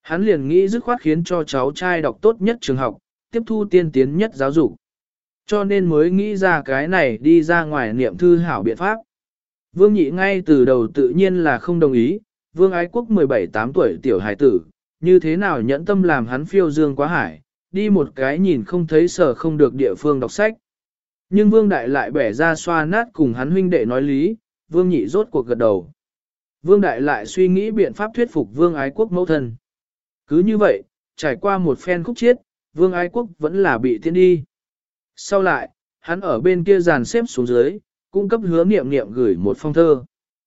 hắn liền nghĩ dứt khoát khiến cho cháu trai đọc tốt nhất trường học, tiếp thu tiên tiến nhất giáo dục. Cho nên mới nghĩ ra cái này đi ra ngoài niệm thư hảo biện pháp. Vương Nhị ngay từ đầu tự nhiên là không đồng ý, Vương Ái Quốc 17-8 tuổi tiểu hải tử, như thế nào nhẫn tâm làm hắn phiêu dương quá hải, đi một cái nhìn không thấy sở không được địa phương đọc sách. Nhưng Vương Đại lại bẻ ra xoa nát cùng hắn huynh đệ nói lý, Vương Nhị rốt cuộc gật đầu. Vương Đại lại suy nghĩ biện pháp thuyết phục Vương Ái Quốc mẫu thân. Cứ như vậy, trải qua một phen khúc chiết, Vương Ái Quốc vẫn là bị tiễn đi. Sau lại, hắn ở bên kia dàn xếp xuống dưới, cung cấp Hứa Niệm Niệm gửi một phong thơ.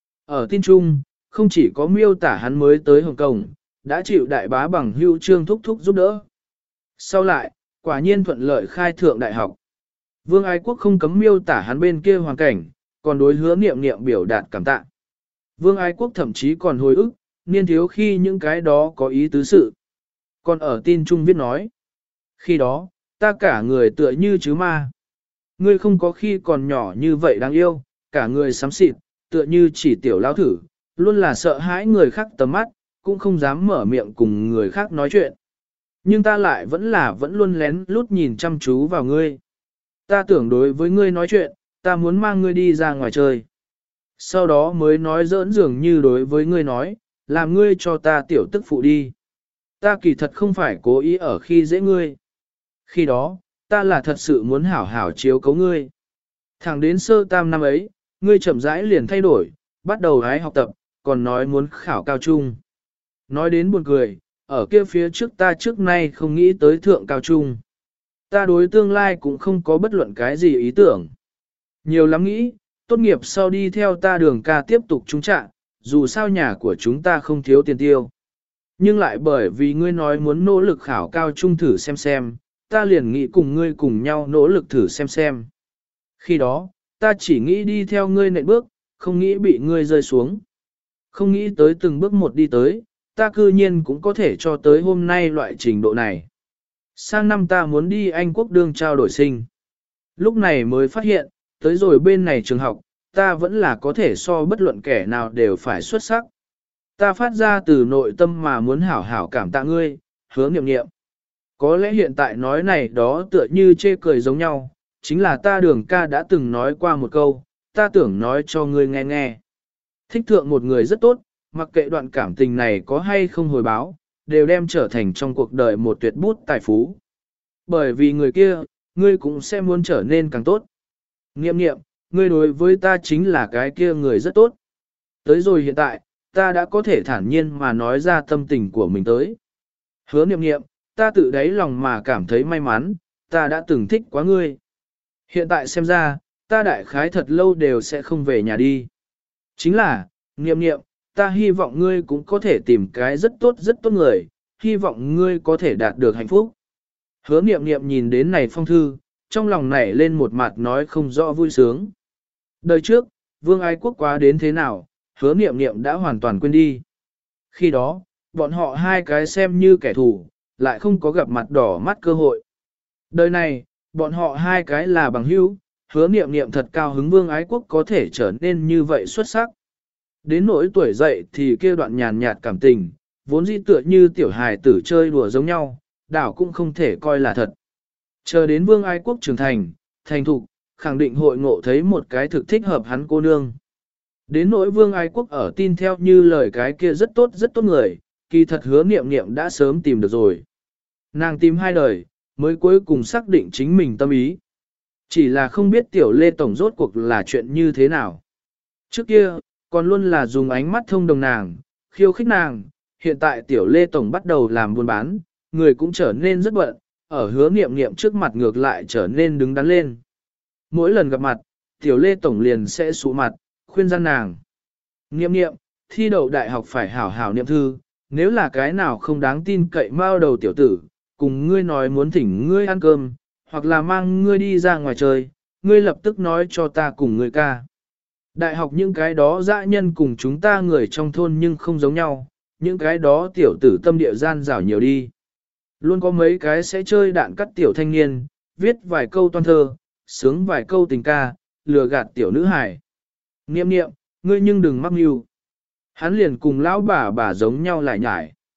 Ở tin chung, không chỉ có miêu tả hắn mới tới Hồng Kông, đã chịu đại bá bằng hưu trương thúc thúc giúp đỡ. Sau lại, quả nhiên thuận lợi khai thượng đại học. Vương Ái Quốc không cấm miêu tả hắn bên kia hoàn cảnh, còn đối Hứa Niệm Niệm biểu đạt cảm tạ. Vương Ái Quốc thậm chí còn hồi ức, niên thiếu khi những cái đó có ý tứ sự. Còn ở tin chung viết nói, khi đó, ta cả người tựa như chứ ma. Ngươi không có khi còn nhỏ như vậy đáng yêu, cả người xám xịt, tựa như chỉ tiểu lao thử, luôn là sợ hãi người khác tầm mắt, cũng không dám mở miệng cùng người khác nói chuyện. Nhưng ta lại vẫn luôn lén lút nhìn chăm chú vào ngươi. Ta tưởng đối với ngươi nói chuyện, ta muốn mang ngươi đi ra ngoài chơi. Sau đó mới nói giỡn dường như đối với ngươi nói, làm ngươi cho ta tiểu tức phụ đi. Ta kỳ thật không phải cố ý ở khi dễ ngươi. Khi đó, ta là thật sự muốn hảo hảo chiếu cấu ngươi. Thẳng đến sơ tam năm ấy, ngươi chậm rãi liền thay đổi, bắt đầu hái học tập, còn nói muốn khảo cao trung. Nói đến buồn cười, ở kia phía trước ta trước nay không nghĩ tới thượng cao trung. Ta đối tương lai cũng không có bất luận cái gì ý tưởng. Nhiều lắm nghĩ, tốt nghiệp sau đi theo ta đường ca tiếp tục trúng trạng, dù sao nhà của chúng ta không thiếu tiền tiêu. Nhưng lại bởi vì ngươi nói muốn nỗ lực khảo cao trung thử xem, ta liền nghĩ cùng ngươi cùng nhau nỗ lực thử xem. Khi đó, ta chỉ nghĩ đi theo ngươi nện bước, không nghĩ bị ngươi rơi xuống. Không nghĩ tới từng bước một đi tới, ta cư nhiên cũng có thể cho tới hôm nay loại trình độ này. Sang năm ta muốn đi Anh Quốc đương trao đổi sinh. Lúc này mới phát hiện, tới rồi bên này trường học, ta vẫn là có thể so bất luận kẻ nào đều phải xuất sắc. Ta phát ra từ nội tâm mà muốn hảo hảo cảm tạ ngươi, Hứa Niệm Niệm. Có lẽ hiện tại nói này đó tựa như chê cười giống nhau, chính là ta đường ca đã từng nói qua một câu, ta tưởng nói cho ngươi nghe nghe. Thích thượng một người rất tốt, mặc kệ đoạn cảm tình này có hay không hồi báo, đều đem trở thành trong cuộc đời một tuyệt bút tài phú. Bởi vì người kia, ngươi cũng sẽ muốn trở nên càng tốt. Niệm niệm, ngươi đối với ta chính là cái kia người rất tốt. Tới rồi hiện tại, ta đã có thể thản nhiên mà nói ra tâm tình của mình tới. Hứa niệm niệm, ta tự đáy lòng mà cảm thấy may mắn, ta đã từng thích quá ngươi. Hiện tại xem ra, ta đại khái thật lâu đều sẽ không về nhà đi. Chính là, niệm niệm, ta hy vọng ngươi cũng có thể tìm cái rất tốt người, hy vọng ngươi có thể đạt được hạnh phúc. Hứa niệm niệm nhìn đến này phong thư, trong lòng nảy lên một mặt nói không rõ vui sướng. Đời trước, Vương Ái Quốc quá đến thế nào, Hứa niệm niệm đã hoàn toàn quên đi. Khi đó, bọn họ hai cái xem như kẻ thù, lại không có gặp mặt đỏ mắt cơ hội. Đời này, bọn họ hai cái là bằng hữu, Hứa niệm niệm thật cao hứng Vương Ái Quốc có thể trở nên như vậy xuất sắc. Đến nỗi tuổi dậy thì kia đoạn nhàn nhạt cảm tình, vốn dĩ tựa như tiểu hài tử chơi đùa giống nhau, đảo cũng không thể coi là thật. Chờ đến Vương Ái Quốc trưởng thành thục, khẳng định hội ngộ thấy một cái thực thích hợp hắn cô nương. Đến nỗi Vương Ái Quốc ở tin theo như lời cái kia rất tốt người, kỳ thật Hứa niệm niệm đã sớm tìm được rồi. Nàng tìm hai đời, mới cuối cùng xác định chính mình tâm ý. Chỉ là không biết tiểu Lê Tổng rốt cuộc là chuyện như thế nào. Trước kia, còn luôn là dùng ánh mắt thông đồng nàng, khiêu khích nàng, hiện tại tiểu Lê Tổng bắt đầu làm buôn bán, người cũng trở nên rất bận, ở Hứa niệm niệm trước mặt ngược lại trở nên đứng đắn lên. Mỗi lần gặp mặt, tiểu Lê Tổng liền sẽ sụ mặt, khuyên gian nàng. Niệm niệm, thi đậu đại học phải hảo hảo niệm thư, nếu là cái nào không đáng tin cậy mao đầu tiểu tử, cùng ngươi nói muốn thỉnh ngươi ăn cơm, hoặc là mang ngươi đi ra ngoài chơi, ngươi lập tức nói cho ta cùng ngươi ca. Đại học những cái đó dã nhân cùng chúng ta người trong thôn nhưng không giống nhau, những cái đó tiểu tử tâm địa gian rảo nhiều đi. Luôn có mấy cái sẽ chơi đạn cắt tiểu thanh niên, viết vài câu toan thơ, sướng vài câu tình ca, lừa gạt tiểu nữ hài. Niệm niệm, ngươi nhưng đừng mắc mưu. Hắn liền cùng lão bà giống nhau lại nhải.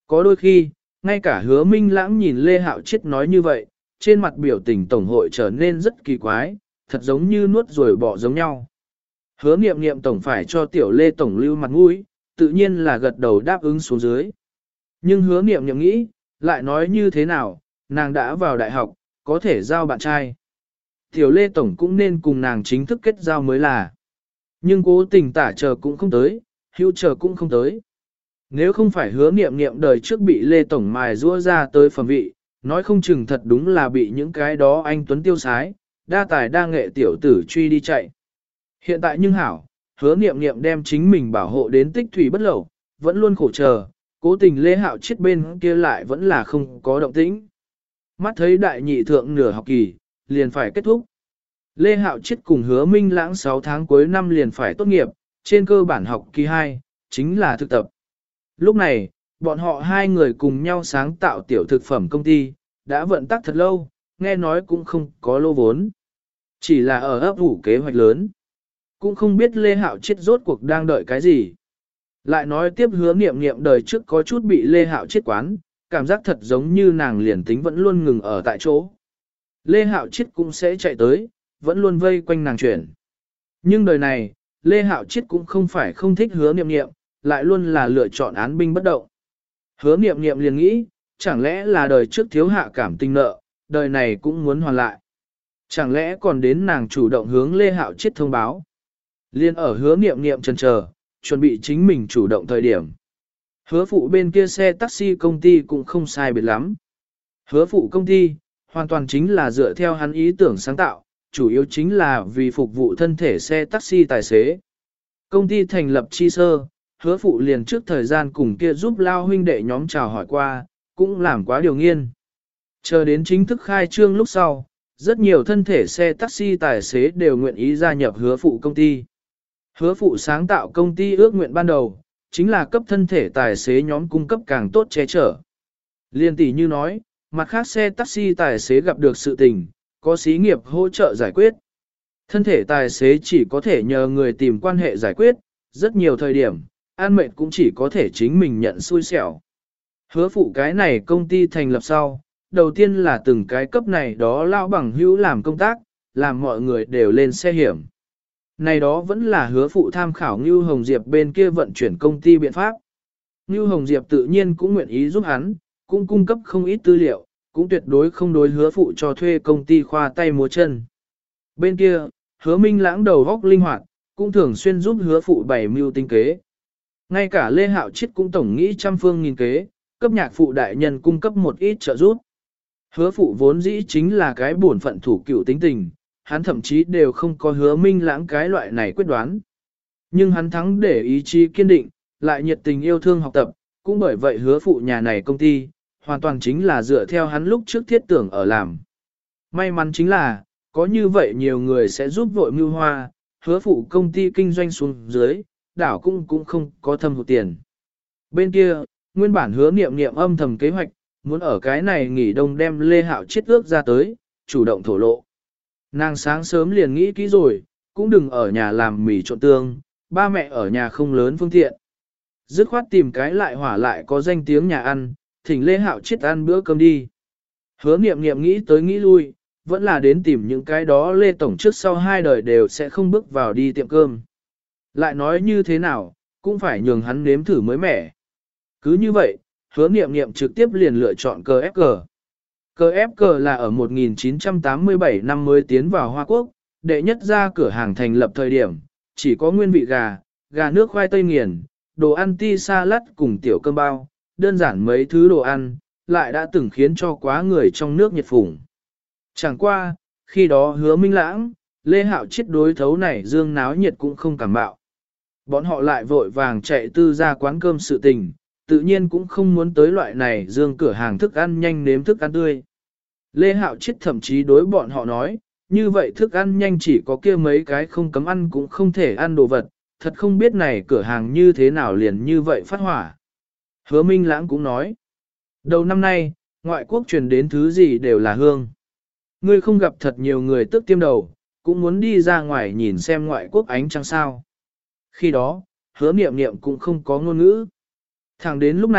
Có đôi khi, ngay cả Hứa Minh Lãng nhìn Lê Hạo Chiết nói như vậy, trên mặt biểu tình tổng hội trở nên rất kỳ quái, thật giống như nuốt rồi bỏ giống nhau. Hứa Niệm Niệm tổng phải cho tiểu Lê tổng lưu mặt mũi, tự nhiên là gật đầu đáp ứng xuống dưới. Nhưng Hứa Niệm Niệm nghĩ, lại nói như thế nào, nàng đã vào đại học, có thể giao bạn trai. Tiểu Lê tổng cũng nên cùng nàng chính thức kết giao mới là. Nhưng cố tình tả chờ cũng không tới, hữu chờ cũng không tới. Nếu không phải Hứa Niệm Niệm đời trước bị Lê tổng mài rũa ra tới phẩm vị, nói không chừng thật đúng là bị những cái đó anh Tuấn tiêu sái, đa tài đa nghệ tiểu tử truy đi chạy. Hiện tại nhưng hảo, Hứa Niệm Niệm đem chính mình bảo hộ đến tích thủy bất lẩu, vẫn luôn khổ chờ, cố tình Lê Hạo Chiết bên kia lại vẫn là không có động tĩnh. Mắt thấy đại nhị thượng nửa học kỳ, liền phải kết thúc. Lê Hạo Chiết cùng Hứa Minh Lãng 6 tháng cuối năm liền phải tốt nghiệp, trên cơ bản học kỳ 2, chính là thực tập. Lúc này, bọn họ hai người cùng nhau sáng tạo tiểu thực phẩm công ty, đã vận tác thật lâu, nghe nói cũng không có lô vốn. Chỉ là ở ấp ủ kế hoạch lớn. Cũng không biết Lê Hạo Chiết rốt cuộc đang đợi cái gì. Lại nói tiếp Hứa Niệm Niệm đời trước có chút bị Lê Hạo Chiết quán, cảm giác thật giống như nàng liền tính vẫn luôn ngừng ở tại chỗ. Lê Hạo Chiết cũng sẽ chạy tới, vẫn luôn vây quanh nàng chuyển. Nhưng đời này, Lê Hạo Chiết cũng không phải không thích Hứa Niệm Niệm, lại luôn là lựa chọn án binh bất động. Hứa Niệm Niệm liền nghĩ, chẳng lẽ là đời trước thiếu hạ cảm tình nợ, đời này cũng muốn hoàn lại. Chẳng lẽ còn đến nàng chủ động hướng Lê Hạo Chiết thông báo. Liên ở Hứa Niệm Niệm chần chờ, chuẩn bị chính mình chủ động thời điểm. Hứa phụ bên kia xe taxi công ty cũng không sai biệt lắm. Hứa phụ công ty, hoàn toàn chính là dựa theo hắn ý tưởng sáng tạo, chủ yếu chính là vì phục vụ thân thể xe taxi tài xế. Công ty thành lập chi sơ, hứa phụ liền trước thời gian cùng kia giúp lao huynh đệ nhóm chào hỏi qua, cũng làm quá điều nghiên. Chờ đến chính thức khai trương lúc sau, rất nhiều thân thể xe taxi tài xế đều nguyện ý gia nhập hứa phụ công ty. Hứa phụ sáng tạo công ty ước nguyện ban đầu, chính là cấp thân thể tài xế nhóm cung cấp càng tốt che chở. Liên tỷ như nói, mặt khác xe taxi tài xế gặp được sự tình, có xí nghiệp hỗ trợ giải quyết. Thân thể tài xế chỉ có thể nhờ người tìm quan hệ giải quyết, rất nhiều thời điểm, an mệnh cũng chỉ có thể chính mình nhận xui xẻo. Hứa phụ cái này công ty thành lập sau, đầu tiên là từng cái cấp này đó lao bằng hữu làm công tác, làm mọi người đều lên xe hiểm. Này đó vẫn là hứa phụ tham khảo Ngưu Hồng Diệp bên kia vận chuyển công ty biện pháp. Ngưu Hồng Diệp tự nhiên cũng nguyện ý giúp hắn, cũng cung cấp không ít tư liệu, cũng tuyệt đối không đối hứa phụ cho thuê công ty khoa tay múa chân. Bên kia, hứa Minh Lãng đầu góc linh hoạt, cũng thường xuyên giúp hứa phụ bày mưu tinh kế. Ngay cả Lê Hạo Chiết cũng tổng nghĩ trăm phương nghìn kế, cấp nhạc phụ đại nhân cung cấp một ít trợ giúp. Hứa phụ vốn dĩ chính là cái bổn phận thủ cựu tính tình, hắn thậm chí đều không có hứa Minh Lãng cái loại này quyết đoán. Nhưng hắn thắng để ý chí kiên định, lại nhiệt tình yêu thương học tập, cũng bởi vậy hứa phụ nhà này công ty, hoàn toàn chính là dựa theo hắn lúc trước thiết tưởng ở làm. May mắn chính là, có như vậy nhiều người sẽ giúp vội mưu hoa, hứa phụ công ty kinh doanh xuống dưới, đảo cũng không có thâm hụt tiền. Bên kia, nguyên bản hứa niệm niệm âm thầm kế hoạch, muốn ở cái này nghỉ đông đem Lê Hạo Chiết ước ra tới, chủ động thổ lộ. Nàng sáng sớm liền nghĩ kỹ rồi, cũng đừng ở nhà làm mì trộn tương, ba mẹ ở nhà không lớn phương tiện. Dứt khoát tìm cái lại hỏa lại có danh tiếng nhà ăn, thỉnh Lê Hạo Chiết ăn bữa cơm đi. Hứa niệm niệm nghĩ tới nghĩ lui, vẫn là đến tìm những cái đó Lê Tổng trước sau hai đời đều sẽ không bước vào đi tiệm cơm. Lại nói như thế nào, cũng phải nhường hắn nếm thử mới mẻ. Cứ như vậy, hứa niệm niệm trực tiếp liền lựa chọn cờ ép cờ. Cờ ép cờ là ở 1987 năm mới tiến vào Hoa Quốc, đệ nhất ra cửa hàng thành lập thời điểm, chỉ có nguyên vị gà, gà nước khoai tây nghiền, đồ ăn ti salad cùng tiểu cơm bao, đơn giản mấy thứ đồ ăn, lại đã từng khiến cho quá người trong nước nhiệt phủng. Chẳng qua, khi đó hứa Minh Lãng, Lê Hạo Chiết đối thấu này dương náo nhiệt cũng không cảm bạo. Bọn họ lại vội vàng chạy tư ra quán cơm sự tình, tự nhiên cũng không muốn tới loại này dương cửa hàng thức ăn nhanh nếm thức ăn tươi. Lê Hạo Chiết thậm chí đối bọn họ nói, như vậy thức ăn nhanh chỉ có kia mấy cái không cấm ăn cũng không thể ăn đồ vật, thật không biết này cửa hàng như thế nào liền như vậy phát hỏa. Hứa Minh Lãng cũng nói, đầu năm nay, ngoại quốc truyền đến thứ gì đều là hương. Ngươi không gặp thật nhiều người tức tiêm đầu, cũng muốn đi ra ngoài nhìn xem ngoại quốc ánh trăng sao. Khi đó, hứa niệm niệm cũng không có ngôn ngữ. Thẳng đến lúc này,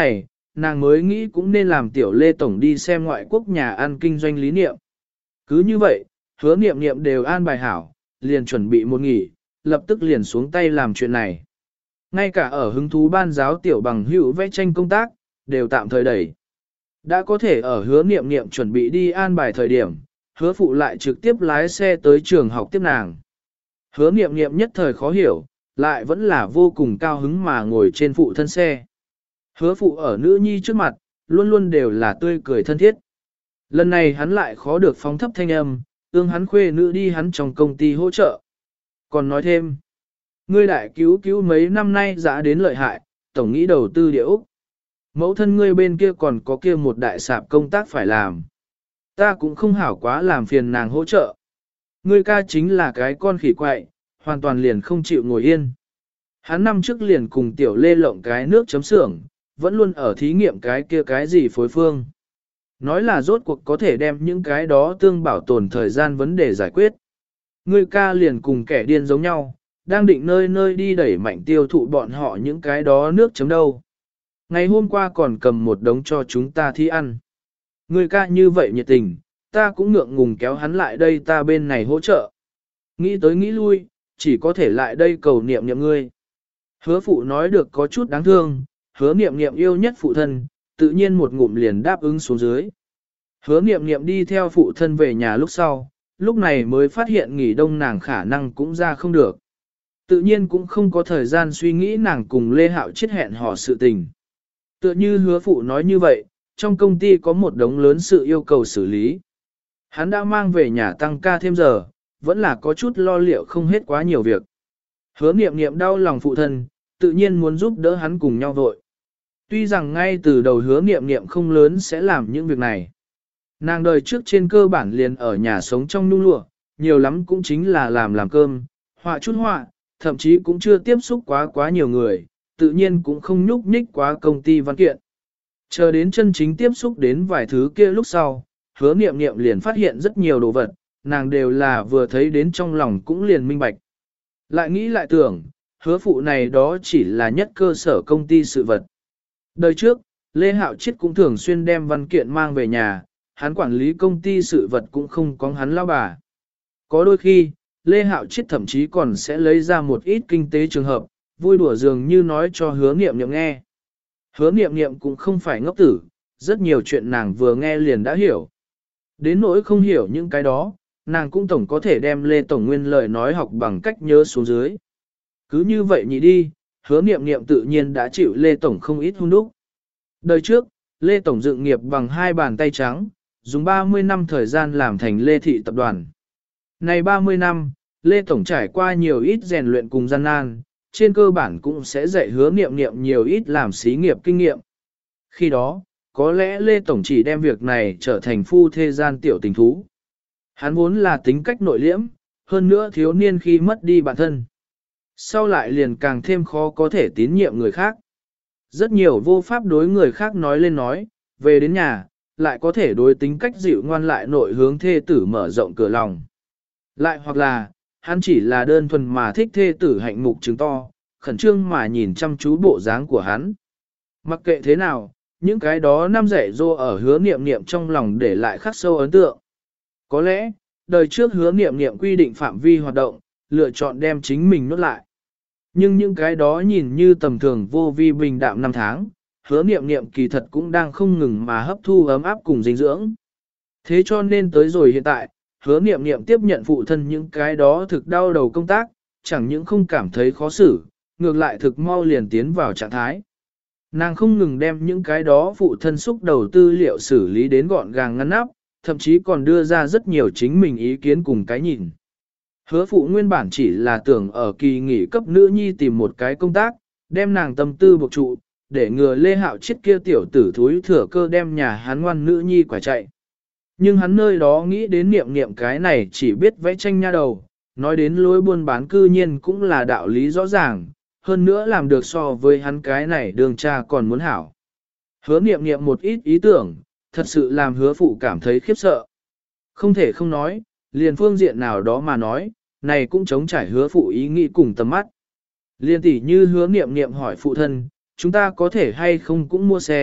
nàng mới nghĩ cũng nên làm tiểu Lê Tổng đi xem ngoại quốc nhà ăn kinh doanh lý niệm. Cứ như vậy, hứa niệm niệm đều an bài hảo, liền chuẩn bị một nghỉ, lập tức liền xuống tay làm chuyện này. Ngay cả ở hứng thú ban giáo tiểu bằng hữu vẽ tranh công tác, đều tạm thời đẩy. Đã có thể ở hứa niệm niệm chuẩn bị đi an bài thời điểm, hứa phụ lại trực tiếp lái xe tới trường học tiếp nàng. Hứa niệm niệm nhất thời khó hiểu, lại vẫn là vô cùng cao hứng mà ngồi trên phụ thân xe. Hứa phụ ở nữ nhi trước mặt, luôn luôn đều là tươi cười thân thiết. Lần này hắn lại khó được phóng thấp thanh âm, ương hắn khuê nữ đi hắn trong công ty hỗ trợ. Còn nói thêm, ngươi đại cứu cứu mấy năm nay dã đến lợi hại, tổng nghĩ đầu tư địa Úc. Mẫu thân ngươi bên kia còn có kia một đại sạp công tác phải làm. Ta cũng không hảo quá làm phiền nàng hỗ trợ. Ngươi ca chính là cái con khỉ quậy, hoàn toàn liền không chịu ngồi yên. Hắn năm trước liền cùng tiểu Lê lộng cái nước chấm xưởng, vẫn luôn ở thí nghiệm cái kia cái gì phối phương. Nói là rốt cuộc có thể đem những cái đó tương bảo tồn thời gian vấn đề giải quyết. Ngươi ca liền cùng kẻ điên giống nhau, đang định nơi nơi đi đẩy mạnh tiêu thụ bọn họ những cái đó nước chấm đâu. Ngày hôm qua còn cầm một đống cho chúng ta thi ăn. Ngươi ca như vậy nhiệt tình, ta cũng ngượng ngùng kéo hắn lại đây ta bên này hỗ trợ. Nghĩ tới nghĩ lui, chỉ có thể lại đây cầu niệm niệm ngươi. Hứa phụ nói được có chút đáng thương, hứa niệm niệm yêu nhất phụ thân, tự nhiên một ngụm liền đáp ứng xuống dưới. Hứa niệm niệm đi theo phụ thân về nhà lúc sau, lúc này mới phát hiện nghỉ đông nàng khả năng cũng ra không được. Tự nhiên cũng không có thời gian suy nghĩ nàng cùng Lê Hạo chết hẹn hò sự tình. Tựa như hứa phụ nói như vậy, trong công ty có một đống lớn sự yêu cầu xử lý. Hắn đã mang về nhà tăng ca thêm giờ, vẫn là có chút lo liệu không hết quá nhiều việc. Hứa niệm niệm đau lòng phụ thân, tự nhiên muốn giúp đỡ hắn cùng nhau vội. Tuy rằng ngay từ đầu hứa niệm niệm không lớn sẽ làm những việc này. Nàng đời trước trên cơ bản liền ở nhà sống trong nhung lụa, nhiều lắm cũng chính là làm cơm, họa chút họa, thậm chí cũng chưa tiếp xúc quá nhiều người, tự nhiên cũng không nhúc nhích quá công ty văn kiện. Chờ đến chân chính tiếp xúc đến vài thứ kia lúc sau, hứa niệm niệm liền phát hiện rất nhiều đồ vật, nàng đều là vừa thấy đến trong lòng cũng liền minh bạch. Lại nghĩ lại tưởng, hứa phụ này đó chỉ là nhất cơ sở công ty sự vật. Đời trước, Lê Hạo Chiết cũng thường xuyên đem văn kiện mang về nhà, hắn quản lý công ty sự vật cũng không có hắn lao bà. Có đôi khi, Lê Hạo Chiết thậm chí còn sẽ lấy ra một ít kinh tế trường hợp, vui đùa dường như nói cho hứa niệm niệm nghe. Hứa niệm niệm cũng không phải ngốc tử, rất nhiều chuyện nàng vừa nghe liền đã hiểu. Đến nỗi không hiểu những cái đó, nàng cũng tổng có thể đem Lê Tổng Nguyên lời nói học bằng cách nhớ xuống dưới. Cứ như vậy nhị đi, hứa niệm niệm tự nhiên đã chịu Lê Tổng không ít hun đúc. Đời trước, Lê Tổng dựng nghiệp bằng hai bàn tay trắng, dùng 30 năm thời gian làm thành Lê Thị Tập đoàn. Này 30 năm, Lê Tổng trải qua nhiều ít rèn luyện cùng gian nan, trên cơ bản cũng sẽ dạy hứa niệm niệm nhiều ít làm xí nghiệp kinh nghiệm. Khi đó, có lẽ Lê Tổng chỉ đem việc này trở thành phu thê gian tiểu tình thú. Hắn vốn là tính cách nội liễm, hơn nữa thiếu niên khi mất đi bản thân. Sau lại liền càng thêm khó có thể tín nhiệm người khác. Rất nhiều vô pháp đối người khác nói lên nói, về đến nhà, lại có thể đối tính cách dịu ngoan lại nội hướng thê tử mở rộng cửa lòng. Lại hoặc là, hắn chỉ là đơn thuần mà thích thê tử hạnh mục trứng to, khẩn trương mà nhìn chăm chú bộ dáng của hắn. Mặc kệ thế nào, những cái đó năm dạy dô ở hứa niệm niệm trong lòng để lại khắc sâu ấn tượng. Có lẽ, đời trước hứa niệm niệm quy định phạm vi hoạt động, lựa chọn đem chính mình nuốt lại. Nhưng những cái đó nhìn như tầm thường vô vi bình đạm năm tháng, hứa niệm niệm kỳ thật cũng đang không ngừng mà hấp thu ấm áp cùng dinh dưỡng. Thế cho nên tới rồi hiện tại, hứa niệm niệm tiếp nhận phụ thân những cái đó thực đau đầu công tác, chẳng những không cảm thấy khó xử, ngược lại thực mau liền tiến vào trạng thái. Nàng không ngừng đem những cái đó phụ thân xúc đầu tư liệu xử lý đến gọn gàng ngăn nắp, thậm chí còn đưa ra rất nhiều chính mình ý kiến cùng cái nhìn. Hứa phụ nguyên bản chỉ là tưởng ở kỳ nghỉ cấp nữ nhi tìm một cái công tác, đem nàng tâm tư buộc trụ, để ngừa Lê Hạo chết kia tiểu tử thúi thừa cơ đem nhà hắn ngoan nữ nhi quả chạy. Nhưng hắn nơi đó nghĩ đến niệm niệm cái này chỉ biết vẽ tranh nha đầu, nói đến lối buôn bán cư nhiên cũng là đạo lý rõ ràng, hơn nữa làm được so với hắn cái này đường cha còn muốn hảo. Hứa niệm niệm một ít ý tưởng, thật sự làm hứa phụ cảm thấy khiếp sợ. Không thể không nói, liền phương diện nào đó mà nói, này cũng chống trải hứa phụ ý nghĩ cùng tầm mắt. Liên tỷ như hứa niệm niệm hỏi phụ thân, chúng ta có thể hay không cũng mua xe,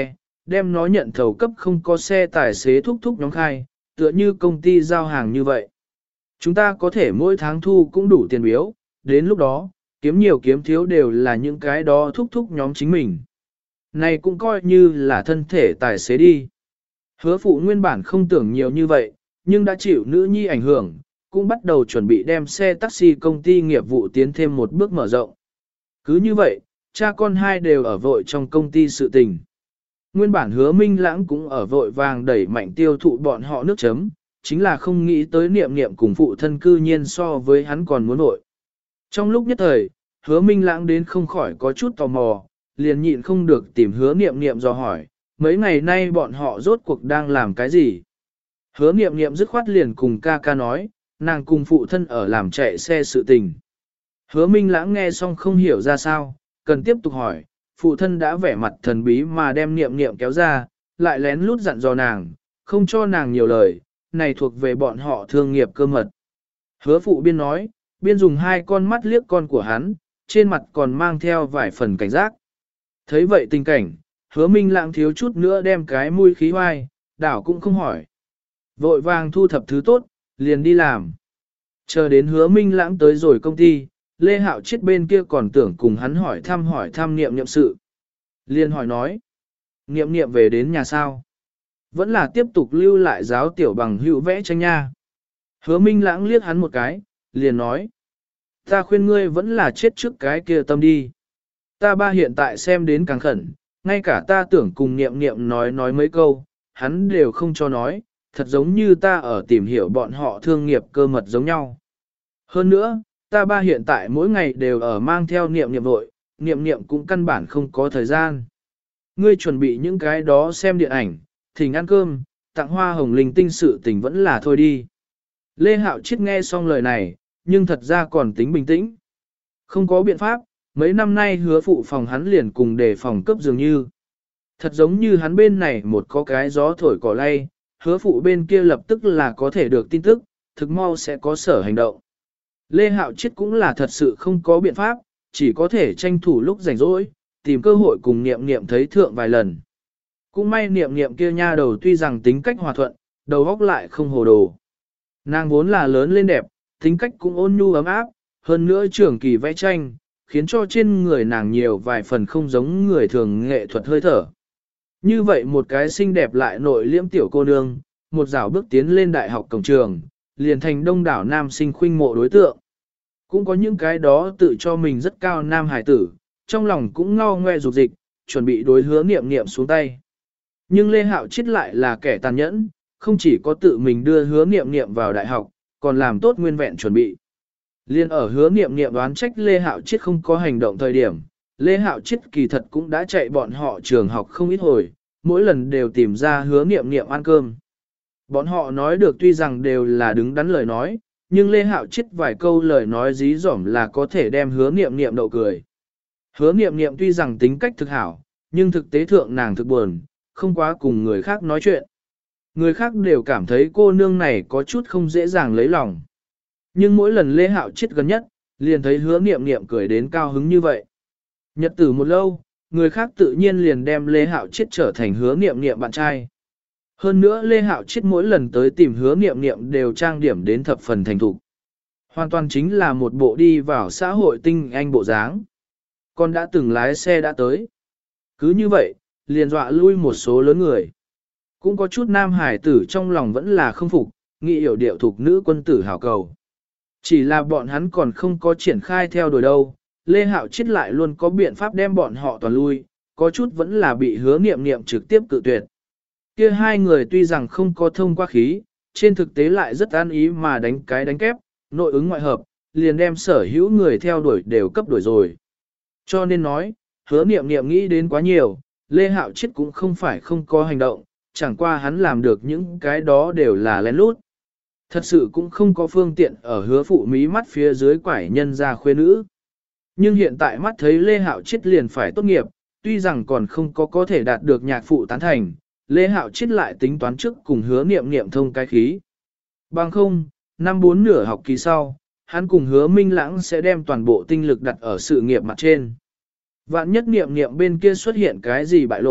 đem nó nhận thầu cấp không có xe tài xế thúc thúc nhóm khai, tựa như công ty giao hàng như vậy. Chúng ta có thể mỗi tháng thu cũng đủ tiền biếu, đến lúc đó, kiếm nhiều kiếm thiếu đều là những cái đó thúc thúc nhóm chính mình. Này cũng coi như là thân thể tài xế đi. Hứa phụ nguyên bản không tưởng nhiều như vậy, nhưng đã chịu nữ nhi ảnh hưởng, cũng bắt đầu chuẩn bị đem xe taxi công ty nghiệp vụ tiến thêm một bước mở rộng. Cứ như vậy, cha con hai đều ở vội trong công ty sự tình. Nguyên bản Hứa Minh Lãng cũng ở vội vàng đẩy mạnh tiêu thụ bọn họ nước chấm, chính là không nghĩ tới Niệm Niệm cùng phụ thân cư nhiên so với hắn còn muốn vội. Trong lúc nhất thời, Hứa Minh Lãng đến không khỏi có chút tò mò, liền nhịn không được tìm Hứa Niệm Niệm dò hỏi, mấy ngày nay bọn họ rốt cuộc đang làm cái gì. Hứa Niệm Niệm dứt khoát liền cùng ca ca nói, nàng cùng phụ thân ở làm chạy xe sự tình. Hứa Minh Lãng nghe xong không hiểu ra sao, cần tiếp tục hỏi, phụ thân đã vẻ mặt thần bí mà đem Niệm Niệm kéo ra, lại lén lút dặn dò nàng, không cho nàng nhiều lời, này thuộc về bọn họ thương nghiệp cơ mật. Hứa phụ biên nói, biên dùng hai con mắt liếc con của hắn, trên mặt còn mang theo vài phần cảnh giác. Thấy vậy tình cảnh, Hứa Minh Lãng thiếu chút nữa đem cái mũi khí hoai, đảo cũng không hỏi. Vội vàng thu thập thứ tốt, liền đi làm. Chờ đến Hứa Minh Lãng tới rồi công ty, Lê Hạo Chiết bên kia còn tưởng cùng hắn hỏi thăm Niệm Niệm sự. Liền hỏi nói, Niệm Niệm về đến nhà sao? Vẫn là tiếp tục lưu lại giáo tiểu bằng hữu vẽ tranh nha. Hứa Minh Lãng liếc hắn một cái, liền nói, ta khuyên ngươi vẫn là chết trước cái kia tâm đi. Ta ba hiện tại xem đến càng khẩn, ngay cả ta tưởng cùng Niệm Niệm nói mấy câu, hắn đều không cho nói, thật giống như ta ở tìm hiểu bọn họ thương nghiệp cơ mật giống nhau. Hơn nữa, ta ba hiện tại mỗi ngày đều ở mang theo Niệm Niệm vội, Niệm Niệm cũng căn bản không có thời gian. Ngươi chuẩn bị những cái đó xem điện ảnh, thỉnh ăn cơm, tặng hoa hồng linh tinh sự tình vẫn là thôi đi. Lê Hạo Chiết nghe xong lời này, nhưng thật ra còn tính bình tĩnh. Không có biện pháp, mấy năm nay Hứa phụ phòng hắn liền cùng đề phòng cấp dường như. Thật giống như hắn bên này một có cái gió thổi cỏ lay, Hứa phụ bên kia lập tức là có thể được tin tức, thực mau sẽ có sở hành động. Lê Hạo Chiết cũng là thật sự không có biện pháp, chỉ có thể tranh thủ lúc rảnh rỗi, tìm cơ hội cùng Niệm Niệm thấy thượng vài lần. Cũng may Niệm Niệm kia nha đầu tuy rằng tính cách hòa thuận, đầu óc lại không hồ đồ. Nàng vốn là lớn lên đẹp, tính cách cũng ôn nhu ấm áp, hơn nữa trưởng kỳ vẽ tranh, khiến cho trên người nàng nhiều vài phần không giống người thường nghệ thuật hơi thở. Như vậy một cái xinh đẹp lại nội liễm tiểu cô nương, một dạo bước tiến lên đại học cổng trường, liền thành đông đảo nam sinh khuynh mộ đối tượng. Cũng có những cái đó tự cho mình rất cao nam hải tử, trong lòng cũng ngao ngoe dục dịch, chuẩn bị đối Hứa Niệm Niệm xuống tay. Nhưng Lê Hạo Chiết lại là kẻ tàn nhẫn, không chỉ có tự mình đưa Hứa Niệm Niệm vào đại học, còn làm tốt nguyên vẹn chuẩn bị. Liên ở Hứa Niệm Niệm đoán trách Lê Hạo Chiết không có hành động thời điểm, Lê Hạo Chiết kỳ thật cũng đã chạy bọn họ trường học không ít hồi, mỗi lần đều tìm ra Hứa Niệm Niệm ăn cơm. Bọn họ nói được tuy rằng đều là đứng đắn lời nói, nhưng Lê Hạo Chiết vài câu lời nói dí dỏm là có thể đem Hứa Niệm Niệm đậu cười. Hứa Niệm Niệm tuy rằng tính cách thực hảo, nhưng thực tế thượng nàng thực buồn, không quá cùng người khác nói chuyện. Người khác đều cảm thấy cô nương này có chút không dễ dàng lấy lòng. Nhưng mỗi lần Lê Hạo Chiết gần nhất, liền thấy Hứa Niệm Niệm cười đến cao hứng như vậy. Nhật tử một lâu, người khác tự nhiên liền đem Lê Hạo Chiết trở thành Hứa Niệm Niệm bạn trai. Hơn nữa Lê Hạo Chiết mỗi lần tới tìm Hứa Niệm Niệm đều trang điểm đến thập phần thành thục. Hoàn toàn chính là một bộ đi vào xã hội tinh anh bộ dáng. Con đã từng lái xe đã tới. Cứ như vậy, liền dọa lui một số lớn người. Cũng có chút nam hải tử trong lòng vẫn là không phục, nghĩ hiểu điệu thuộc nữ quân tử hảo cầu. Chỉ là bọn hắn còn không có triển khai theo đuổi đâu, Lê Hạo Chiết lại luôn có biện pháp đem bọn họ toàn lui, có chút vẫn là bị Hứa Niệm Niệm trực tiếp cự tuyệt. Kia hai người tuy rằng không có thông qua khí, trên thực tế lại rất an ý mà đánh cái đánh kép, nội ứng ngoại hợp, liền đem sở hữu người theo đuổi đều cấp đuổi rồi. Cho nên nói, Hứa Niệm Niệm nghĩ đến quá nhiều, Lê Hạo Chiết cũng không phải không có hành động, chẳng qua hắn làm được những cái đó đều là lén lút. Thật sự cũng không có phương tiện ở Hứa phụ mí mắt phía dưới quải nhân ra khuê nữ. Nhưng hiện tại mắt thấy Lê Hạo Chiết liền phải tốt nghiệp, tuy rằng còn không có thể đạt được nhạc phụ tán thành, Lê Hạo Chiết lại tính toán trước cùng Hứa Niệm Niệm thông cái khí. Bằng không, năm 4 nửa học kỳ sau, hắn cùng Hứa Minh Lãng sẽ đem toàn bộ tinh lực đặt ở sự nghiệp mặt trên. Vạn nhất Niệm Niệm bên kia xuất hiện cái gì bại lộ,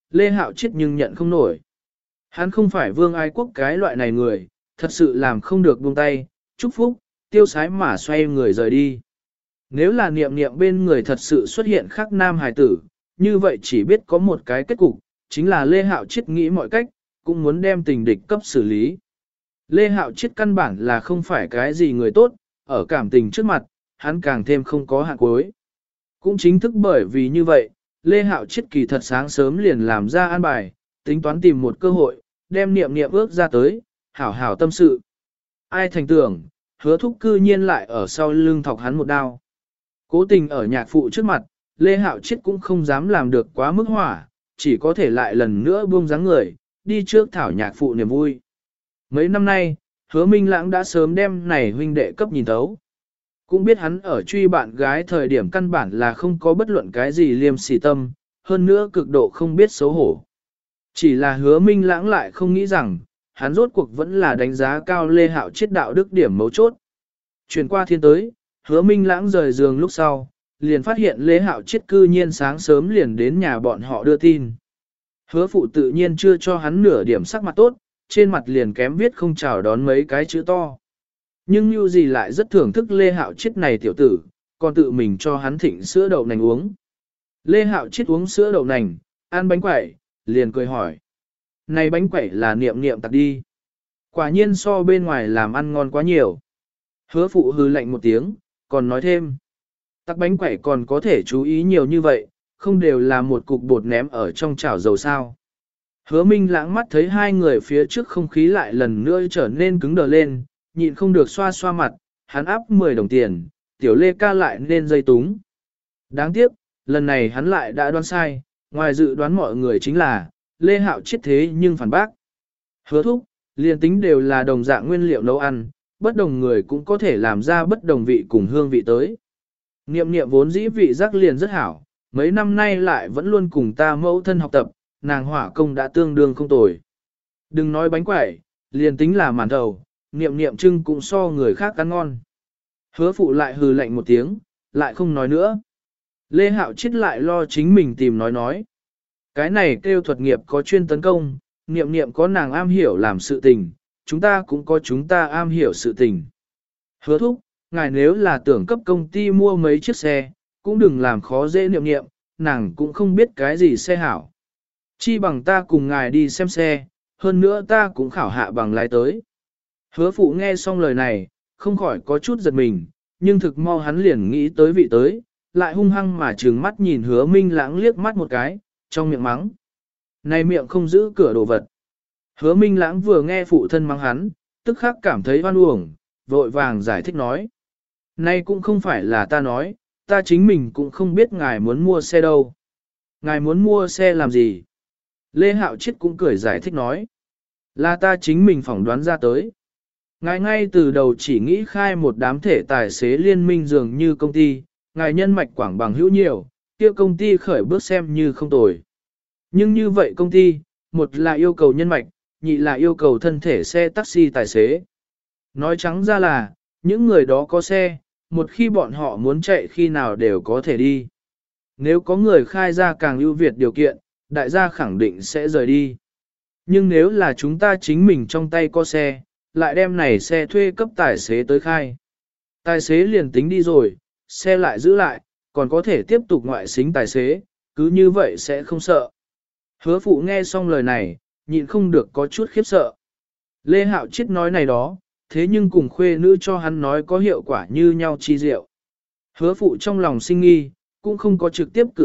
Lê Hạo Chiết nhưng nhận không nổi. Hắn không phải Vương Ái Quốc cái loại này người, thật sự làm không được buông tay, chúc phúc, tiêu sái mà xoay người rời đi. Nếu là niệm niệm bên người thật sự xuất hiện khắc nam hài tử, như vậy chỉ biết có một cái kết cục, chính là Lê Hạo Chiết nghĩ mọi cách, cũng muốn đem tình địch cấp xử lý. Lê Hạo Chiết căn bản là không phải cái gì người tốt, ở cảm tình trước mặt, hắn càng thêm không có hạn cuối. Cũng chính thức bởi vì như vậy, Lê Hạo Chiết kỳ thật sáng sớm liền làm ra an bài, tính toán tìm một cơ hội, đem niệm niệm ước ra tới, hảo hảo tâm sự. Ai thành tưởng, Hứa Thúc cư nhiên lại ở sau lưng thọc hắn một đao. Cố tình ở nhạc phụ trước mặt, Lê Hạo Chiết cũng không dám làm được quá mức hỏa, chỉ có thể lại lần nữa buông dáng người, đi trước thảo nhạc phụ niềm vui. Mấy năm nay, Hứa Minh Lãng đã sớm đem này huynh đệ cấp nhìn thấu. Cũng biết hắn ở truy bạn gái thời điểm căn bản là không có bất luận cái gì liêm sỉ tâm, hơn nữa cực độ không biết xấu hổ. Chỉ là Hứa Minh Lãng lại không nghĩ rằng, hắn rốt cuộc vẫn là đánh giá cao Lê Hạo Chiết đạo đức điểm mấu chốt. Chuyển qua thiên tới, Hứa Minh Lãng rời giường lúc sau, liền phát hiện Lê Hạo Chiết cư nhiên sáng sớm liền đến nhà bọn họ đưa tin. Hứa phụ tự nhiên chưa cho hắn nửa điểm sắc mặt tốt, trên mặt liền kém viết không chào đón mấy cái chữ to. Nhưng như gì lại rất thưởng thức Lê Hạo Chiết này tiểu tử, còn tự mình cho hắn thịnh sữa đậu nành uống. Lê Hạo Chiết uống sữa đậu nành, ăn bánh quẩy, liền cười hỏi. Này bánh quẩy là niệm niệm tặng đi. Quả nhiên so bên ngoài làm ăn ngon quá nhiều. Hứa phụ hừ lạnh một tiếng, còn nói thêm. Tắc bánh quẩy còn có thể chú ý nhiều như vậy, không đều là một cục bột ném ở trong chảo dầu sao. Hứa Minh Lãng mắt thấy hai người phía trước không khí lại lần nữa trở nên cứng đờ lên, nhịn không được xoa xoa mặt, hắn áp 10 đồng tiền, tiểu Lê ca lại nên dây túng. Đáng tiếc, lần này hắn lại đã đoán sai, ngoài dự đoán mọi người chính là, Lê Hạo Chiết thế nhưng phản bác. Hứa thúc, liền tính đều là đồng dạng nguyên liệu nấu ăn, bất đồng người cũng có thể làm ra bất đồng vị cùng hương vị tới. Niệm niệm vốn dĩ vị giác liền rất hảo, mấy năm nay lại vẫn luôn cùng ta mẫu thân học tập, nàng hỏa công đã tương đương không tồi. Đừng nói bánh quẩy, liền tính là màn thầu, niệm niệm trưng cũng so người khác ăn ngon. Hứa phụ lại hừ lạnh một tiếng, lại không nói nữa. Lê Hạo Chiết lại lo chính mình tìm nói. Cái này kêu thuật nghiệp có chuyên tấn công, niệm niệm có nàng am hiểu làm sự tình, chúng ta cũng có chúng ta am hiểu sự tình. Hứa thúc, ngài nếu là tưởng cấp công ty mua mấy chiếc xe, cũng đừng làm khó dễ niệm niệm, nàng cũng không biết cái gì xe hảo. Chi bằng ta cùng ngài đi xem xe, hơn nữa ta cũng khảo hạ bằng lái tới. Hứa phụ nghe xong lời này, không khỏi có chút giật mình, nhưng thực mau hắn liền nghĩ tới vị tới, lại hung hăng mà trừng mắt nhìn Hứa Minh Lãng liếc mắt một cái, trong miệng mắng. Này miệng không giữ cửa đồ vật. Hứa Minh Lãng vừa nghe phụ thân mắng hắn, tức khắc cảm thấy oan uổng, vội vàng giải thích nói. Này cũng không phải là ta nói, ta chính mình cũng không biết ngài muốn mua xe đâu. Ngài muốn mua xe làm gì? Lê Hạo Chiết cũng cười giải thích nói. Là ta chính mình phỏng đoán ra tới. Ngài ngay từ đầu chỉ nghĩ khai một đám thể tài xế liên minh dường như công ty, ngài nhân mạch quảng bằng hữu nhiều, kia công ty khởi bước xem như không tồi. Nhưng như vậy công ty, một là yêu cầu nhân mạch, nhị là yêu cầu thân thể xe taxi tài xế. Nói trắng ra là, những người đó có xe, một khi bọn họ muốn chạy khi nào đều có thể đi. Nếu có người khai ra càng ưu việt điều kiện, đại gia khẳng định sẽ rời đi. Nhưng nếu là chúng ta chính mình trong tay có xe, lại đem này xe thuê cấp tài xế tới khai. Tài xế liền tính đi rồi, xe lại giữ lại, còn có thể tiếp tục ngoại xính tài xế, cứ như vậy sẽ không sợ. Hứa phụ nghe xong lời này, nhịn không được có chút khiếp sợ. Lê Hạo Chiết nói này đó, thế nhưng cùng khuê nữ cho hắn nói có hiệu quả như nhau chi diệu. Hứa phụ trong lòng sinh nghi, cũng không có trực tiếp cự tuyệt Lê Hạo Chiết ném sắc mặt, ngược lại lần đầu tiên bắt đầu xem kỹ Lê Hạo Chiết.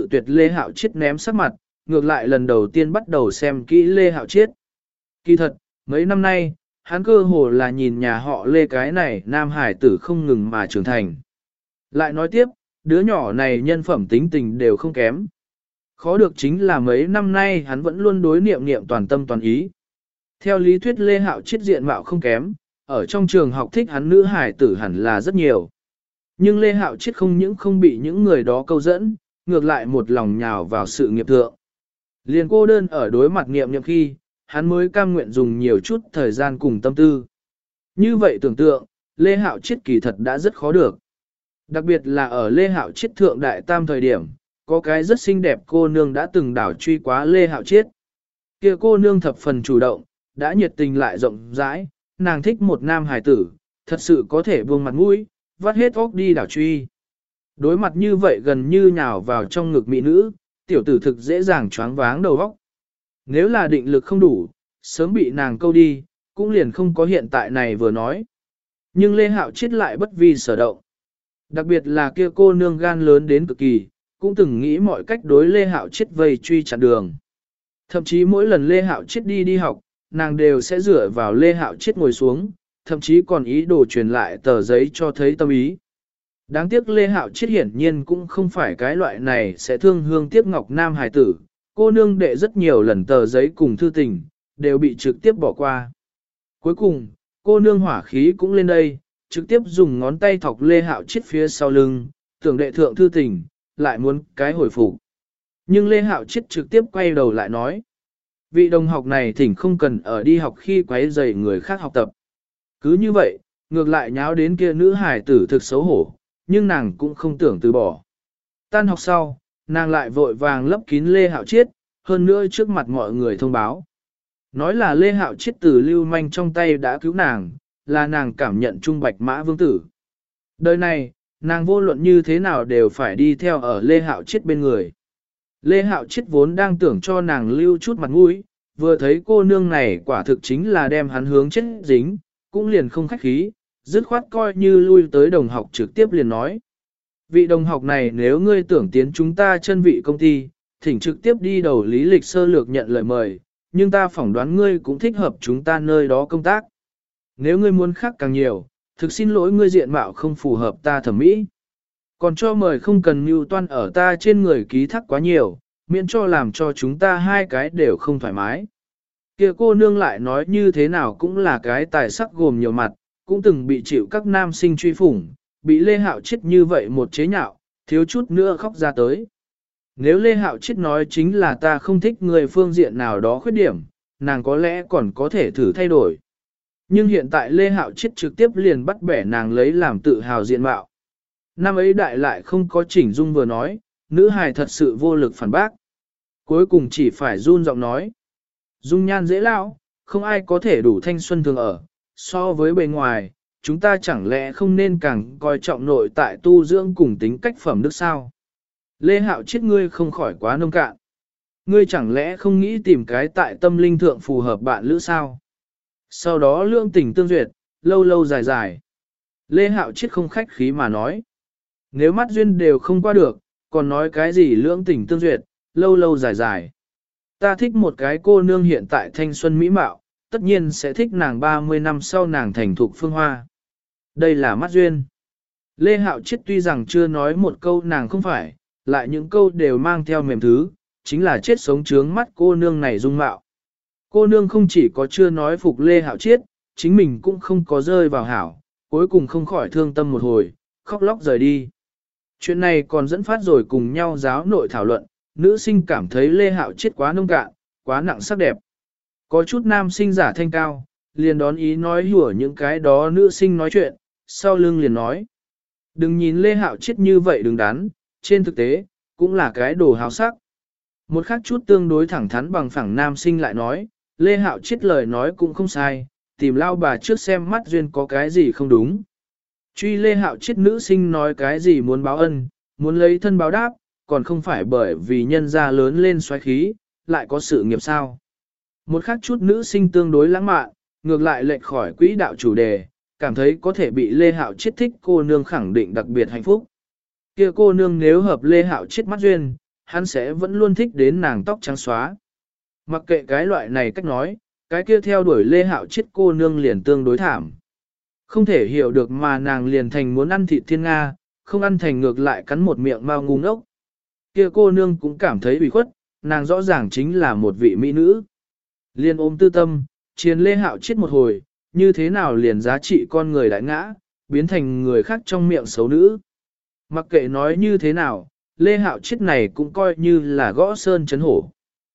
Kỳ thật, mấy năm nay, hắn cơ hồ là nhìn nhà họ Lê cái này nam hải tử không ngừng mà trưởng thành. Lại nói tiếp, đứa nhỏ này nhân phẩm tính tình đều không kém. Khó được chính là mấy năm nay hắn vẫn luôn đối niệm niệm toàn tâm toàn ý. Theo lý thuyết Lê Hạo Chiết diện mạo không kém, ở trong trường học thích hắn nữ hải tử hẳn là rất nhiều. Nhưng Lê Hạo Chiết không những không bị những người đó câu dẫn, ngược lại một lòng nhào vào sự nghiệp thượng. Liền cô đơn ở đối mặt niệm niệm khi, hắn mới cam nguyện dùng nhiều chút thời gian cùng tâm tư. Như vậy tưởng tượng, Lê Hạo Chiết kỳ thật đã rất khó được. Đặc biệt là ở Lê Hạo Chiết thượng đại tam thời điểm, có cái rất xinh đẹp cô nương đã từng đảo truy quá Lê Hạo Chiết. Kia cô nương thập phần chủ động, đã nhiệt tình lại rộng rãi, nàng thích một nam hài tử, thật sự có thể buông mặt mũi, vắt hết óc đi đảo truy. Đối mặt như vậy gần như nhào vào trong ngực mỹ nữ, tiểu tử thực dễ dàng choáng váng đầu óc. Nếu là định lực không đủ, sớm bị nàng câu đi, cũng liền không có hiện tại này vừa nói. Nhưng Lê Hạo Chiết lại bất vi sở động. Đặc biệt là kia cô nương gan lớn đến cực kỳ, cũng từng nghĩ mọi cách đối Lê Hạo Chiết vây truy chặn đường. Thậm chí mỗi lần Lê Hạo Chiết đi học, nàng đều sẽ dựa vào Lê Hạo Chiết ngồi xuống, thậm chí còn ý đồ truyền lại tờ giấy cho thấy tâm ý. Đáng tiếc Lê Hạo Chiết hiển nhiên cũng không phải cái loại này sẽ thương hương tiếc ngọc nam hài tử, cô nương đệ rất nhiều lần tờ giấy cùng thư tình, đều bị trực tiếp bỏ qua. Cuối cùng, cô nương hỏa khí cũng lên đây, trực tiếp dùng ngón tay thọc Lê Hạo Chiết phía sau lưng, tưởng đệ thượng thư tình, lại muốn cái hồi phục. Nhưng Lê Hạo Chiết trực tiếp quay đầu lại nói, vị đồng học này thỉnh không cần ở đi học khi quấy rầy người khác học tập. Cứ như vậy, ngược lại nháo đến kia nữ hài tử thực xấu hổ, nhưng nàng cũng không tưởng từ bỏ. Tan học sau, nàng lại vội vàng lấp kín Lê Hạo Chiết, hơn nữa trước mặt mọi người thông báo. Nói là Lê Hạo Chiết từ lưu manh trong tay đã cứu nàng, là nàng cảm nhận trung bạch mã vương tử. Đời này, nàng vô luận như thế nào đều phải đi theo ở Lê Hạo Chiết bên người. Lê Hạo Chiết vốn đang tưởng cho nàng lưu chút mặt mũi, vừa thấy cô nương này quả thực chính là đem hắn hướng chết dính, cũng liền không khách khí, dứt khoát coi như lui tới đồng học trực tiếp liền nói. Vị đồng học này nếu ngươi tưởng tiến chúng ta chân vị công ty, thỉnh trực tiếp đi đầu lý lịch sơ lược nhận lời mời, nhưng ta phỏng đoán ngươi cũng thích hợp chúng ta nơi đó công tác. Nếu ngươi muốn khác càng nhiều, thực xin lỗi ngươi diện mạo không phù hợp ta thẩm mỹ. Còn cho mời không cần mưu toan ở ta trên người ký thác quá nhiều, miễn cho làm cho chúng ta hai cái đều không thoải mái. Kia cô nương lại nói như thế nào cũng là cái tài sắc gồm nhiều mặt, cũng từng bị chịu các nam sinh truy phủng, bị Lê Hạo Chiết như vậy một chế nhạo, thiếu chút nữa khóc ra tới. Nếu Lê Hạo Chiết nói chính là ta không thích người phương diện nào đó khuyết điểm, nàng có lẽ còn có thể thử thay đổi. Nhưng hiện tại Lê Hạo Chiết trực tiếp liền bắt bẻ nàng lấy làm tự hào diện mạo. Năm ấy đại lại không có chỉnh dung vừa nói, nữ hài thật sự vô lực phản bác. Cuối cùng chỉ phải run giọng nói. Dung nhan dễ lão, không ai có thể đủ thanh xuân thường ở, so với bề ngoài, chúng ta chẳng lẽ không nên càng coi trọng nội tại tu dưỡng cùng tính cách phẩm đức sao? Lê Hạo Chiết ngươi không khỏi quá nông cạn. Ngươi chẳng lẽ không nghĩ tìm cái tại tâm linh thượng phù hợp bạn lữ sao? Sau đó lương tình tương duyệt, lâu lâu dài dài. Lê Hạo Chiết không khách khí mà nói. Nếu mắt duyên đều không qua được, còn nói cái gì lương tình tương duyệt, lâu lâu dài dài. Ta thích một cái cô nương hiện tại thanh xuân mỹ mạo, tất nhiên sẽ thích nàng 30 năm sau nàng thành thục phương hoa. Đây là mắt duyên. Lê Hạo Chiết tuy rằng chưa nói một câu nàng không phải, lại những câu đều mang theo mềm thứ, chính là chết sống trướng mắt cô nương này dung mạo. Cô nương không chỉ có chưa nói phục Lê Hạo Chiết, chính mình cũng không có rơi vào hảo, cuối cùng không khỏi thương tâm một hồi, khóc lóc rời đi. Chuyện này còn dẫn phát rồi cùng nhau giáo nội thảo luận, nữ sinh cảm thấy Lê Hạo Chiết quá nông cạn, quá nặng sắc đẹp. Có chút nam sinh giả thanh cao, liền đón ý nói hùa những cái đó nữ sinh nói chuyện, sau lưng liền nói. Đừng nhìn Lê Hạo Chiết như vậy đứng đắn, trên thực tế, cũng là cái đồ hào sắc. Một khác chút tương đối thẳng thắn bằng phẳng nam sinh lại nói, Lê Hạo Chiết lời nói cũng không sai, tìm lao bà trước xem mắt duyên có cái gì không đúng. Truy Lê Hạo Chiết nữ sinh nói cái gì muốn báo ân, muốn lấy thân báo đáp, còn không phải bởi vì nhân gia lớn lên xoáy khí, lại có sự nghiệp sao. Một khác chút nữ sinh tương đối lãng mạn, ngược lại lệch khỏi quỹ đạo chủ đề, cảm thấy có thể bị Lê Hạo Chiết thích cô nương khẳng định đặc biệt hạnh phúc. Kia cô nương nếu hợp Lê Hạo Chiết mắt duyên, hắn sẽ vẫn luôn thích đến nàng tóc trắng xóa. Mặc kệ cái loại này cách nói, cái kia theo đuổi Lê Hạo Chiết cô nương liền tương đối thảm. Không thể hiểu được mà nàng liền thành muốn ăn thịt thiên Nga, không ăn thành ngược lại cắn một miệng mau ngu ngốc. Kia cô nương cũng cảm thấy ủy khuất, nàng rõ ràng chính là một vị mỹ nữ. Liền ôm tư tâm, chiến Lê Hạo Chiết một hồi, như thế nào liền giá trị con người đại ngã, biến thành người khác trong miệng xấu nữ. Mặc kệ nói như thế nào, Lê Hạo Chiết này cũng coi như là gõ sơn chấn hổ.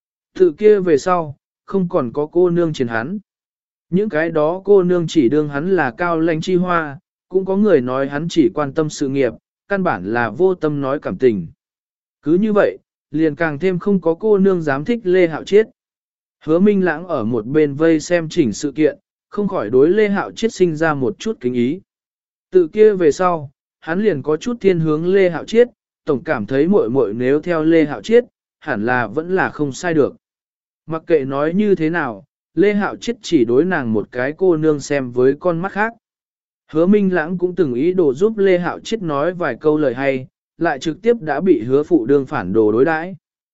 Tự kia về sau, không còn có cô nương chiến hắn. Những cái đó cô nương chỉ đương hắn là cao lãnh chi hoa, cũng có người nói hắn chỉ quan tâm sự nghiệp, căn bản là vô tâm nói cảm tình. Cứ như vậy, liền càng thêm không có cô nương dám thích Lê Hạo Chiết. Hứa Minh Lãng ở một bên vây xem chỉnh sự kiện, không khỏi đối Lê Hạo Chiết sinh ra một chút kính ý. Từ kia về sau, hắn liền có chút thiên hướng Lê Hạo Chiết, tổng cảm thấy muội muội nếu theo Lê Hạo Chiết, hẳn là vẫn là không sai được. Mặc kệ nói như thế nào, Lê Hạo Chiết chỉ đối nàng một cái cô nương xem với con mắt khác. Hứa Minh Lãng cũng từng ý đồ giúp Lê Hạo Chiết nói vài câu lời hay, lại trực tiếp đã bị hứa phụ đương phản đồ đối đãi.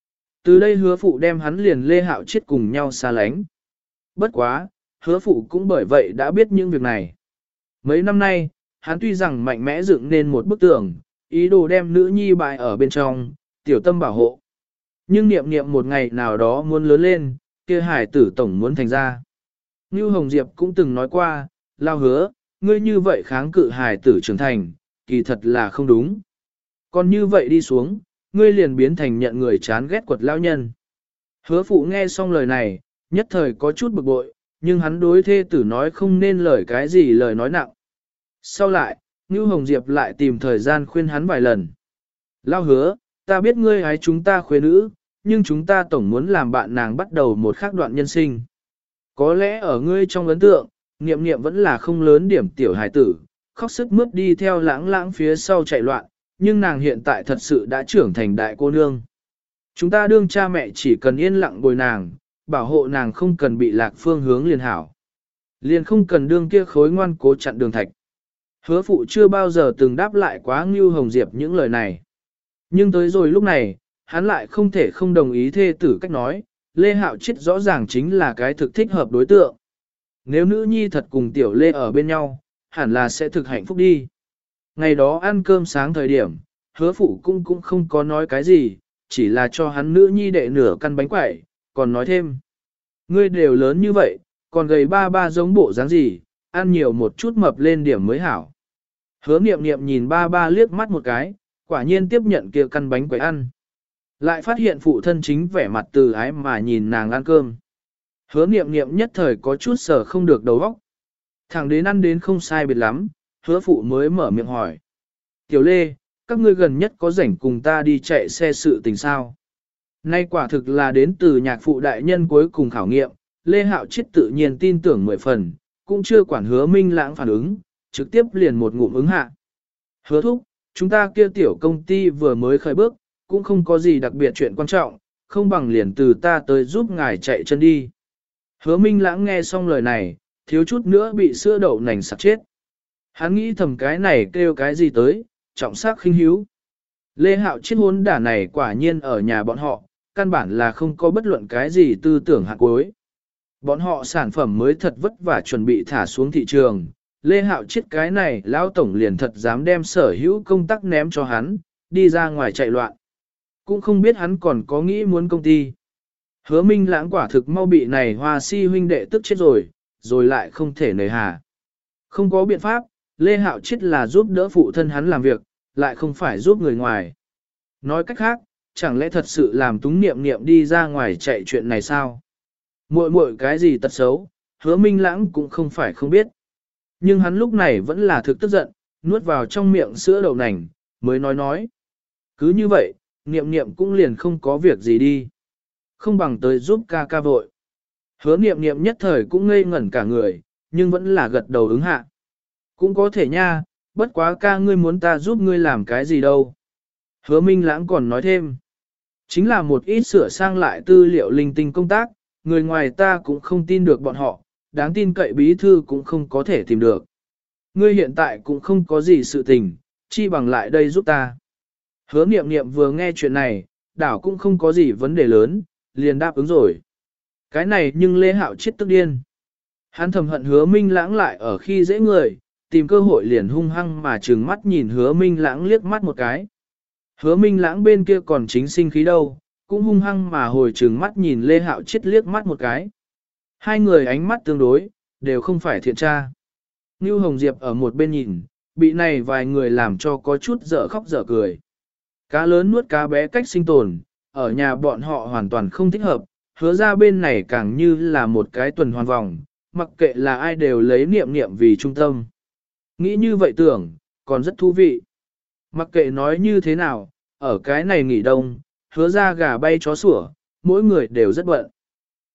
Từ đây hứa phụ đem hắn liền Lê Hạo Chiết cùng nhau xa lánh. Bất quá, hứa phụ cũng bởi vậy đã biết những việc này. Mấy năm nay, hắn tuy rằng mạnh mẽ dựng nên một bức tường, ý đồ đem nữ nhi bại ở bên trong, tiểu tâm bảo hộ. Nhưng niệm niệm một ngày nào đó muốn lớn lên, kia hải tử tổng muốn thành ra. Như Hồng Diệp cũng từng nói qua, lao hứa, ngươi như vậy kháng cự hải tử trưởng thành, kỳ thật là không đúng. Còn như vậy đi xuống, ngươi liền biến thành nhận người chán ghét quật lao nhân. Hứa phụ nghe xong lời này, nhất thời có chút bực bội, nhưng hắn đối thê tử nói không nên lời cái gì lời nói nặng. Sau lại, Như Hồng Diệp lại tìm thời gian khuyên hắn vài lần. Lao hứa, ta biết ngươi ái chúng ta khuê nữ, nhưng chúng ta tổng muốn làm bạn nàng bắt đầu một khác đoạn nhân sinh. Có lẽ ở ngươi trong ấn tượng, niệm niệm vẫn là không lớn điểm tiểu hài tử, khóc sức mướt đi theo lãng lãng phía sau chạy loạn, nhưng nàng hiện tại thật sự đã trưởng thành đại cô nương. Chúng ta đương cha mẹ chỉ cần yên lặng bồi nàng, bảo hộ nàng không cần bị lạc phương hướng liền hảo. Liền không cần đương kia khối ngoan cố chặn đường thạch. Hứa phụ chưa bao giờ từng đáp lại quá Ngưu Hồng Diệp những lời này. Nhưng tới rồi lúc này, hắn lại không thể không đồng ý thê tử cách nói, Lê Hạo Chiết rõ ràng chính là cái thực thích hợp đối tượng. Nếu nữ nhi thật cùng tiểu Lê ở bên nhau, hẳn là sẽ thực hạnh phúc đi. Ngày đó ăn cơm sáng thời điểm, hứa phụ cũng không có nói cái gì, chỉ là cho hắn nữ nhi đệ nửa căn bánh quẩy, còn nói thêm. Ngươi đều lớn như vậy, còn gầy ba ba giống bộ dáng gì, ăn nhiều một chút mập lên điểm mới hảo. Hứa niệm niệm nhìn ba ba liếc mắt một cái, quả nhiên tiếp nhận kia căn bánh quẩy ăn. Lại phát hiện phụ thân chính vẻ mặt từ ái mà nhìn nàng ăn cơm. Hứa niệm niệm nhất thời có chút sở không được đầu óc. Thẳng đến ăn đến không sai biệt lắm, hứa phụ mới mở miệng hỏi. Tiểu Lê, các ngươi gần nhất có rảnh cùng ta đi chạy xe sự tình sao? Nay quả thực là đến từ nhạc phụ đại nhân cuối cùng khảo nghiệm, Lê Hạo Chiết tự nhiên tin tưởng 10 phần, cũng chưa quản hứa Minh Lãng phản ứng, trực tiếp liền một ngụm ứng hạ. Hứa thúc, chúng ta kia tiểu công ty vừa mới khởi bước, cũng không có gì đặc biệt chuyện quan trọng, không bằng liền từ ta tới giúp ngài chạy chân đi. Hứa Minh Lãng nghe xong lời này, thiếu chút nữa bị sữa đậu nành sặc chết. Hắn nghĩ thầm cái này kêu cái gì tới, trọng sắc khinh hiếu. Lê Hạo Chiết hôn đả này quả nhiên ở nhà bọn họ, căn bản là không có bất luận cái gì tư tưởng hạt cuối. Bọn họ sản phẩm mới thật vất vả chuẩn bị thả xuống thị trường, Lê Hạo Chiết cái này lão tổng liền thật dám đem sở hữu công tác ném cho hắn, đi ra ngoài chạy loạn. Cũng không biết hắn còn có nghĩ muốn công ty. Hứa Minh Lãng quả thực mau bị này Hoa Si huynh đệ tức chết rồi lại không thể nề hà. Không có biện pháp, Lê Hạo Chiết là giúp đỡ phụ thân hắn làm việc, lại không phải giúp người ngoài. Nói cách khác, chẳng lẽ thật sự làm túng niệm niệm đi ra ngoài chạy chuyện này sao? Muội muội cái gì tật xấu, Hứa Minh Lãng cũng không phải không biết. Nhưng hắn lúc này vẫn là thực tức giận, nuốt vào trong miệng sữa đậu nành, mới nói. Cứ như vậy, niệm niệm cũng liền không có việc gì đi. Không bằng tới giúp ca ca vội. Hứa niệm niệm nhất thời cũng ngây ngẩn cả người, nhưng vẫn là gật đầu ứng hạ. Cũng có thể nha, bất quá ca ngươi muốn ta giúp ngươi làm cái gì đâu. Hứa Minh Lãng còn nói thêm. Chính là một ít sửa sang lại tư liệu linh tinh công tác, người ngoài ta cũng không tin được bọn họ, đáng tin cậy bí thư cũng không có thể tìm được. Ngươi hiện tại cũng không có gì sự tình, chi bằng lại đây giúp ta. Hứa niệm niệm vừa nghe chuyện này, đảo cũng không có gì vấn đề lớn, liền đáp ứng rồi. Cái này nhưng Lê Hạo Chiết tức điên. Hắn thầm hận Hứa Minh Lãng lại ở khi dễ người, tìm cơ hội liền hung hăng mà trừng mắt nhìn Hứa Minh Lãng liếc mắt một cái. Hứa Minh Lãng bên kia còn chính sinh khí đâu, cũng hung hăng mà hồi trừng mắt nhìn Lê Hạo Chiết liếc mắt một cái. Hai người ánh mắt tương đối, đều không phải thiện tra. Như Hồng Diệp ở một bên nhìn, bị này vài người làm cho có chút dở khóc dở cười. Cá lớn nuốt cá bé cách sinh tồn, ở nhà bọn họ hoàn toàn không thích hợp, hứa ra bên này càng như là một cái tuần hoàn vòng, mặc kệ là ai đều lấy niệm niệm vì trung tâm. Nghĩ như vậy tưởng, còn rất thú vị. Mặc kệ nói như thế nào, ở cái này nghỉ đông, hứa ra gà bay chó sủa, mỗi người đều rất bận.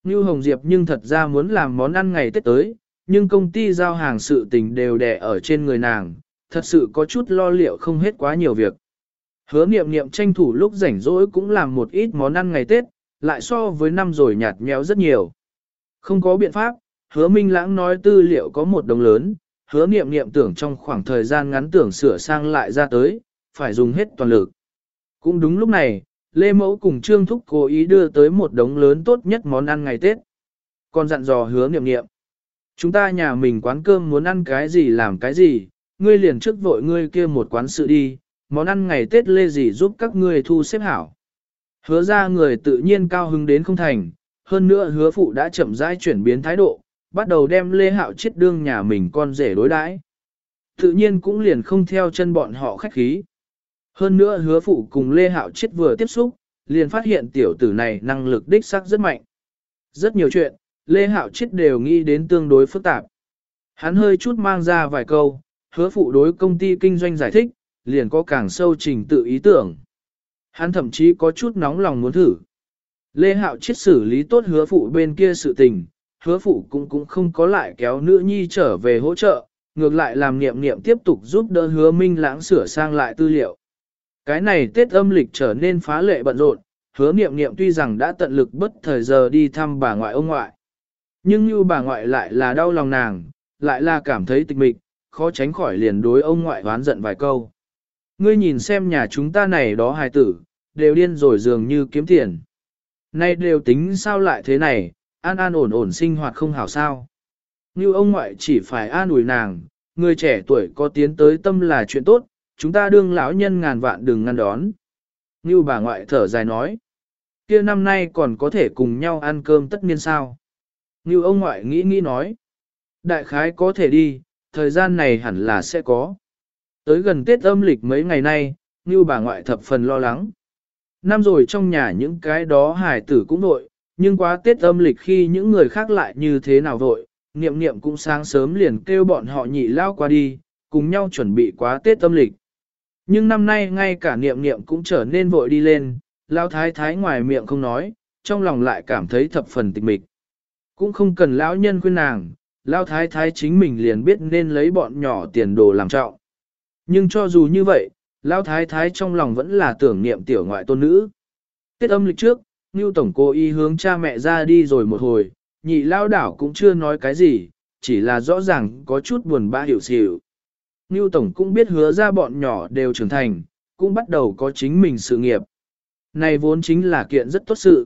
Ngưu Hồng Diệp nhưng thật ra muốn làm món ăn ngày Tết tới, nhưng công ty giao hàng sự tình đều đè ở trên người nàng, thật sự có chút lo liệu không hết quá nhiều việc. Hứa Niệm Niệm tranh thủ lúc rảnh rỗi cũng làm một ít món ăn ngày Tết, lại so với năm rồi nhạt nhẽo rất nhiều. Không có biện pháp, Hứa Minh Lãng nói tư liệu có một đống lớn, Hứa Niệm Niệm tưởng trong khoảng thời gian ngắn tưởng sửa sang lại ra tới, phải dùng hết toàn lực. Cũng đúng lúc này, Lê Mẫu cùng Trương Thúc cố ý đưa tới một đống lớn tốt nhất món ăn ngày Tết. Còn dặn dò Hứa Niệm Niệm, chúng ta nhà mình quán cơm muốn ăn cái gì làm cái gì, ngươi liền trước vội ngươi kia một quán sự đi, món ăn ngày Tết lê gì giúp các ngươi thu xếp hảo. Hứa ra người tự nhiên cao hứng đến không thành, hơn nữa hứa phụ đã chậm rãi chuyển biến thái độ, bắt đầu đem Lê Hạo Chiết đương nhà mình con rể đối đãi. Tự nhiên cũng liền không theo chân bọn họ khách khí. Hơn nữa hứa phụ cùng Lê Hạo Chiết vừa tiếp xúc, liền phát hiện tiểu tử này năng lực đích sắc rất mạnh. Rất nhiều chuyện, Lê Hạo Chiết đều nghĩ đến tương đối phức tạp. Hắn hơi chút mang ra vài câu, hứa phụ đối công ty kinh doanh giải thích, liền có càng sâu trình tự ý tưởng. Hắn thậm chí có chút nóng lòng muốn thử. Lê Hạo Chiết xử lý tốt hứa phụ bên kia sự tình, hứa phụ cũng không có lại kéo nữ nhi trở về hỗ trợ, ngược lại làm Niệm Niệm tiếp tục giúp đỡ Hứa Minh Lãng sửa sang lại tư liệu. Cái này Tết âm lịch trở nên phá lệ bận rộn, Hứa Niệm Niệm tuy rằng đã tận lực bất thời giờ đi thăm bà ngoại ông ngoại. Nhưng như bà ngoại lại là đau lòng nàng, lại là cảm thấy tịch mịch, khó tránh khỏi liền đối ông ngoại oán giận vài câu. Ngươi nhìn xem nhà chúng ta này đó hài tử, đều điên rồi dường như kiếm tiền. Nay đều tính sao lại thế này, an an ổn ổn sinh hoạt không hảo sao. Như ông ngoại chỉ phải an ủi nàng, người trẻ tuổi có tiến tới tâm là chuyện tốt, chúng ta đương lão nhân ngàn vạn đừng ngăn đón. Như bà ngoại thở dài nói, kia năm nay còn có thể cùng nhau ăn cơm tất niên sao. Như ông ngoại nghĩ nói, đại khái có thể đi, thời gian này hẳn là sẽ có. Tới gần Tết âm lịch mấy ngày nay, như bà ngoại thập phần lo lắng. Năm rồi trong nhà những cái đó hài tử cũng vội, nhưng quá Tết âm lịch khi những người khác lại như thế nào vội, Niệm Niệm cũng sáng sớm liền kêu bọn họ nhị lao qua đi, cùng nhau chuẩn bị quá Tết âm lịch. Nhưng năm nay ngay cả Niệm Niệm cũng trở nên vội đi lên, lao thái thái ngoài miệng không nói, trong lòng lại cảm thấy thập phần tịch mịch. Cũng không cần lão nhân khuyên nàng, lao thái thái chính mình liền biết nên lấy bọn nhỏ tiền đồ làm trọng. Nhưng cho dù như vậy, lao thái thái trong lòng vẫn là tưởng niệm tiểu ngoại tôn nữ. Tết âm lịch trước, Ngưu Tổng cố ý hướng cha mẹ ra đi rồi một hồi, nhị lao đảo cũng chưa nói cái gì, chỉ là rõ ràng có chút buồn bã hiểu xỉu. Ngưu Tổng cũng biết hứa ra bọn nhỏ đều trưởng thành, cũng bắt đầu có chính mình sự nghiệp. Này vốn chính là kiện rất tốt sự.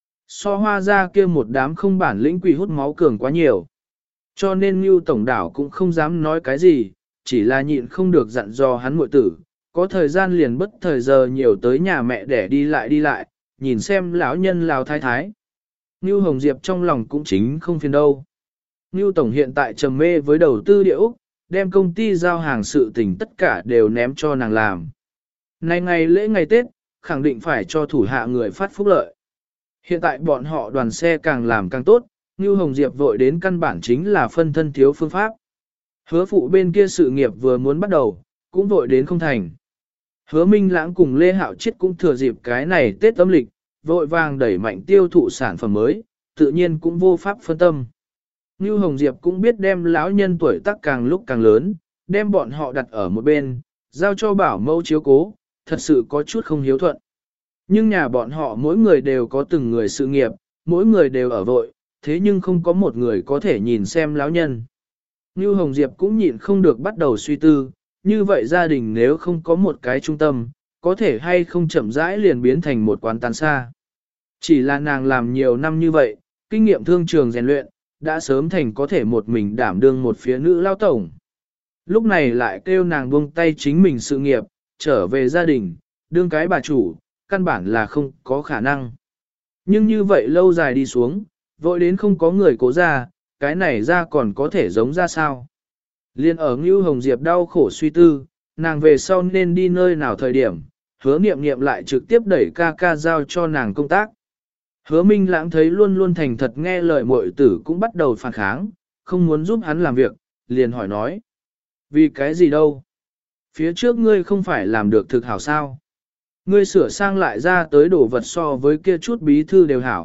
So hoa ra kia một đám không bản lĩnh quỷ hút máu cường quá nhiều. Cho nên Ngưu Tổng đảo cũng không dám nói cái gì, chỉ là nhịn không được dặn dò hắn muội tử, có thời gian liền bất thời giờ nhiều tới nhà mẹ để đi lại, nhìn xem lão nhân lão thái thái. Ngưu Hồng Diệp trong lòng cũng chính không phiền đâu. Ngưu Tổng hiện tại trầm mê với đầu tư địa Úc, đem công ty giao hàng sự tình tất cả đều ném cho nàng làm. Này ngày lễ ngày Tết, khẳng định phải cho thủ hạ người phát phúc lợi. Hiện tại bọn họ đoàn xe càng làm càng tốt, Ngưu Hồng Diệp vội đến căn bản chính là phân thân thiếu phương pháp. Hứa phụ bên kia sự nghiệp vừa muốn bắt đầu, cũng vội đến không thành. Hứa Minh Lãng cùng Lê Hạo Chiết cũng thừa dịp cái này Tết âm lịch, vội vàng đẩy mạnh tiêu thụ sản phẩm mới, tự nhiên cũng vô pháp phân tâm. Ngưu Hồng Diệp cũng biết đem lão nhân tuổi tác càng lúc càng lớn, đem bọn họ đặt ở một bên, giao cho bảo mẫu chiếu cố, thật sự có chút không hiếu thuận. Nhưng nhà bọn họ mỗi người đều có từng người sự nghiệp, mỗi người đều ở vội, thế nhưng không có một người có thể nhìn xem lão nhân. Ngưu Hồng Diệp cũng nhịn không được bắt đầu suy tư, như vậy gia đình nếu không có một cái trung tâm, có thể hay không chậm rãi liền biến thành một quán tán xa. Chỉ là nàng làm nhiều năm như vậy, kinh nghiệm thương trường rèn luyện, đã sớm thành có thể một mình đảm đương một phía nữ lao tổng. Lúc này lại kêu nàng buông tay chính mình sự nghiệp, trở về gia đình, đương cái bà chủ, căn bản là không có khả năng. Nhưng như vậy lâu dài đi xuống, vội đến không có người cố ra, cái này ra còn có thể giống ra sao. Liên ở Ngưu Hồng Diệp đau khổ suy tư, nàng về sau nên đi nơi nào thời điểm, Hứa Niệm Niệm lại trực tiếp đẩy ca ca giao cho nàng công tác. Hứa Minh Lãng thấy luôn luôn thành thật nghe lời muội tử cũng bắt đầu phản kháng, không muốn giúp hắn làm việc, liền hỏi nói. Vì cái gì đâu? Phía trước ngươi không phải làm được thực hảo sao? Ngươi sửa sang lại ra tới đồ vật so với kia chút bí thư đều hảo,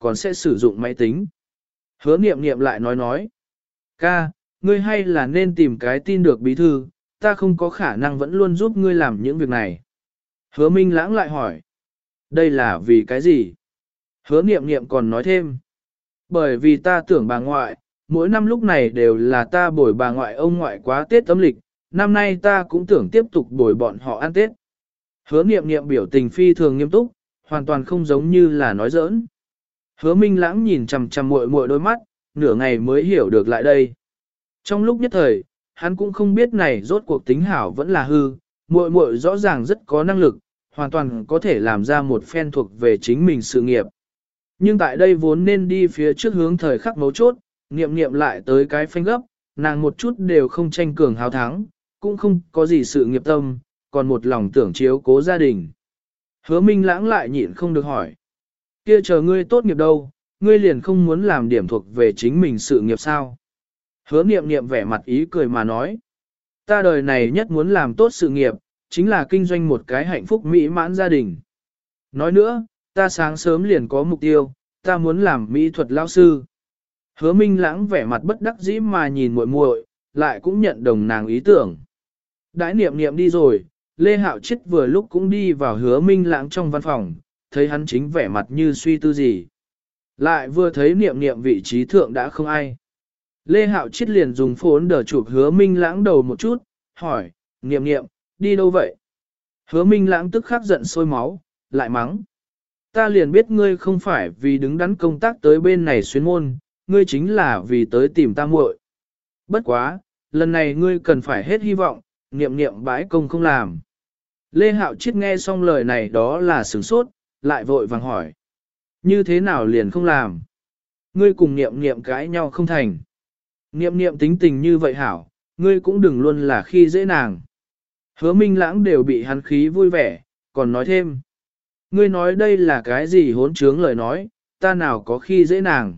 còn sẽ sử dụng máy tính. Hứa niệm niệm lại nói. Ca, ngươi hay là nên tìm cái tin được bí thư, ta không có khả năng vẫn luôn giúp ngươi làm những việc này. Hứa Minh Lãng lại hỏi. Đây là vì cái gì? Hứa niệm niệm còn nói thêm. Bởi vì ta tưởng bà ngoại, mỗi năm lúc này đều là ta bồi bà ngoại ông ngoại quá Tết âm lịch, năm nay ta cũng tưởng tiếp tục bồi bọn họ ăn Tết. Hứa niệm niệm biểu tình phi thường nghiêm túc, hoàn toàn không giống như là nói giỡn. Hứa Minh Lãng nhìn chằm chằm muội muội đôi mắt, nửa ngày mới hiểu được lại đây. Trong lúc nhất thời, hắn cũng không biết này rốt cuộc tính hảo vẫn là hư, muội muội rõ ràng rất có năng lực, hoàn toàn có thể làm ra một phen thuộc về chính mình sự nghiệp. Nhưng tại đây vốn nên đi phía trước hướng thời khắc mấu chốt, niệm niệm lại tới cái phanh gấp, nàng một chút đều không tranh cường hào thắng, cũng không có gì sự nghiệp tâm, còn một lòng tưởng chiếu cố gia đình. Hứa Minh Lãng lại nhịn không được hỏi. Kia chờ ngươi tốt nghiệp đâu, ngươi liền không muốn làm điểm thuộc về chính mình sự nghiệp sao? Hứa niệm niệm vẻ mặt ý cười mà nói. Ta đời này nhất muốn làm tốt sự nghiệp, chính là kinh doanh một cái hạnh phúc mỹ mãn gia đình. Nói nữa, ta sáng sớm liền có mục tiêu, ta muốn làm mỹ thuật lão sư. Hứa Minh Lãng vẻ mặt bất đắc dĩ mà nhìn muội muội, lại cũng nhận đồng nàng ý tưởng. Đãi niệm niệm đi rồi, Lê Hạo Chiết vừa lúc cũng đi vào Hứa Minh Lãng trong văn phòng, thấy hắn chính vẻ mặt như suy tư gì. Lại vừa thấy niệm niệm vị trí thượng đã không ai. Lê Hạo Chiết liền dùng phốn đờ chụp Hứa Minh Lãng đầu một chút, hỏi, niệm niệm, đi đâu vậy? Hứa Minh Lãng tức khắc giận sôi máu, lại mắng. Ta liền biết ngươi không phải vì đứng đắn công tác tới bên này xuyên môn, ngươi chính là vì tới tìm ta muội. Bất quá, lần này ngươi cần phải hết hy vọng, niệm niệm bãi công không làm. Lê Hạo Chiết nghe xong lời này đó là sửng sốt, lại vội vàng hỏi. Như thế nào liền không làm? Ngươi cùng niệm niệm cãi nhau không thành. Niệm niệm tính tình như vậy hảo, ngươi cũng đừng luôn là khi dễ nàng. Hứa Minh Lãng đều bị hắn khí vui vẻ, còn nói thêm. Ngươi nói đây là cái gì hỗn trướng lời nói, ta nào có khi dễ nàng.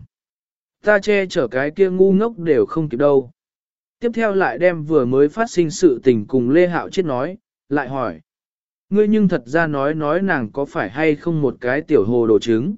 Ta che chở cái kia ngu ngốc đều không kịp đâu. Tiếp theo lại đem vừa mới phát sinh sự tình cùng Lê Hạo Chiết nói, lại hỏi. Ngươi nhưng thật ra nói nàng có phải hay không một cái tiểu hồ đồ trứng.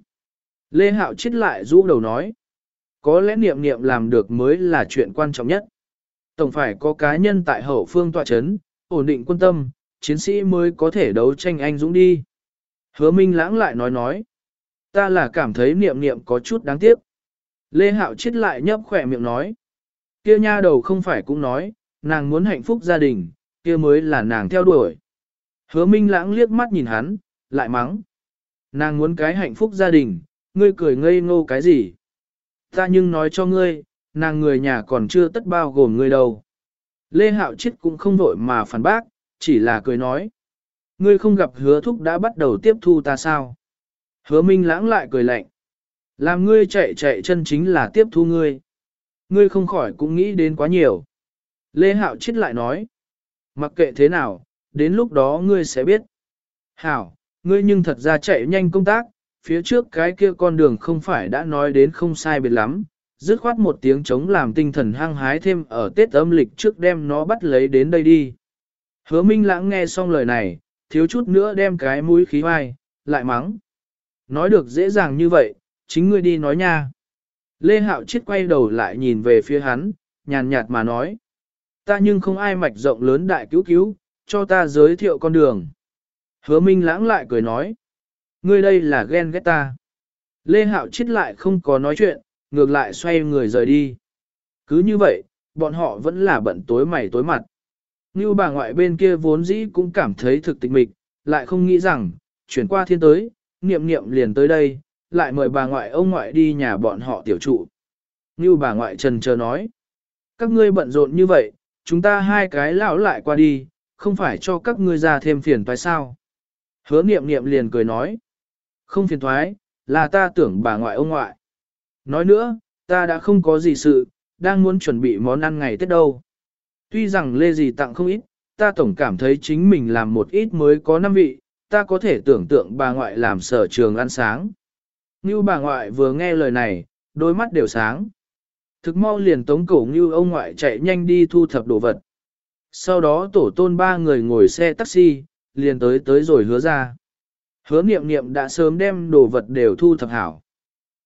Lê Hạo Chiết lại rũ đầu nói. Có lẽ niệm niệm làm được mới là chuyện quan trọng nhất. Tổng phải có cá nhân tại hậu phương tọa chấn, ổn định quân tâm, chiến sĩ mới có thể đấu tranh anh dũng đi. Hứa Minh Lãng lại nói. Ta là cảm thấy niệm niệm có chút đáng tiếc. Lê Hạo Chiết lại nhấp khỏe miệng nói. Kia nha đầu không phải cũng nói, nàng muốn hạnh phúc gia đình, kia mới là nàng theo đuổi. Hứa Minh Lãng liếc mắt nhìn hắn, lại mắng. Nàng muốn cái hạnh phúc gia đình, ngươi cười ngây ngô cái gì? Ta nhưng nói cho ngươi, nàng người nhà còn chưa tất bao gồm ngươi đâu. Lê Hạo Chiết cũng không vội mà phản bác, chỉ là cười nói. Ngươi không gặp Hứa Thúc đã bắt đầu tiếp thu ta sao? Hứa Minh Lãng lại cười lạnh. Làm ngươi chạy chân chính là tiếp thu ngươi. Ngươi không khỏi cũng nghĩ đến quá nhiều. Lê Hạo Chiết lại nói. Mặc kệ thế nào, đến lúc đó ngươi sẽ biết. Hảo, ngươi nhưng thật ra chạy nhanh công tác, phía trước cái kia con đường không phải đã nói đến không sai biệt lắm, dứt khoát một tiếng chống làm tinh thần hăng hái thêm ở Tết âm lịch trước đem nó bắt lấy đến đây đi. Hứa Minh Lãng nghe xong lời này, thiếu chút nữa đem cái mũi khí vai, lại mắng. Nói được dễ dàng như vậy, chính ngươi đi nói nha. Lê Hạo Chiết quay đầu lại nhìn về phía hắn, nhàn nhạt mà nói. Ta nhưng không ai mạch rộng lớn đại cứu, cho ta giới thiệu con đường. Hứa Minh Lãng lại cười nói. Ngươi đây là ghen ghét ta. Lê Hạo Chiết lại không có nói chuyện, ngược lại xoay người rời đi. Cứ như vậy, bọn họ vẫn là bận tối mày tối mặt. Như bà ngoại bên kia vốn dĩ cũng cảm thấy thực tịch mịch, lại không nghĩ rằng, chuyển qua thiên tới, niệm niệm liền tới đây, lại mời bà ngoại ông ngoại đi nhà bọn họ tiểu trụ. Như bà ngoại trần chờ nói, các ngươi bận rộn như vậy, chúng ta hai cái lão lại qua đi, không phải cho các ngươi ra thêm phiền toái sao. Hứa niệm niệm liền cười nói, không phiền toái, là ta tưởng bà ngoại ông ngoại. Nói nữa, ta đã không có gì sự, đang muốn chuẩn bị món ăn ngày Tết đâu. Tuy rằng lê gì tặng không ít, ta tổng cảm thấy chính mình làm một ít mới có 5 vị, ta có thể tưởng tượng bà ngoại làm sở trường ăn sáng. Như bà ngoại vừa nghe lời này, đôi mắt đều sáng. Thực mau liền tống cổ như ông ngoại chạy nhanh đi thu thập đồ vật. Sau đó tổ tôn 3 người ngồi xe taxi, liền tới rồi hứa ra. Hứa niệm niệm đã sớm đem đồ vật đều thu thập hảo.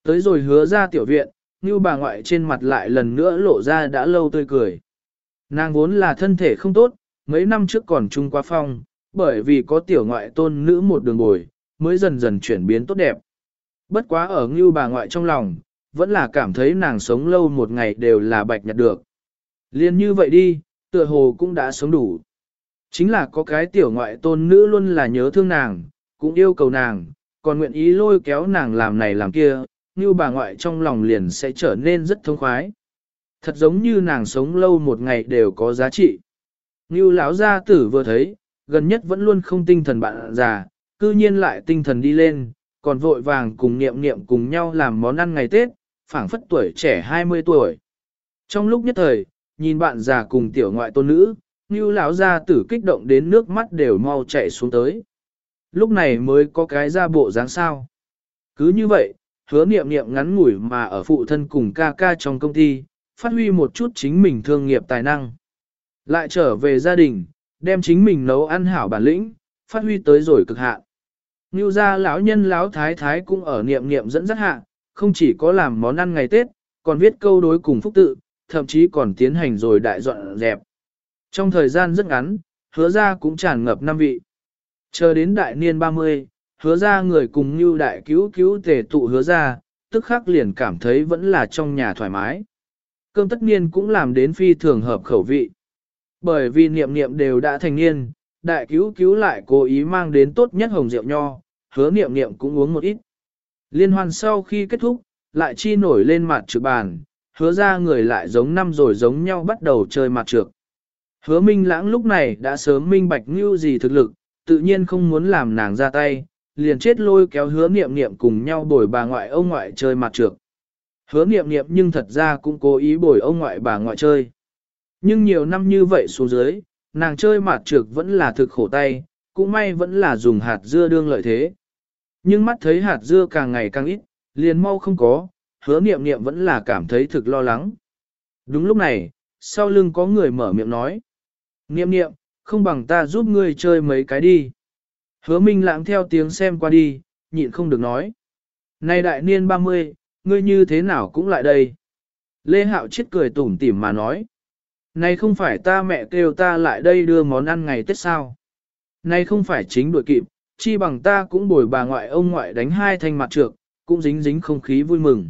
Tới rồi hứa ra tiểu viện, Ngưu bà ngoại trên mặt lại lần nữa lộ ra đã lâu tươi cười. Nàng vốn là thân thể không tốt, mấy năm trước còn chung qua phong, bởi vì có tiểu ngoại tôn nữ một đường bồi, mới dần dần chuyển biến tốt đẹp. Bất quá ở Ngưu bà ngoại trong lòng, vẫn là cảm thấy nàng sống lâu một ngày đều là bạch nhặt được. Liên như vậy đi, tựa hồ cũng đã sống đủ. Chính là có cái tiểu ngoại tôn nữ luôn là nhớ thương nàng, cũng yêu cầu nàng, còn nguyện ý lôi kéo nàng làm này làm kia, như bà ngoại trong lòng liền sẽ trở nên rất thông khoái. Thật giống như nàng sống lâu một ngày đều có giá trị. Như lão gia tử vừa thấy, gần nhất vẫn luôn không tinh thần bạn già, cư nhiên lại tinh thần đi lên, còn vội vàng cùng niệm niệm cùng nhau làm món ăn ngày Tết, phảng phất tuổi trẻ 20 tuổi. Trong lúc nhất thời, nhìn bạn già cùng tiểu ngoại tôn nữ, như lão gia tử kích động đến nước mắt đều mau chảy xuống tới. Lúc này mới có cái ra bộ dáng sao. Cứ như vậy, hứa niệm niệm ngắn ngủi mà ở phụ thân cùng ca ca trong công ty, phát huy một chút chính mình thương nghiệp tài năng. Lại trở về gia đình, đem chính mình nấu ăn hảo bản lĩnh, phát huy tới rồi cực hạn. Như ra lão nhân lão thái thái cũng ở niệm niệm dẫn dắt hạ, không chỉ có làm món ăn ngày Tết, còn viết câu đối cùng phúc tự, thậm chí còn tiến hành rồi đại dọn dẹp. Trong thời gian rất ngắn, hứa ra cũng tràn ngập 5 vị. Chờ đến đại niên 30, hứa ra người cùng như đại cứu cứu tề tụ hứa ra, tức khắc liền cảm thấy vẫn là trong nhà thoải mái. Cơm tất niên cũng làm đến phi thường hợp khẩu vị. Bởi vì niệm niệm đều đã thành niên, đại cứu cứu lại cố ý mang đến tốt nhất hồng rượu nho, hứa niệm niệm cũng uống một ít. Liên hoan sau khi kết thúc, lại chi nổi lên mặt trược bàn, hứa ra người lại giống năm rồi giống nhau bắt đầu chơi mặt trược. Hứa Minh Lãng lúc này đã sớm minh bạch như gì thực lực, tự nhiên không muốn làm nàng ra tay, liền chết lôi kéo hứa niệm niệm cùng nhau bồi bà ngoại ông ngoại chơi mặt trược. Hứa niệm niệm nhưng thật ra cũng cố ý bồi ông ngoại bà ngoại chơi. Nhưng nhiều năm như vậy xuống dưới, nàng chơi mặt trược vẫn là thực khổ tay, cũng may vẫn là dùng hạt dưa đương lợi thế. Nhưng mắt thấy hạt dưa càng ngày càng ít, liền mau không có, hứa niệm niệm vẫn là cảm thấy thực lo lắng. Đúng lúc này, sau lưng có người mở miệng nói. Niệm niệm, không bằng ta giúp ngươi chơi mấy cái đi. Hứa Minh Lãng theo tiếng xem qua đi, nhịn không được nói. Này đại niên 30, ngươi như thế nào cũng lại đây. Lê Hạo chết cười tủm tỉm mà nói. Này không phải ta mẹ kêu ta lại đây đưa món ăn ngày Tết sao. Này không phải chính đuổi kịp, chi bằng ta cũng bồi bà ngoại ông ngoại đánh 2 thanh mặt trược, cũng dính dính không khí vui mừng.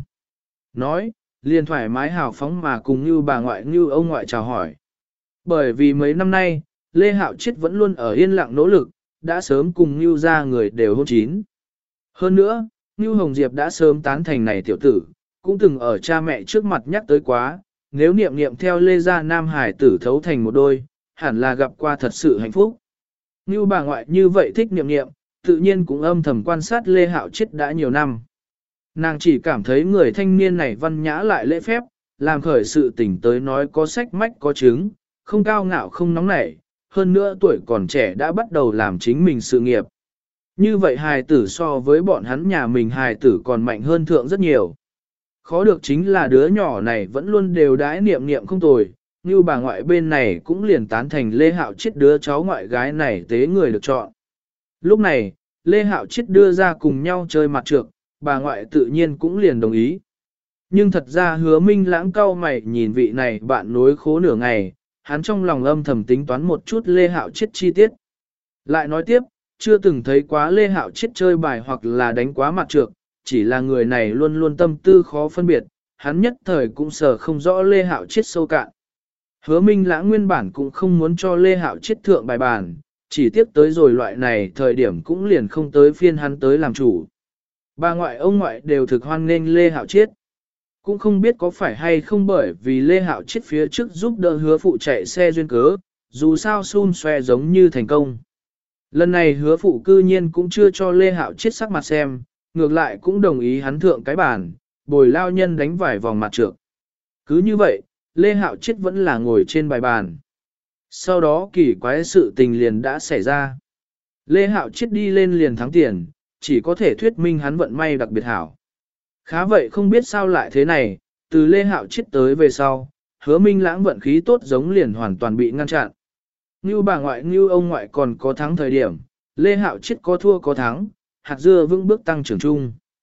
Nói, liền thoải mái hào phóng mà cùng như bà ngoại như ông ngoại chào hỏi. Bởi vì mấy năm nay, Lê Hạo Chiết vẫn luôn ở yên lặng nỗ lực, đã sớm cùng Nưu ra người đều hôn chín. Hơn nữa, Nưu Hồng Diệp đã sớm tán thành này tiểu tử, cũng từng ở cha mẹ trước mặt nhắc tới quá, nếu niệm niệm theo Lê gia Nam Hải tử thấu thành một đôi, hẳn là gặp qua thật sự hạnh phúc. Nưu bà ngoại như vậy thích niệm niệm, tự nhiên cũng âm thầm quan sát Lê Hạo Chiết đã nhiều năm. Nàng chỉ cảm thấy người thanh niên này văn nhã lại lễ phép, làm khởi sự tình tới nói có sách mách có chứng, không cao ngạo không nóng nảy, hơn nữa tuổi còn trẻ đã bắt đầu làm chính mình sự nghiệp. Như vậy hài tử so với bọn hắn nhà mình hài tử còn mạnh hơn thượng rất nhiều. Khó được chính là đứa nhỏ này vẫn luôn đều đãi niệm niệm không tồi, như bà ngoại bên này cũng liền tán thành Lê Hạo Chiết đứa cháu ngoại gái này tế người được chọn. Lúc này, Lê Hạo Chiết đưa ra cùng nhau chơi mặt trược, bà ngoại tự nhiên cũng liền đồng ý. Nhưng thật ra Hứa Minh Lãng cau mày nhìn vị này bạn nối khố nửa ngày, hắn trong lòng âm thầm tính toán một chút Lê Hạo Chiết chi tiết. Lại nói tiếp, chưa từng thấy quá Lê Hạo Chiết chơi bài hoặc là đánh quá mặt trược, chỉ là người này luôn luôn tâm tư khó phân biệt, hắn nhất thời cũng sợ không rõ Lê Hạo Chiết sâu cạn. Hứa Minh Lãng nguyên bản cũng không muốn cho Lê Hạo Chiết thượng bài bàn, chỉ tiếp tới rồi loại này thời điểm cũng liền không tới phiên hắn tới làm chủ. Bà ngoại ông ngoại đều thực hoan nghênh Lê Hạo Chiết. Cũng không biết có phải hay không bởi vì Lê Hạo Chiết phía trước giúp đỡ hứa phụ chạy xe duyên cớ, dù sao xun xoe giống như thành công. Lần này hứa phụ cư nhiên cũng chưa cho Lê Hạo Chiết sắc mặt xem, ngược lại cũng đồng ý hắn thượng cái bàn, bồi lao nhân đánh vài vòng mặt trược. Cứ như vậy, Lê Hạo Chiết vẫn là ngồi trên bài bàn. Sau đó kỳ quái sự tình liền đã xảy ra. Lê Hạo Chiết đi lên liền thắng tiền, chỉ có thể thuyết minh hắn vận may đặc biệt hảo. Khá vậy không biết sao lại thế này, từ Lê Hạo Chiết tới về sau, Hứa Minh Lãng vận khí tốt giống liền hoàn toàn bị ngăn chặn. Như bà ngoại như ông ngoại còn có thắng thời điểm, Lê Hạo Chiết có thua có thắng, hạt dưa vững bước tăng trưởng chung.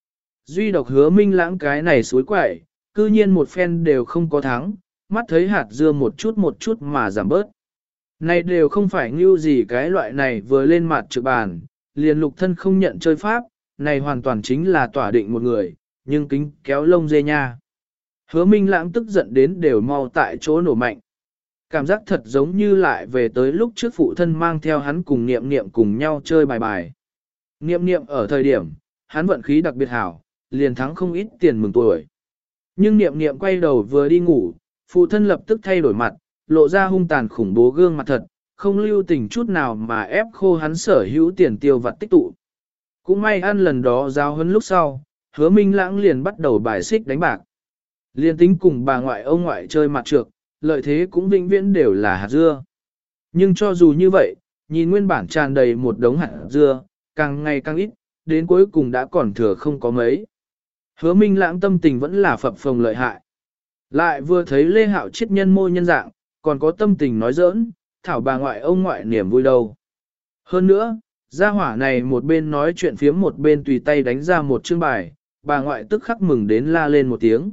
Duy độc Hứa Minh Lãng cái này suối quẩy, cư nhiên một phen đều không có thắng, mắt thấy hạt dưa một chút mà giảm bớt. Này đều không phải như gì cái loại này vừa lên mặt trực bàn, liền Lục Thân không nhận chơi pháp, này hoàn toàn chính là tỏa định một người, nhưng kính kéo lông dê nha. Hứa Minh Lãng tức giận đến đều mau tại chỗ nổ mạnh. Cảm giác thật giống như lại về tới lúc trước phụ thân mang theo hắn cùng Niệm Niệm cùng nhau chơi bài bài. Niệm Niệm ở thời điểm, hắn vận khí đặc biệt hảo, liền thắng không ít tiền mừng tuổi. Nhưng Niệm Niệm quay đầu vừa đi ngủ, phụ thân lập tức thay đổi mặt, lộ ra hung tàn khủng bố gương mặt thật, không lưu tình chút nào mà ép khô hắn sở hữu tiền tiêu vặt tích tụ. Cũng may ăn lần đó giao huấn lúc sau, Hứa Minh Lãng liền bắt đầu bài xích đánh bạc. Liên tính cùng bà ngoại ông ngoại chơi mặt trược, lợi thế cũng vĩnh viễn đều là hạt dưa. Nhưng cho dù như vậy, nhìn nguyên bản tràn đầy một đống hạt dưa, càng ngày càng ít, đến cuối cùng đã còn thừa không có mấy. Hứa Minh Lãng tâm tình vẫn là phập phồng lợi hại. Lại vừa thấy Lê Hạo Chiết nhân môi nhân dạng, còn có tâm tình nói giỡn, thảo bà ngoại ông ngoại niềm vui đâu. Hơn nữa, gia hỏa này một bên nói chuyện phiếm một bên tùy tay đánh ra một chương bài, bà ngoại tức khắc mừng đến la lên một tiếng.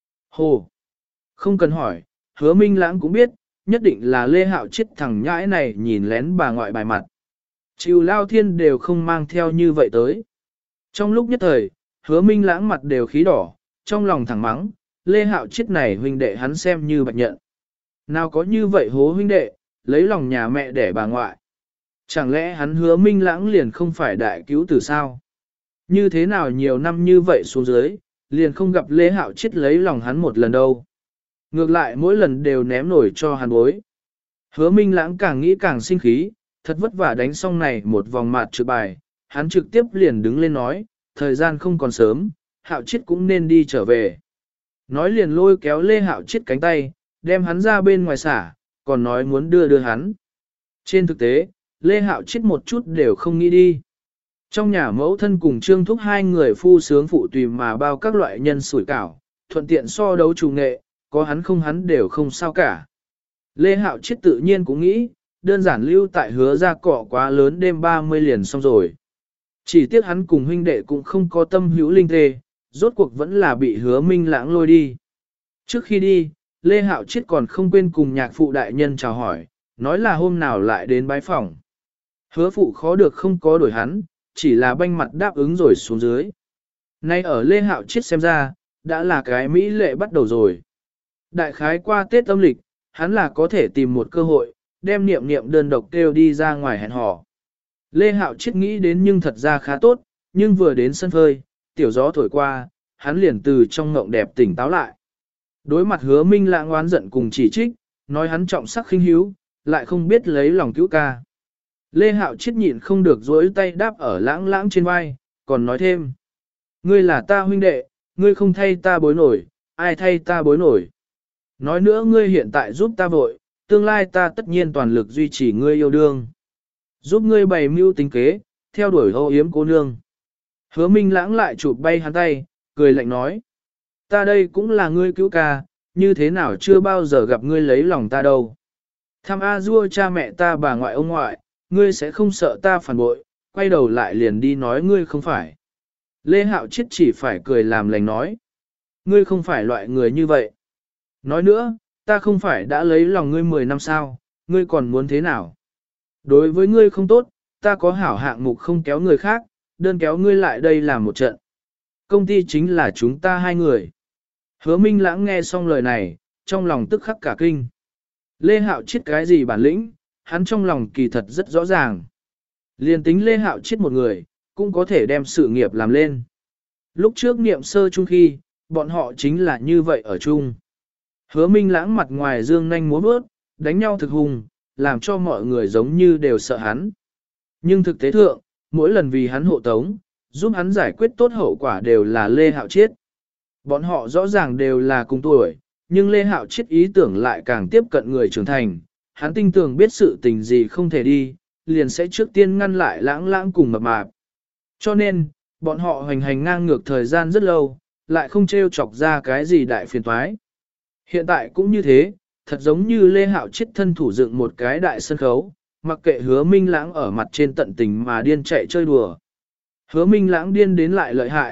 Hồ! Không cần hỏi, Hứa Minh Lãng cũng biết, nhất định là Lê Hạo Chiết thằng nhãi này nhìn lén bà ngoại bài mặt. Chịu lao thiên đều không mang theo như vậy tới. Trong lúc nhất thời, Hứa Minh Lãng mặt đều khí đỏ, trong lòng thẳng mắng, Lê Hạo Chiết này huynh đệ hắn xem như bạch nhận. Nào có như vậy hố huynh đệ, lấy lòng nhà mẹ để bà ngoại. Chẳng lẽ hắn Hứa Minh Lãng liền không phải đại cứu tử sao? Như thế nào nhiều năm như vậy xuống dưới, liền không gặp Lê Hạo Chiết lấy lòng hắn một lần đâu. Ngược lại mỗi lần đều ném nổi cho hắn bối. Hứa Minh Lãng càng nghĩ càng sinh khí, thật vất vả đánh xong này một vòng mạt trừ bài, hắn trực tiếp liền đứng lên nói, thời gian không còn sớm, Hạo Chiết cũng nên đi trở về. Nói liền lôi kéo Lê Hạo Chiết cánh tay, đem hắn ra bên ngoài xả, còn nói muốn đưa hắn. Trên thực tế, Lê Hạo Chiết một chút đều không nghĩ đi. Trong nhà mẫu thân cùng Trương Thúc hai người phu sướng phụ tùy mà bao các loại nhân sủi cảo, thuận tiện so đấu chủ nghệ, có hắn không hắn đều không sao cả. Lê Hạo Chiết tự nhiên cũng nghĩ, đơn giản lưu tại Hứa ra cọ quá lớn đêm 30 liền xong rồi. Chỉ tiếc hắn cùng huynh đệ cũng không có tâm hữu linh tê, rốt cuộc vẫn là bị Hứa Minh Lãng lôi đi. Trước khi đi, Lê Hạo Chiết còn không quên cùng nhạc phụ đại nhân chào hỏi, nói là hôm nào lại đến bái phỏng. Hứa phụ khó được không có đổi hắn, chỉ là banh mặt đáp ứng rồi xuống dưới. Nay ở Lê Hạo Chiết xem ra, đã là cái mỹ lệ bắt đầu rồi. Đại khái qua Tết âm lịch, hắn là có thể tìm một cơ hội, đem Niệm Niệm đơn độc kêu đi ra ngoài hẹn hò. Lê Hạo Chiết nghĩ đến nhưng thật ra khá tốt, nhưng vừa đến sân phơi, tiểu gió thổi qua, hắn liền từ trong ngộng đẹp tỉnh táo lại. Đối mặt Hứa Minh Lãng oán giận cùng chỉ trích, nói hắn trọng sắc khinh hiếu, lại không biết lấy lòng cứu ca. Lê Hạo Chiết nhịn không được dối tay đáp ở Lãng Lãng trên vai, còn nói thêm. Ngươi là ta huynh đệ, ngươi không thay ta bối nổi, ai thay ta bối nổi. Nói nữa ngươi hiện tại giúp ta vội, tương lai ta tất nhiên toàn lực duy trì ngươi yêu đương. Giúp ngươi bày mưu tính kế, theo đuổi hô yếm cô nương. Hứa Minh Lãng lại chụp bay hắn tay, cười lạnh nói. Ta đây cũng là ngươi cứu ca, như thế nào chưa bao giờ gặp ngươi lấy lòng ta đâu. Thăm A Dua cha mẹ ta bà ngoại ông ngoại, ngươi sẽ không sợ ta phản bội, quay đầu lại liền đi nói ngươi không phải. Lê Hạo Chiết chỉ phải cười làm lành nói. Ngươi không phải loại người như vậy. Nói nữa, ta không phải đã lấy lòng ngươi 10 năm sao, ngươi còn muốn thế nào? Đối với ngươi không tốt, ta có hảo hạng mục không kéo người khác, đơn kéo ngươi lại đây làm một trận. Công ty chính là chúng ta hai người. Hứa Minh Lãng nghe xong lời này, trong lòng tức khắc cả kinh. Lê Hạo Chiết cái gì bản lĩnh, hắn trong lòng kỳ thật rất rõ ràng. Liên tính Lê Hạo Chiết một người, cũng có thể đem sự nghiệp làm lên. Lúc trước niệm sơ chung khi, bọn họ chính là như vậy ở chung. Hứa Minh Lãng mặt ngoài dương nanh múa bước, đánh nhau thực hùng, làm cho mọi người giống như đều sợ hắn. Nhưng thực tế thượng, mỗi lần vì hắn hộ tống, giúp hắn giải quyết tốt hậu quả đều là Lê Hạo Chiết. Bọn họ rõ ràng đều là cùng tuổi, nhưng Lê Hạo Chiết ý tưởng lại càng tiếp cận người trưởng thành. Hắn tinh tường biết sự tình gì không thể đi, liền sẽ trước tiên ngăn lại Lãng Lãng cùng Mập Mạp. Cho nên, bọn họ hoành hành ngang ngược thời gian rất lâu, lại không trêu chọc ra cái gì đại phiền toái. Hiện tại cũng như thế, thật giống như Lê Hạo Chiết thân thủ dựng một cái đại sân khấu, mặc kệ Hứa Minh Lãng ở mặt trên tận tình mà điên chạy chơi đùa. Hứa Minh Lãng điên đến lại lợi hại,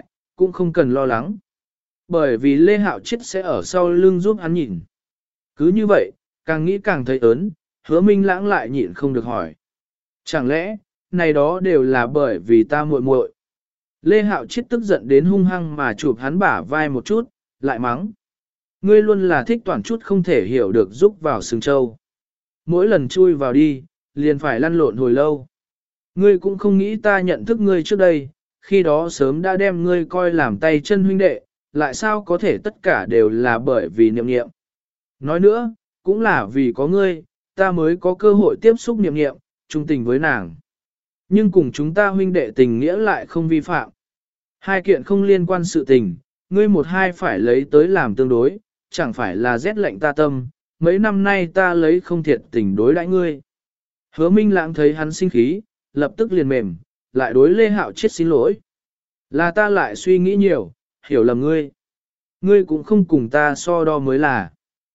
cũng không cần lo lắng. Bởi vì Lê Hạo Chiết sẽ ở sau lưng giúp hắn nhìn. Cứ như vậy, càng nghĩ càng thấy ớn, Hứa Minh Lãng lại nhịn không được hỏi. Chẳng lẽ, này đó đều là bởi vì ta muội muội? Lê Hạo Chiết tức giận đến hung hăng mà chụp hắn bả vai một chút, lại mắng. Ngươi luôn là thích toàn chút không thể hiểu được giúp vào sừng châu. Mỗi lần chui vào đi, liền phải lăn lộn hồi lâu. Ngươi cũng không nghĩ ta nhận thức ngươi trước đây, khi đó sớm đã đem ngươi coi làm tay chân huynh đệ, lại sao có thể tất cả đều là bởi vì niệm niệm. Nói nữa, cũng là vì có ngươi, ta mới có cơ hội tiếp xúc niệm niệm, trung tình với nàng. Nhưng cùng chúng ta huynh đệ tình nghĩa lại không vi phạm. Hai kiện không liên quan sự tình, ngươi một hai phải lấy tới làm tương đối, chẳng phải là rét lạnh ta tâm, mấy năm nay ta lấy không thiệt tình đối đãi ngươi. Hứa Minh Lãng thấy hắn sinh khí, lập tức liền mềm, lại đối Lê Hạo Chiết xin lỗi. Là ta lại suy nghĩ nhiều, hiểu lầm ngươi. Ngươi cũng không cùng ta so đo mới là.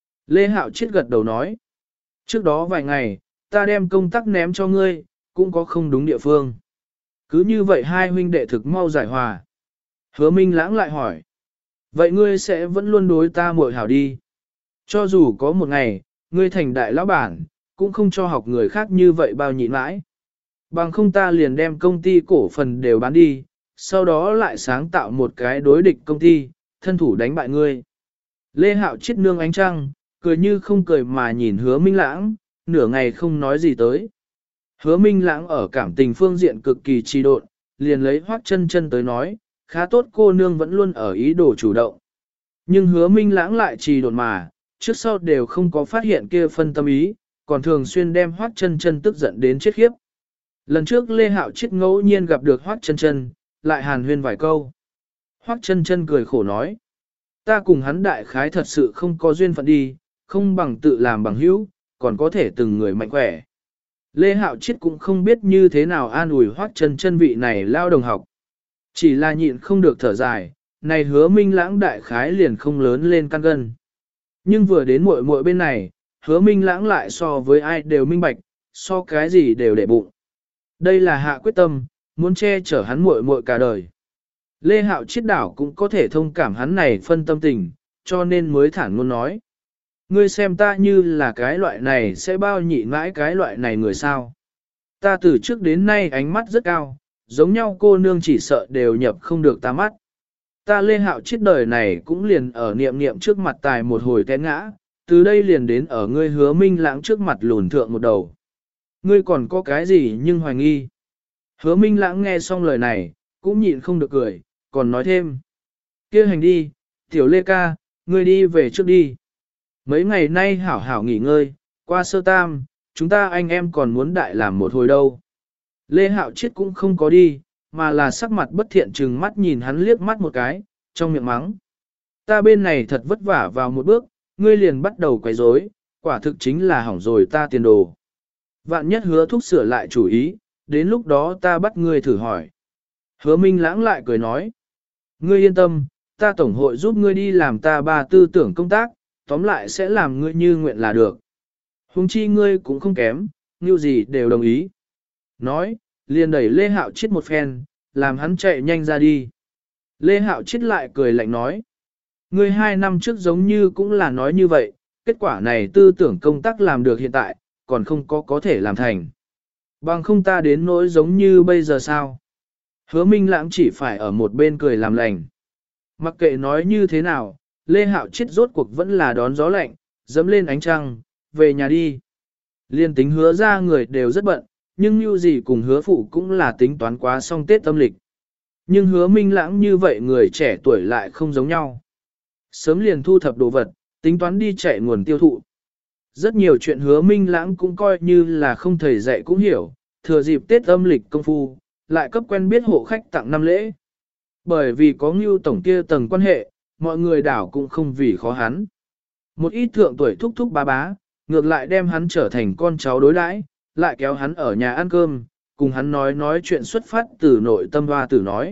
Lê Hạo Chiết gật đầu nói. Trước đó vài ngày, ta đem công tác ném cho ngươi, cũng có không đúng địa phương. Cứ như vậy hai huynh đệ thực mau giải hòa. Hứa Minh Lãng lại hỏi. Vậy ngươi sẽ vẫn luôn đối ta muội hảo đi. Cho dù có một ngày, ngươi thành đại lão bản, cũng không cho học người khác như vậy bao nhịn mãi. Bằng không ta liền đem công ty cổ phần đều bán đi, sau đó lại sáng tạo một cái đối địch công ty, thân thủ đánh bại ngươi. Lê Hạo Chiết nương ánh trăng, cười như không cười mà nhìn Hứa Minh Lãng, nửa ngày không nói gì tới. Hứa Minh Lãng ở cảm tình phương diện cực kỳ trì độn, liền lấy Hoắc Chân Chân tới nói, khá tốt cô nương vẫn luôn ở ý đồ chủ động. Nhưng Hứa Minh Lãng lại trì độn mà, trước sau đều không có phát hiện kia phân tâm ý, còn thường xuyên đem Hoắc Chân Chân tức giận đến chết khiếp. Lần trước Lê Hạo Chiết ngẫu nhiên gặp được Hoắc Chân Chân, lại hàn huyên vài câu. Hoắc Chân Chân cười khổ nói, ta cùng hắn đại khái thật sự không có duyên phận đi, không bằng tự làm bằng hữu, còn có thể từng người mạnh khỏe. Lê Hạo Chiết cũng không biết như thế nào an ủi Hoắc Chân Chân vị này lao đồng học. Chỉ là nhịn không được thở dài, này Hứa Minh Lãng đại khái liền không lớn lên căn gân. Nhưng vừa đến muội muội bên này, Hứa Minh Lãng lại so với ai đều minh bạch, so cái gì đều để bụng. Đây là hạ quyết tâm, muốn che chở hắn muội muội cả đời. Lê Hạo Chiết đảo cũng có thể thông cảm hắn này phân tâm tình, cho nên mới thản ngôn nói. Ngươi xem ta như là cái loại này sẽ bao nhịn mãi cái loại này người sao. Ta từ trước đến nay ánh mắt rất cao, giống nhau cô nương chỉ sợ đều nhập không được ta mắt. Ta Lê Hạo Chiết đời này cũng liền ở niệm niệm trước mặt tài một hồi té ngã, từ đây liền đến ở ngươi Hứa Minh Lãng trước mặt lùn thượng một đầu. Ngươi còn có cái gì nhưng hoài nghi. Hứa Minh Lãng nghe xong lời này, cũng nhịn không được cười, còn nói thêm. Kia hành đi, tiểu Lê ca, ngươi đi về trước đi. Mấy ngày nay hảo hảo nghỉ ngơi, qua sơ tam, chúng ta anh em còn muốn đại làm một hồi đâu. Lê Hạo Chiết cũng không có đi, mà là sắc mặt bất thiện trừng mắt nhìn hắn liếc mắt một cái, trong miệng mắng. Ta bên này thật vất vả vào một bước, ngươi liền bắt đầu quấy rối, quả thực chính là hỏng rồi ta tiền đồ. Vạn nhất Hứa Thúc sửa lại chủ ý, đến lúc đó ta bắt ngươi thử hỏi. Hứa Minh Lãng lại cười nói. Ngươi yên tâm, ta tổng hội giúp ngươi đi làm ta ba tư tưởng công tác, tóm lại sẽ làm ngươi như nguyện là được. Huống chi ngươi cũng không kém, như gì đều đồng ý. Nói, liền đẩy Lê Hạo Chiết một phen, làm hắn chạy nhanh ra đi. Lê Hạo Chiết lại cười lạnh nói. Ngươi 2 năm trước giống như cũng là nói như vậy, kết quả này tư tưởng công tác làm được hiện tại, còn không có thể làm thành. Bằng không ta đến nỗi giống như bây giờ sao? Hứa Minh Lãng chỉ phải ở một bên cười làm lành. Mặc kệ nói như thế nào, Lê Hạo Chiết rốt cuộc vẫn là đón gió lạnh, dẫm lên ánh trăng, về nhà đi. Liên tính Hứa ra người đều rất bận, nhưng như gì cùng Hứa phụ cũng là tính toán quá xong Tết âm lịch. Nhưng Hứa Minh Lãng như vậy người trẻ tuổi lại không giống nhau. Sớm liền thu thập đồ vật, tính toán đi chạy nguồn tiêu thụ. Rất nhiều chuyện Hứa Minh Lãng cũng coi như là không thầy dạy cũng hiểu, thừa dịp Tết âm lịch công phu, lại cấp quen biết hộ khách tặng 5 lễ. Bởi vì có Ngưu tổng kia tầng quan hệ, mọi người đảo cũng không vì khó hắn. Một ít thượng tuổi thúc thúc bá bá, ngược lại đem hắn trở thành con cháu đối đãi, lại kéo hắn ở nhà ăn cơm, cùng hắn nói chuyện xuất phát từ nội tâm hoa tử nói.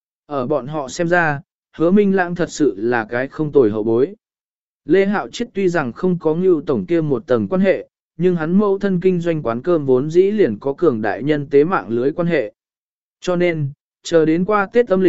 Ở bọn họ xem ra, Hứa Minh Lãng thật sự là cái không tồi hậu bối. Lê Hạo Chiết tuy rằng không có Ngưu tổng kia một tầng quan hệ, nhưng hắn mẫu thân kinh doanh quán cơm vốn dĩ liền có cường đại nhân tế mạng lưới quan hệ. Cho nên, chờ đến qua Tết âm lịch,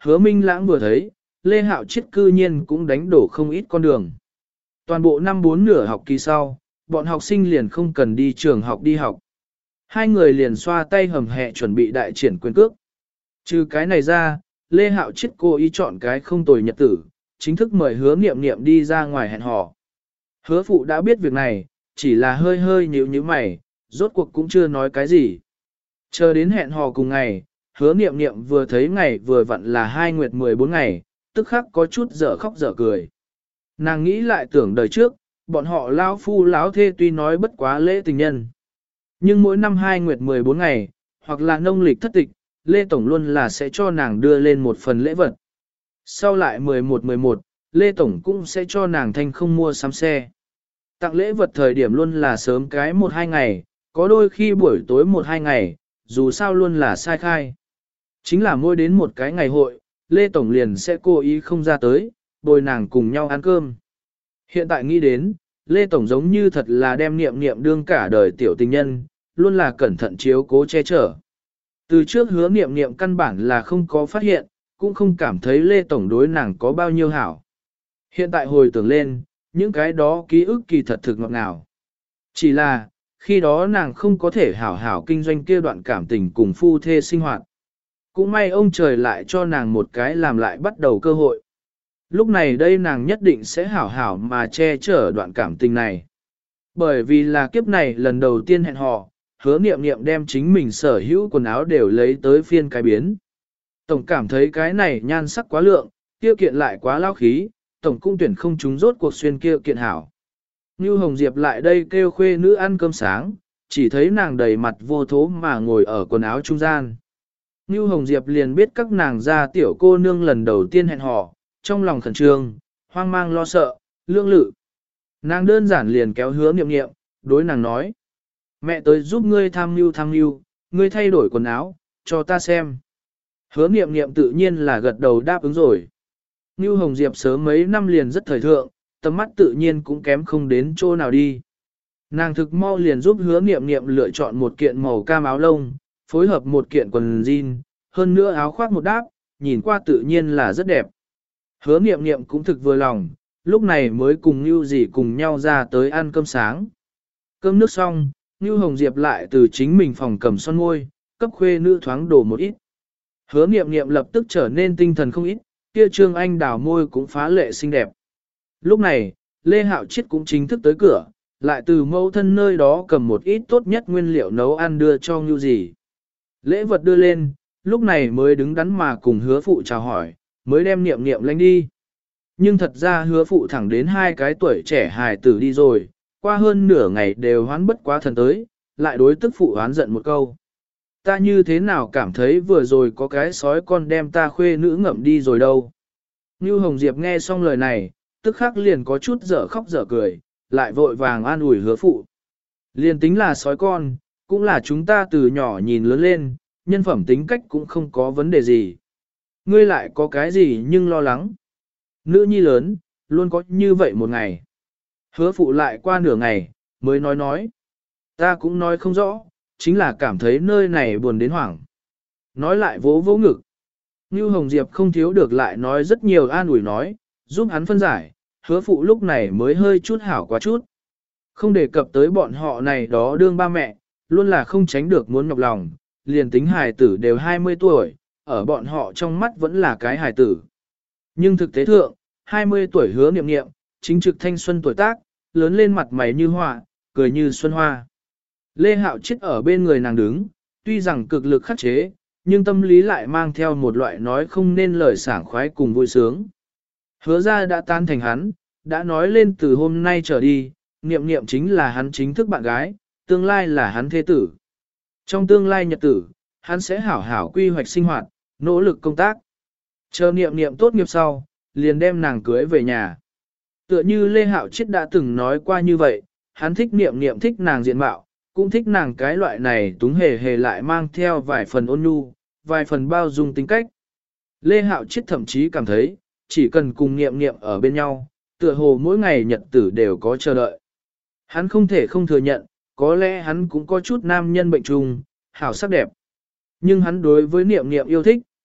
Hứa Minh Lãng vừa thấy, Lê Hạo Chiết cư nhiên cũng đánh đổ không ít con đường. Toàn bộ năm 4 nửa học kỳ sau, bọn học sinh liền không cần đi trường học đi học. Hai người liền xoa tay hầm hẹ chuẩn bị đại triển quyền cước. Trừ cái này ra, Lê Hạo Chiết cố ý chọn cái không tồi nhật tử, chính thức mời Hứa Niệm Niệm đi ra ngoài hẹn hò. Hứa phụ đã biết việc này, chỉ là hơi hơi nhíu mày, rốt cuộc cũng chưa nói cái gì. Chờ đến hẹn hò cùng ngày, Hứa Niệm Niệm vừa thấy ngày vừa vặn là 2 nguyệt 14 ngày, tức khắc có chút dở khóc dở cười. Nàng nghĩ lại tưởng đời trước, bọn họ lão phu lão thê tuy nói bất quá lễ tình nhân. Nhưng mỗi năm 2 nguyệt 14 ngày, hoặc là nông lịch thất tịch, Lê Tổng luôn là sẽ cho nàng đưa lên một phần lễ vật. Sau lại 11-11, Lê Tổng cũng sẽ cho nàng thanh không mua sắm xe. Tặng lễ vật thời điểm luôn là sớm cái 1-2 ngày, có đôi khi buổi tối 1-2 ngày, dù sao luôn là sai khai. Chính là mỗi đến một cái ngày hội, Lê Tổng liền sẽ cố ý không ra tới, bồi nàng cùng nhau ăn cơm. Hiện tại nghĩ đến, Lê Tổng giống như thật là đem Niệm Niệm đương cả đời tiểu tình nhân, luôn là cẩn thận chiếu cố che chở. Từ trước Hứa Niệm Niệm căn bản là không có phát hiện, cũng không cảm thấy Lê Tổng đối nàng có bao nhiêu hảo. Hiện tại hồi tưởng lên, những cái đó ký ức kỳ thật thực ngọt ngào. Chỉ là, khi đó nàng không có thể hảo hảo kinh doanh kia đoạn cảm tình cùng phu thê sinh hoạt. Cũng may ông trời lại cho nàng một cái làm lại bắt đầu cơ hội. Lúc này đây nàng nhất định sẽ hảo hảo mà che chở đoạn cảm tình này. Bởi vì là kiếp này lần đầu tiên hẹn hò, Hứa Niệm Niệm đem chính mình sở hữu quần áo đều lấy tới phiên cái biến. Tổng cảm thấy cái này nhan sắc quá lượng, kia kiện lại quá lao khí, tổng cung tuyển không trúng rốt cuộc xuyên kia kiện hảo. Như Hồng Diệp lại đây kêu khuê nữ ăn cơm sáng, chỉ thấy nàng đầy mặt vô thố mà ngồi ở quần áo trung gian. Như Hồng Diệp liền biết các nàng ra tiểu cô nương lần đầu tiên hẹn hò, trong lòng khẩn trương, hoang mang lo sợ, lương lự. Nàng đơn giản liền kéo Hứa Niệm Niệm, đối nàng nói. Mẹ tới giúp ngươi tham mưu, ngươi thay đổi quần áo, cho ta xem. Hứa Niệm Niệm tự nhiên là gật đầu đáp ứng rồi. Như Hồng Diệp sớm mấy năm liền rất thời thượng, tầm mắt tự nhiên cũng kém không đến chỗ nào đi. Nàng thực mau liền giúp Hứa Niệm Niệm lựa chọn một kiện màu cam áo lông, phối hợp một kiện quần jean, hơn nữa áo khoác một đáp, nhìn qua tự nhiên là rất đẹp. Hứa Niệm Niệm cũng thực vừa lòng, lúc này mới cùng Nưu Dì cùng nhau ra tới ăn cơm sáng. Cơm nước xong, Nưu Hồng Diệp lại từ chính mình phòng cầm son môi, cấp khuê nữ thoáng đổ một ít. Hứa Niệm Niệm lập tức trở nên tinh thần không ít, kia Trương Anh đào môi cũng phá lệ xinh đẹp. Lúc này, Lê Hạo Chiết cũng chính thức tới cửa, lại từ mẫu thân nơi đó cầm một ít tốt nhất nguyên liệu nấu ăn đưa cho Nưu Dì. Lễ vật đưa lên, lúc này mới đứng đắn mà cùng Hứa phụ chào hỏi, mới đem Niệm Niệm lánh đi. Nhưng thật ra Hứa phụ thẳng đến 2 cái tuổi trẻ hài tử đi rồi, qua hơn nửa ngày đều hoán bất quá thần tới, lại đối tức phụ hoán giận một câu. Ta như thế nào cảm thấy vừa rồi có cái sói con đem ta khuê nữ ngậm đi rồi đâu. Như Hồng Diệp nghe xong lời này, tức khắc liền có chút dở khóc dở cười, lại vội vàng an ủi Hứa phụ. Liền tính là sói con, cũng là chúng ta từ nhỏ nhìn lớn lên, nhân phẩm tính cách cũng không có vấn đề gì. Ngươi lại có cái gì nhưng lo lắng. Nữ nhi lớn, luôn có như vậy một ngày. Hứa phụ lại qua nửa ngày, mới nói. Ta cũng nói không rõ, chính là cảm thấy nơi này buồn đến hoảng. Nói lại vỗ vỗ ngực. Như Hồng Diệp không thiếu được lại nói rất nhiều an ủi nói, giúp hắn phân giải, Hứa phụ lúc này mới hơi chút hảo quá chút. Không đề cập tới bọn họ này đó đương ba mẹ, luôn là không tránh được muốn nhọc lòng, liền tính hài tử đều 20 tuổi, ở bọn họ trong mắt vẫn là cái hài tử. Nhưng thực tế thượng, 20 tuổi Hứa Niệm Niệm, chính trực thanh xuân tuổi tác, lớn lên mặt mày như họa, cười như xuân hoa. Lê Hạo Chiết ở bên người nàng đứng, tuy rằng cực lực khắc chế, nhưng tâm lý lại mang theo một loại nói không nên lời sảng khoái cùng vui sướng. Hứa ra đã tan thành hắn, đã nói lên từ hôm nay trở đi, Niệm Niệm chính là hắn chính thức bạn gái, tương lai là hắn thế tử. Trong tương lai nhật tử, hắn sẽ hảo hảo quy hoạch sinh hoạt, nỗ lực công tác. Chờ Niệm Niệm tốt nghiệp sau, liền đem nàng cưới về nhà. Tựa như Lê Hạo Chiết đã từng nói qua như vậy, hắn thích Niệm Niệm thích nàng diện mạo, cũng thích nàng cái loại này túng hề hề lại mang theo vài phần ôn nhu, vài phần bao dung tính cách. Lê Hạo Chiết thậm chí cảm thấy, chỉ cần cùng Niệm Niệm ở bên nhau, tựa hồ mỗi ngày nhật tử đều có chờ đợi. Hắn không thể không thừa nhận, có lẽ hắn cũng có chút nam nhân bệnh trùng, hảo sắc đẹp. Nhưng hắn đối với Niệm Niệm yêu thích,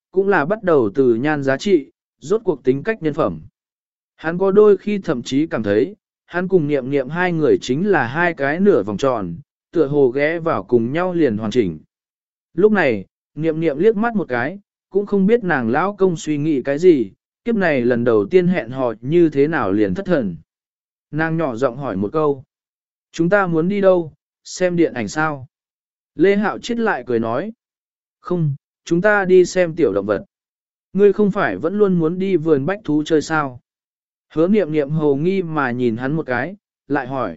cũng là bắt đầu từ nhan giá trị, rốt cuộc tính cách nhân phẩm. Hắn có đôi khi thậm chí cảm thấy, hắn cùng niệm niệm hai người chính là hai cái nửa vòng tròn, tựa hồ ghé vào cùng nhau liền hoàn chỉnh. Lúc này, niệm niệm liếc mắt một cái, cũng không biết nàng lão công suy nghĩ cái gì, kiếp này lần đầu tiên hẹn hò như thế nào liền thất thần. Nàng nhỏ giọng hỏi một câu. Chúng ta muốn đi đâu, xem điện ảnh sao? Lê Hạo Chiết lại cười nói. Không, chúng ta đi xem tiểu động vật. Ngươi không phải vẫn luôn muốn đi vườn bách thú chơi sao? Hứa niệm niệm hồ nghi mà nhìn hắn một cái, lại hỏi.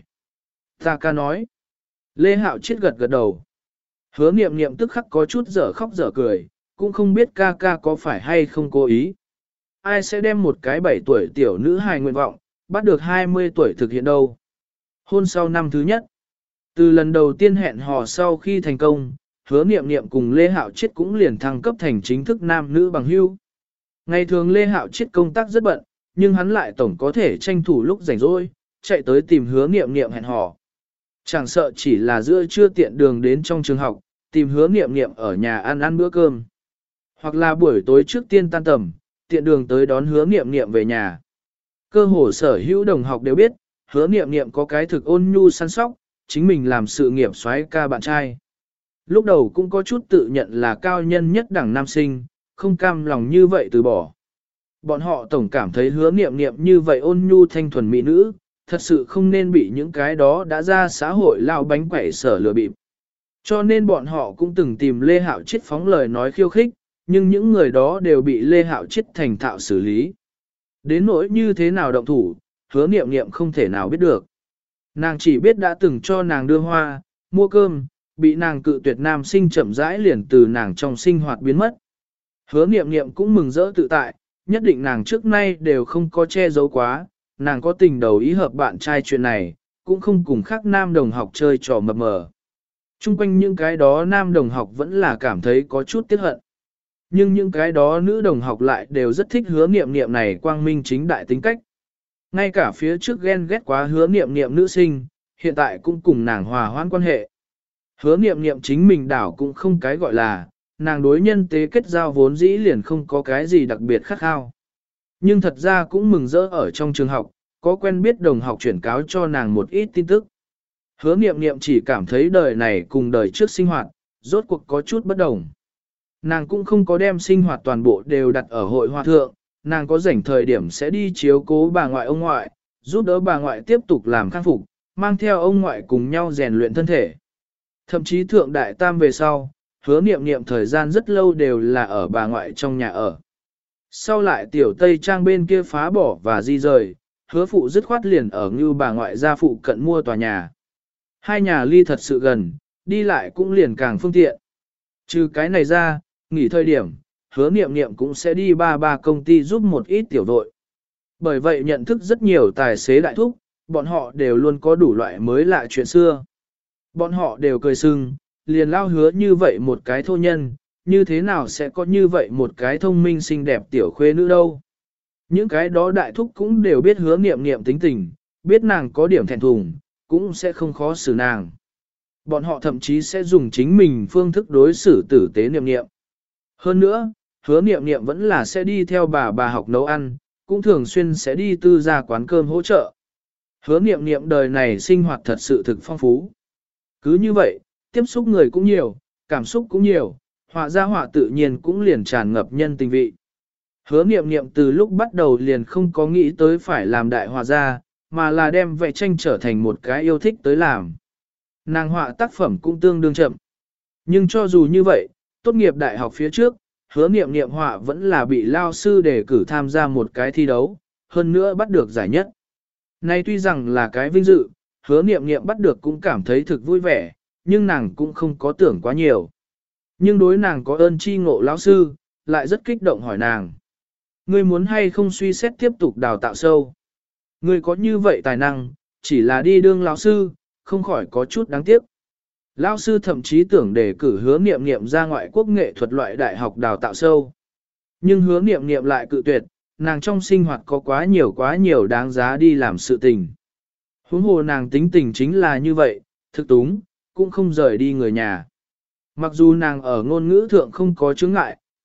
Ta ca nói. Lê Hạo Chiết gật gật đầu. Hứa niệm niệm tức khắc có chút dở khóc dở cười, cũng không biết ca ca có phải hay không cố ý. Ai sẽ đem một cái 7 tuổi tiểu nữ hài nguyện vọng, bắt được 20 tuổi thực hiện đâu. Hôn sau năm thứ nhất. Từ lần đầu tiên hẹn hò sau khi thành công, Hứa niệm niệm cùng Lê Hạo Chiết cũng liền thăng cấp thành chính thức nam nữ bằng hữu. Ngày thường Lê Hạo Chiết công tác rất bận, nhưng hắn lại tổng có thể tranh thủ lúc rảnh rỗi, chạy tới tìm Hứa niệm niệm hẹn hò. Chẳng sợ chỉ là giữa trưa tiện đường đến trong trường học, tìm Hứa niệm niệm ở nhà ăn bữa cơm. Hoặc là buổi tối trước tiên tan tầm, tiện đường tới đón Hứa niệm niệm về nhà. Cơ hồ sở hữu đồng học đều biết, Hứa niệm niệm có cái thực ôn nhu săn sóc, chính mình làm sự nghiệp soái ca bạn trai. Lúc đầu cũng có chút tự nhận là cao nhân nhất đẳng nam sinh, không cam lòng như vậy từ bỏ. Bọn họ tổng cảm thấy Hứa niệm niệm như vậy ôn nhu thanh thuần mỹ nữ, thật sự không nên bị những cái đó đã ra xã hội lao bánh quẩy sở lừa bịp. Cho nên bọn họ cũng từng tìm Lê Hạo Chiết phóng lời nói khiêu khích, nhưng những người đó đều bị Lê Hạo Chiết thành thạo xử lý. Đến nỗi như thế nào động thủ, Hứa niệm niệm không thể nào biết được. Nàng chỉ biết đã từng cho nàng đưa hoa, mua cơm, bị nàng cự tuyệt nam sinh chậm rãi liền từ nàng trong sinh hoạt biến mất. Hứa niệm niệm cũng mừng rỡ tự tại, nhất định nàng trước nay đều không có che giấu quá, nàng có tình đầu ý hợp bạn trai chuyện này, cũng không cùng khác nam đồng học chơi trò mập mờ. Trung quanh những cái đó nam đồng học vẫn là cảm thấy có chút tiếc hận. Nhưng những cái đó nữ đồng học lại đều rất thích Hứa niệm niệm này quang minh chính đại tính cách. Ngay cả phía trước ghen ghét quá Hứa niệm niệm nữ sinh, hiện tại cũng cùng nàng hòa hoãn quan hệ. Hứa niệm niệm chính mình đảo cũng không cái gọi là, nàng đối nhân tế kết giao vốn dĩ liền không có cái gì đặc biệt khắc khao. Nhưng thật ra cũng mừng rỡ ở trong trường học, có quen biết đồng học chuyển cáo cho nàng một ít tin tức. Hứa niệm niệm chỉ cảm thấy đời này cùng đời trước sinh hoạt, rốt cuộc có chút bất đồng. Nàng cũng không có đem sinh hoạt toàn bộ đều đặt ở hội hoa thượng, nàng có rảnh thời điểm sẽ đi chiếu cố bà ngoại ông ngoại, giúp đỡ bà ngoại tiếp tục làm khang phục, mang theo ông ngoại cùng nhau rèn luyện thân thể. Thậm chí thượng đại tam về sau, Hứa niệm niệm thời gian rất lâu đều là ở bà ngoại trong nhà ở. Sau lại tiểu Tây Trang bên kia phá bỏ và di rời, Hứa phụ dứt khoát liền ở như bà ngoại gia phụ cận mua tòa nhà. Hai nhà ly thật sự gần, đi lại cũng liền càng phương tiện. Trừ cái này ra, nghỉ thời điểm, Hứa niệm niệm cũng sẽ đi ba công ty giúp một ít tiểu đội. Bởi vậy nhận thức rất nhiều tài xế đại thúc, bọn họ đều luôn có đủ loại mới lạ chuyện xưa. Bọn họ đều cười sưng, liền lao Hứa như vậy một cái thô nhân, như thế nào sẽ có như vậy một cái thông minh xinh đẹp tiểu khuê nữ đâu. Những cái đó đại thúc cũng đều biết Hứa niệm niệm tính tình, biết nàng có điểm thẹn thùng, cũng sẽ không khó xử nàng. Bọn họ thậm chí sẽ dùng chính mình phương thức đối xử tử tế niệm niệm. Hơn nữa, Hứa niệm niệm vẫn là sẽ đi theo bà học nấu ăn, cũng thường xuyên sẽ đi tư gia quán cơm hỗ trợ. Hứa niệm niệm đời này sinh hoạt thật sự thực phong phú. Cứ như vậy, tiếp xúc người cũng nhiều, cảm xúc cũng nhiều, họa ra họa tự nhiên cũng liền tràn ngập nhân tình vị. Hứa niệm niệm từ lúc bắt đầu liền không có nghĩ tới phải làm đại họa gia, mà là đem vẽ tranh trở thành một cái yêu thích tới làm. Nàng họa tác phẩm cũng tương đương chậm. Nhưng cho dù như vậy, tốt nghiệp đại học phía trước, Hứa niệm niệm họa vẫn là bị lao sư đề cử tham gia một cái thi đấu, hơn nữa bắt được giải nhất. Nay tuy rằng là cái vinh dự, Hứa niệm niệm bắt được cũng cảm thấy thực vui vẻ, nhưng nàng cũng không có tưởng quá nhiều. Nhưng đối nàng có ơn chi ngộ lão sư, lại rất kích động hỏi nàng. Ngươi muốn hay không suy xét tiếp tục đào tạo sâu? Ngươi có như vậy tài năng, chỉ là đi đương lão sư, không khỏi có chút đáng tiếc. Lão sư thậm chí tưởng đề cử Hứa niệm niệm ra ngoại quốc nghệ thuật loại đại học đào tạo sâu. Nhưng Hứa niệm niệm lại cự tuyệt, nàng trong sinh hoạt có quá nhiều đáng giá đi làm sự tình. Huống hồ nàng tính tình chính là như vậy, thực túng, cũng không rời đi người nhà. Mặc dù nàng ở ngôn ngữ thượng không có chướng ngại,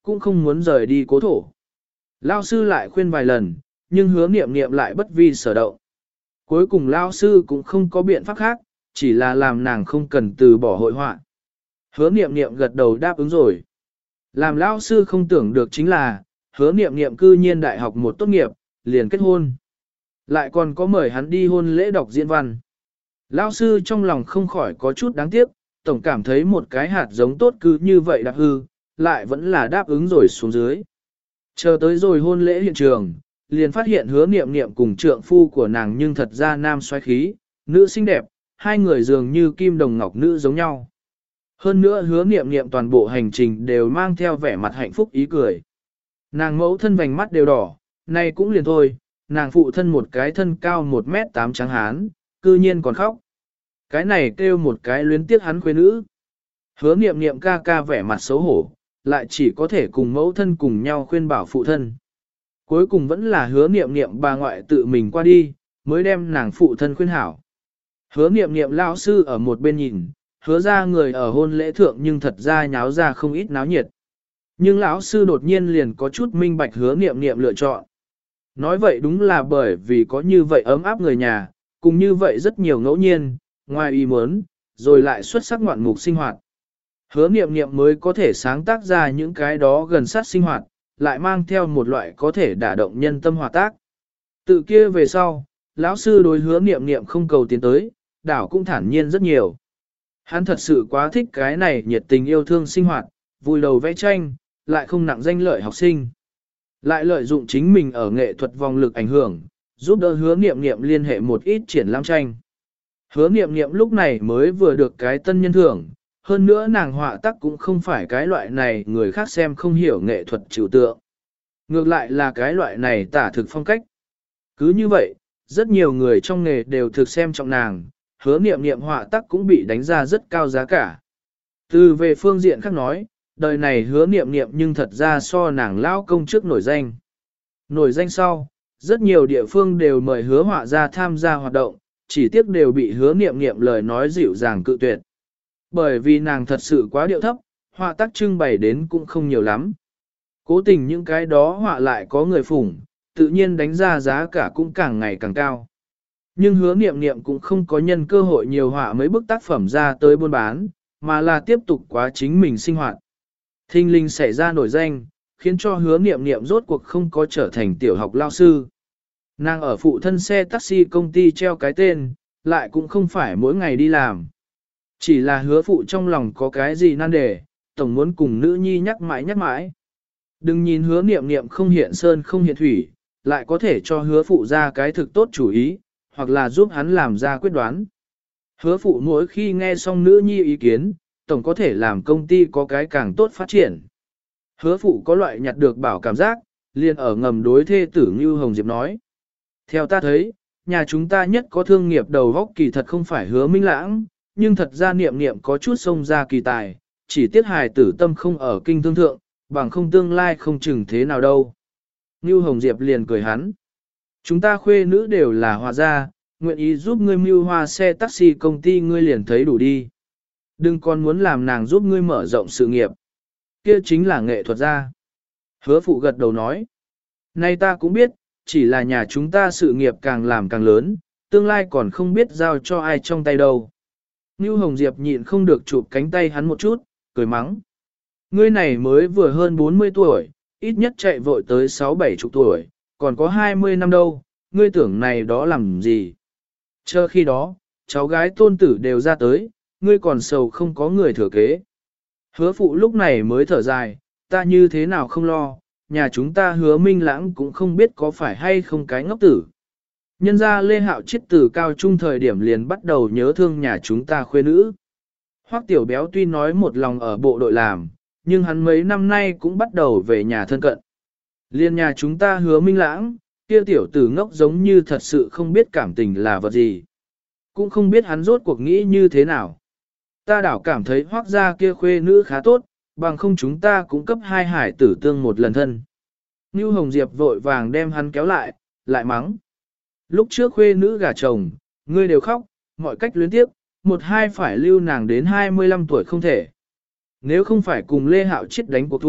cũng không muốn rời đi cố thổ. Lao sư lại khuyên vài lần, nhưng hứa niệm niệm lại bất vi sở động. Cuối cùng Lao sư cũng không có biện pháp khác, chỉ là làm nàng không cần từ bỏ hội họa. Hứa niệm niệm gật đầu đáp ứng rồi. Làm Lao sư không tưởng được chính là, hứa niệm niệm cư nhiên đại học một tốt nghiệp, liền kết hôn. Lại còn có mời hắn đi hôn lễ đọc diễn văn. Lao sư trong lòng không khỏi có chút đáng tiếc, tổng cảm thấy một cái hạt giống tốt cứ như vậy đạp hư, lại vẫn là đáp ứng rồi xuống dưới. Chờ tới rồi hôn lễ hiện trường, liền phát hiện hứa niệm niệm cùng trượng phu của nàng nhưng thật ra nam xoáy khí, nữ xinh đẹp, hai người dường như kim đồng ngọc nữ giống nhau. Hơn nữa hứa niệm niệm toàn bộ hành trình đều mang theo vẻ mặt hạnh phúc ý cười. Nàng mẫu thân vành mắt đều đỏ, này cũng liền thôi, nàng phụ thân một cái thân cao 1m8 trắng hán, cư nhiên còn khóc. Cái này kêu một cái luyến tiếc hắn khuê nữ. Hứa niệm niệm ca ca vẻ mặt xấu hổ, lại chỉ có thể cùng mẫu thân cùng nhau khuyên bảo phụ thân. Cuối cùng vẫn là hứa niệm niệm bà ngoại tự mình qua đi, mới đem nàng phụ thân khuyên hảo. Hứa niệm niệm lão sư ở một bên nhìn, hứa ra người ở hôn lễ thượng nhưng thật ra nháo ra không ít náo nhiệt. Nhưng lão sư đột nhiên liền có chút minh bạch hứa niệm niệm lựa chọn. Nói vậy đúng là bởi vì có như vậy ấm áp người nhà, cùng như vậy rất nhiều ngẫu nhiên, ngoài ý muốn, rồi lại xuất sắc ngoạn mục sinh hoạt. Hứa niệm niệm mới có thể sáng tác ra những cái đó gần sát sinh hoạt, lại mang theo một loại có thể đả động nhân tâm hòa tác. Tự kia về sau, lão sư đối hứa niệm niệm không cầu tiến tới, đảo cũng thản nhiên rất nhiều. Hắn thật sự quá thích cái này nhiệt tình yêu thương sinh hoạt, vui đầu vẽ tranh, lại không nặng danh lợi học sinh. Lại lợi dụng chính mình ở nghệ thuật vòng lực ảnh hưởng, giúp đỡ hứa niệm niệm liên hệ một ít triển lãm tranh. Hứa niệm niệm lúc này mới vừa được cái tân nhân thưởng, hơn nữa nàng họa tác cũng không phải cái loại này người khác xem không hiểu nghệ thuật trừu tượng. Ngược lại là cái loại này tả thực phong cách. Cứ như vậy, rất nhiều người trong nghề đều thực xem trọng nàng, hứa niệm niệm họa tác cũng bị đánh ra rất cao giá cả. Từ về phương diện khác nói, đời này hứa niệm niệm nhưng thật ra so nàng lao công trước nổi danh. Nổi danh sau, rất nhiều địa phương đều mời hứa họa ra tham gia hoạt động, chỉ tiếc đều bị hứa niệm niệm lời nói dịu dàng cự tuyệt. Bởi vì nàng thật sự quá điệu thấp, họa tác trưng bày đến cũng không nhiều lắm. Cố tình những cái đó họa lại có người phủng, tự nhiên đánh ra giá cả cũng càng ngày càng cao. Nhưng hứa niệm niệm cũng không có nhân cơ hội nhiều họa mấy bức tác phẩm ra tới buôn bán, mà là tiếp tục quá chính mình sinh hoạt. Thinh linh xảy ra nổi danh, khiến cho hứa niệm niệm rốt cuộc không có trở thành tiểu học lao sư. Nàng ở phụ thân xe taxi công ty treo cái tên, lại cũng không phải mỗi ngày đi làm. Chỉ là hứa phụ trong lòng có cái gì nan đề, tổng muốn cùng nữ nhi nhắc mãi nhắc mãi. Đừng nhìn hứa niệm niệm không hiện sơn không hiện thủy, lại có thể cho hứa phụ ra cái thực tốt chủ ý, hoặc là giúp hắn làm ra quyết đoán. Hứa phụ mỗi khi nghe xong nữ nhi ý kiến, tổng có thể làm công ty có cái càng tốt phát triển. Hứa phụ có loại nhặt được bảo cảm giác, liền ở ngầm đối thê tử Ngưu Hồng Diệp nói. Theo ta thấy, nhà chúng ta nhất có thương nghiệp đầu góc kỳ thật không phải hứa minh lãng, nhưng thật ra niệm niệm có chút xông ra kỳ tài, chỉ tiếc hài tử tâm không ở kinh thương thượng, bằng không tương lai không chừng thế nào đâu. Ngưu Hồng Diệp liền cười hắn. Chúng ta khuê nữ đều là hòa gia, nguyện ý giúp ngươi mưu hoa xe taxi công ty ngươi liền thấy đủ đi. Đừng còn muốn làm nàng giúp ngươi mở rộng sự nghiệp. Kia chính là nghệ thuật gia. Hứa phụ gật đầu nói. Nay ta cũng biết, chỉ là nhà chúng ta sự nghiệp càng làm càng lớn, tương lai còn không biết giao cho ai trong tay đâu. Ngưu Hồng Diệp nhịn không được chụp cánh tay hắn một chút, cười mắng. Ngươi này mới vừa hơn 40 tuổi, ít nhất chạy vội tới 6-7 chục tuổi, còn có 20 năm đâu, ngươi tưởng này đó làm gì? Chờ khi đó, cháu gái tôn tử đều ra tới, ngươi còn sầu không có người thừa kế. Hứa phụ lúc này mới thở dài, ta như thế nào không lo, nhà chúng ta hứa minh lãng cũng không biết có phải hay không cái ngốc tử. Nhân ra Lê Hạo chết từ cao trung thời điểm liền bắt đầu nhớ thương nhà chúng ta khuê nữ. Hoắc tiểu béo tuy nói một lòng ở bộ đội làm, nhưng hắn mấy năm nay cũng bắt đầu về nhà thân cận. Liên nhà chúng ta hứa minh lãng, kia tiểu tử ngốc giống như thật sự không biết cảm tình là vật gì. Cũng không biết hắn rốt cuộc nghĩ như thế nào. Ta đảo cảm thấy Hoắc gia kia khuê nữ khá tốt, bằng không chúng ta cũng cấp hai hải tử tương một lần thân. Nưu Hồng Diệp vội vàng đem hắn kéo lại, lại mắng. Lúc trước khuê nữ gả chồng, ngươi đều khóc, mọi cách luyến tiếp, một hai phải lưu nàng đến 25 tuổi không thể. Nếu không phải cùng Lê Hạo chết đánh cuộc thua,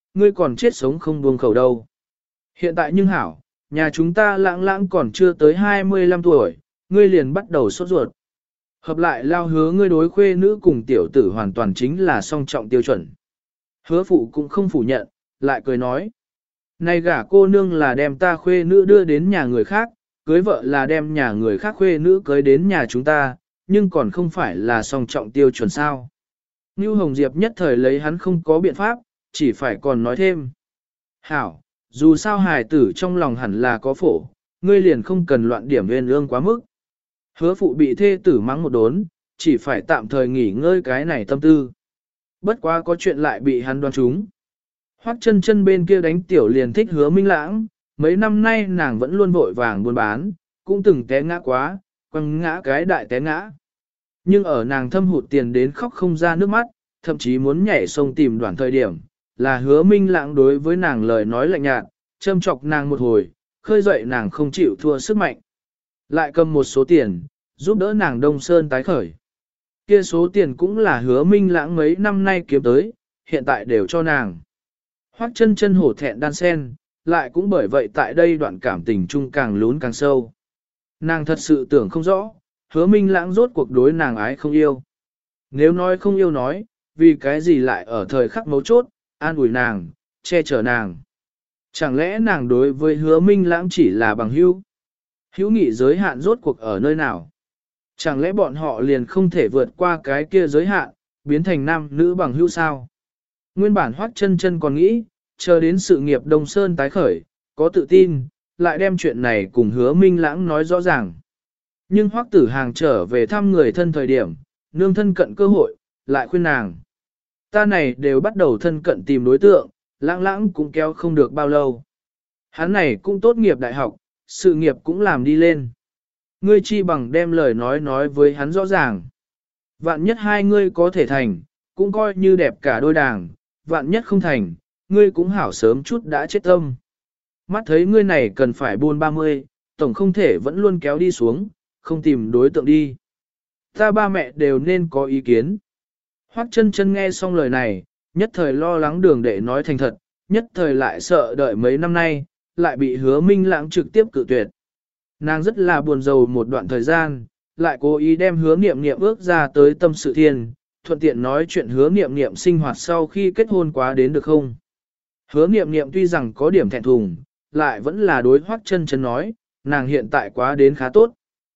ngươi còn chết sống không buông khẩu đâu. Hiện tại nhưng hảo, nhà chúng ta lãng lãng còn chưa tới 25 tuổi, ngươi liền bắt đầu sốt ruột. Hợp lại lao hứa ngươi đối khuê nữ cùng tiểu tử hoàn toàn chính là song trọng tiêu chuẩn. Hứa phụ cũng không phủ nhận, lại cười nói. Này gả cô nương là đem ta khuê nữ đưa đến nhà người khác, cưới vợ là đem nhà người khác khuê nữ cưới đến nhà chúng ta, nhưng còn không phải là song trọng tiêu chuẩn sao. Ngưu Hồng Diệp nhất thời lấy hắn không có biện pháp, chỉ phải còn nói thêm. Hảo, dù sao hài tử trong lòng hẳn là có phổ, ngươi liền không cần loạn điểm nguyên ương quá mức. Hứa phụ bị thê tử mắng một đốn, chỉ phải tạm thời nghỉ ngơi cái này tâm tư. Bất quá có chuyện lại bị hắn đoán trúng. Hoắc chân chân bên kia đánh tiểu liền thích Hứa Minh Lãng, mấy năm nay nàng vẫn luôn vội vàng buôn bán, cũng từng té ngã quá, quăng ngã cái đại té ngã. Nhưng ở nàng thâm hụt tiền đến khóc không ra nước mắt, thậm chí muốn nhảy sông tìm đoạn thời điểm, là Hứa Minh Lãng đối với nàng lời nói lạnh nhạt, châm chọc nàng một hồi, khơi dậy nàng không chịu thua sức mạnh. Lại cầm một số tiền, giúp đỡ nàng Đông Sơn tái khởi. Kia số tiền cũng là Hứa Minh Lãng mấy năm nay kiếm tới, hiện tại đều cho nàng. Hoắc chân chân hổ thẹn đan sen, lại cũng bởi vậy tại đây đoạn cảm tình chung càng lún càng sâu. Nàng thật sự tưởng không rõ, Hứa Minh Lãng rốt cuộc đối nàng ái không yêu. Nếu nói không yêu nói, vì cái gì lại ở thời khắc mấu chốt, an ủi nàng, che chở nàng. Chẳng lẽ nàng đối với Hứa Minh Lãng chỉ là bằng hữu? Hữu nghị giới hạn rốt cuộc ở nơi nào? Chẳng lẽ bọn họ liền không thể vượt qua cái kia giới hạn, biến thành nam nữ bằng hữu sao? Nguyên bản Hoắc chân chân còn nghĩ, chờ đến sự nghiệp Đông Sơn tái khởi, có tự tin, lại đem chuyện này cùng Hứa Minh Lãng nói rõ ràng. Nhưng Hoắc Tử Hàng trở về thăm người thân thời điểm, nương thân cận cơ hội, lại khuyên nàng. Ta này đều bắt đầu thân cận tìm đối tượng, Lãng Lãng cũng kéo không được bao lâu. Hắn này cũng tốt nghiệp đại học, sự nghiệp cũng làm đi lên. Ngươi chi bằng đem lời nói với hắn rõ ràng. Vạn nhất hai ngươi có thể thành, cũng coi như đẹp cả đôi đảng, vạn nhất không thành, ngươi cũng hảo sớm chút đã chết tâm. Mắt thấy ngươi này cần phải buôn 30, tổng không thể vẫn luôn kéo đi xuống, không tìm đối tượng đi. Ta ba mẹ đều nên có ý kiến. Hoắc chân chân nghe xong lời này, nhất thời lo lắng đường đệ nói thành thật, nhất thời lại sợ đợi mấy năm nay, lại bị Hứa Minh Lãng trực tiếp cự tuyệt. Nàng rất là buồn rầu một đoạn thời gian, lại cố ý đem Hứa Niệm Niệm ước ra tới Tâm Sự Thiên, thuận tiện nói chuyện Hứa Niệm Niệm sinh hoạt sau khi kết hôn quá đến được không. Hứa Niệm Niệm tuy rằng có điểm thẹn thùng, lại vẫn là đối Hoắc chân chân nói, nàng hiện tại quá đến khá tốt.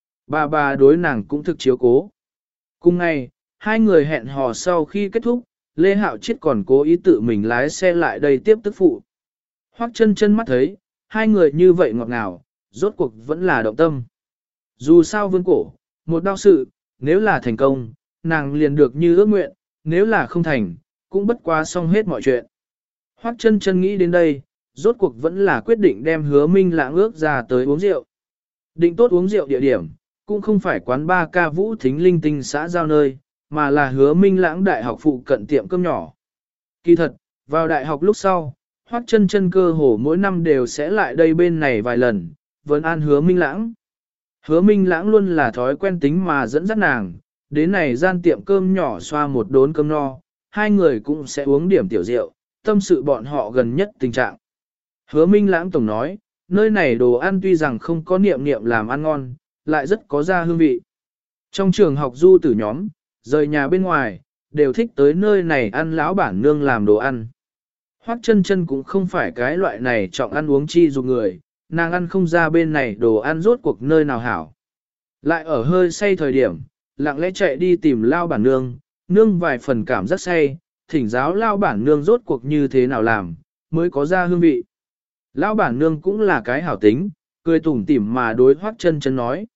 Bà đối nàng cũng thực chiếu cố. Cùng ngày, hai người hẹn hò sau khi kết thúc, Lê Hạo Chiết còn cố ý tự mình lái xe lại đây tiếp tức phụ. Hoắc chân chân mắt thấy, hai người như vậy ngọt ngào, rốt cuộc vẫn là động tâm. Dù sao vương cổ, một đau sự, nếu là thành công, nàng liền được như ước nguyện, nếu là không thành, cũng bất quá xong hết mọi chuyện. Hoắc chân chân nghĩ đến đây, rốt cuộc vẫn là quyết định đem Hứa Minh Lãng ước ra tới uống rượu. Định tốt uống rượu địa điểm, cũng không phải quán ba ca vũ thính linh tinh xã giao nơi, mà là Hứa Minh Lãng đại học phụ cận tiệm cơm nhỏ. Kỳ thật, vào đại học lúc sau, Hoắc chân chân cơ hồ mỗi năm đều sẽ lại đây bên này vài lần, vẫn an Hứa Minh Lãng. Hứa Minh Lãng luôn là thói quen tính mà dẫn dắt nàng, đến này gian tiệm cơm nhỏ xoa một đốn cơm no, hai người cũng sẽ uống điểm tiểu rượu, tâm sự bọn họ gần nhất tình trạng. Hứa Minh Lãng tổng nói, nơi này đồ ăn tuy rằng không có niệm niệm làm ăn ngon, lại rất có ra hương vị. Trong trường học du tử nhóm, rời nhà bên ngoài, đều thích tới nơi này ăn lão bản nương làm đồ ăn. Hoắc chân chân cũng không phải cái loại này trọng ăn uống chi dục người, nàng ăn không ra bên này đồ ăn rốt cuộc nơi nào hảo. Lại ở hơi say thời điểm, lặng lẽ chạy đi tìm lao bản nương, nương vài phần cảm giác say, thỉnh giáo lao bản nương rốt cuộc như thế nào làm, mới có ra hương vị. Lão bản nương cũng là cái hảo tính, cười tủm tỉm mà đối Hoắc chân chân nói.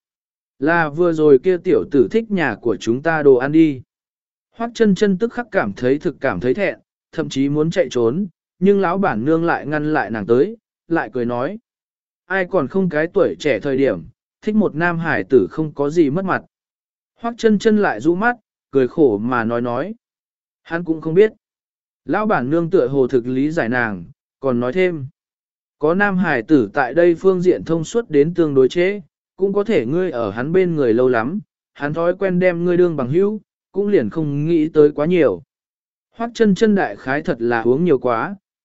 Là vừa rồi kia tiểu tử thích nhà của chúng ta đồ ăn đi. Hoắc chân chân tức khắc cảm thấy thẹn, thậm chí muốn chạy trốn, nhưng lão bản nương lại ngăn lại nàng tới, lại cười nói. Ai còn không cái tuổi trẻ thời điểm, thích một nam hải tử không có gì mất mặt. Hoắc chân chân lại rũ mắt, cười khổ mà nói. Hắn cũng không biết. Lão bản nương tựa hồ thực lý giải nàng, còn nói thêm. Có nam hải tử tại đây phương diện thông suốt đến tương đối chế, cũng có thể ngươi ở hắn bên người lâu lắm, hắn thói quen đem ngươi đương bằng hữu, cũng liền không nghĩ tới quá nhiều. Hoắc chân chân đại khái thật là uống nhiều quá,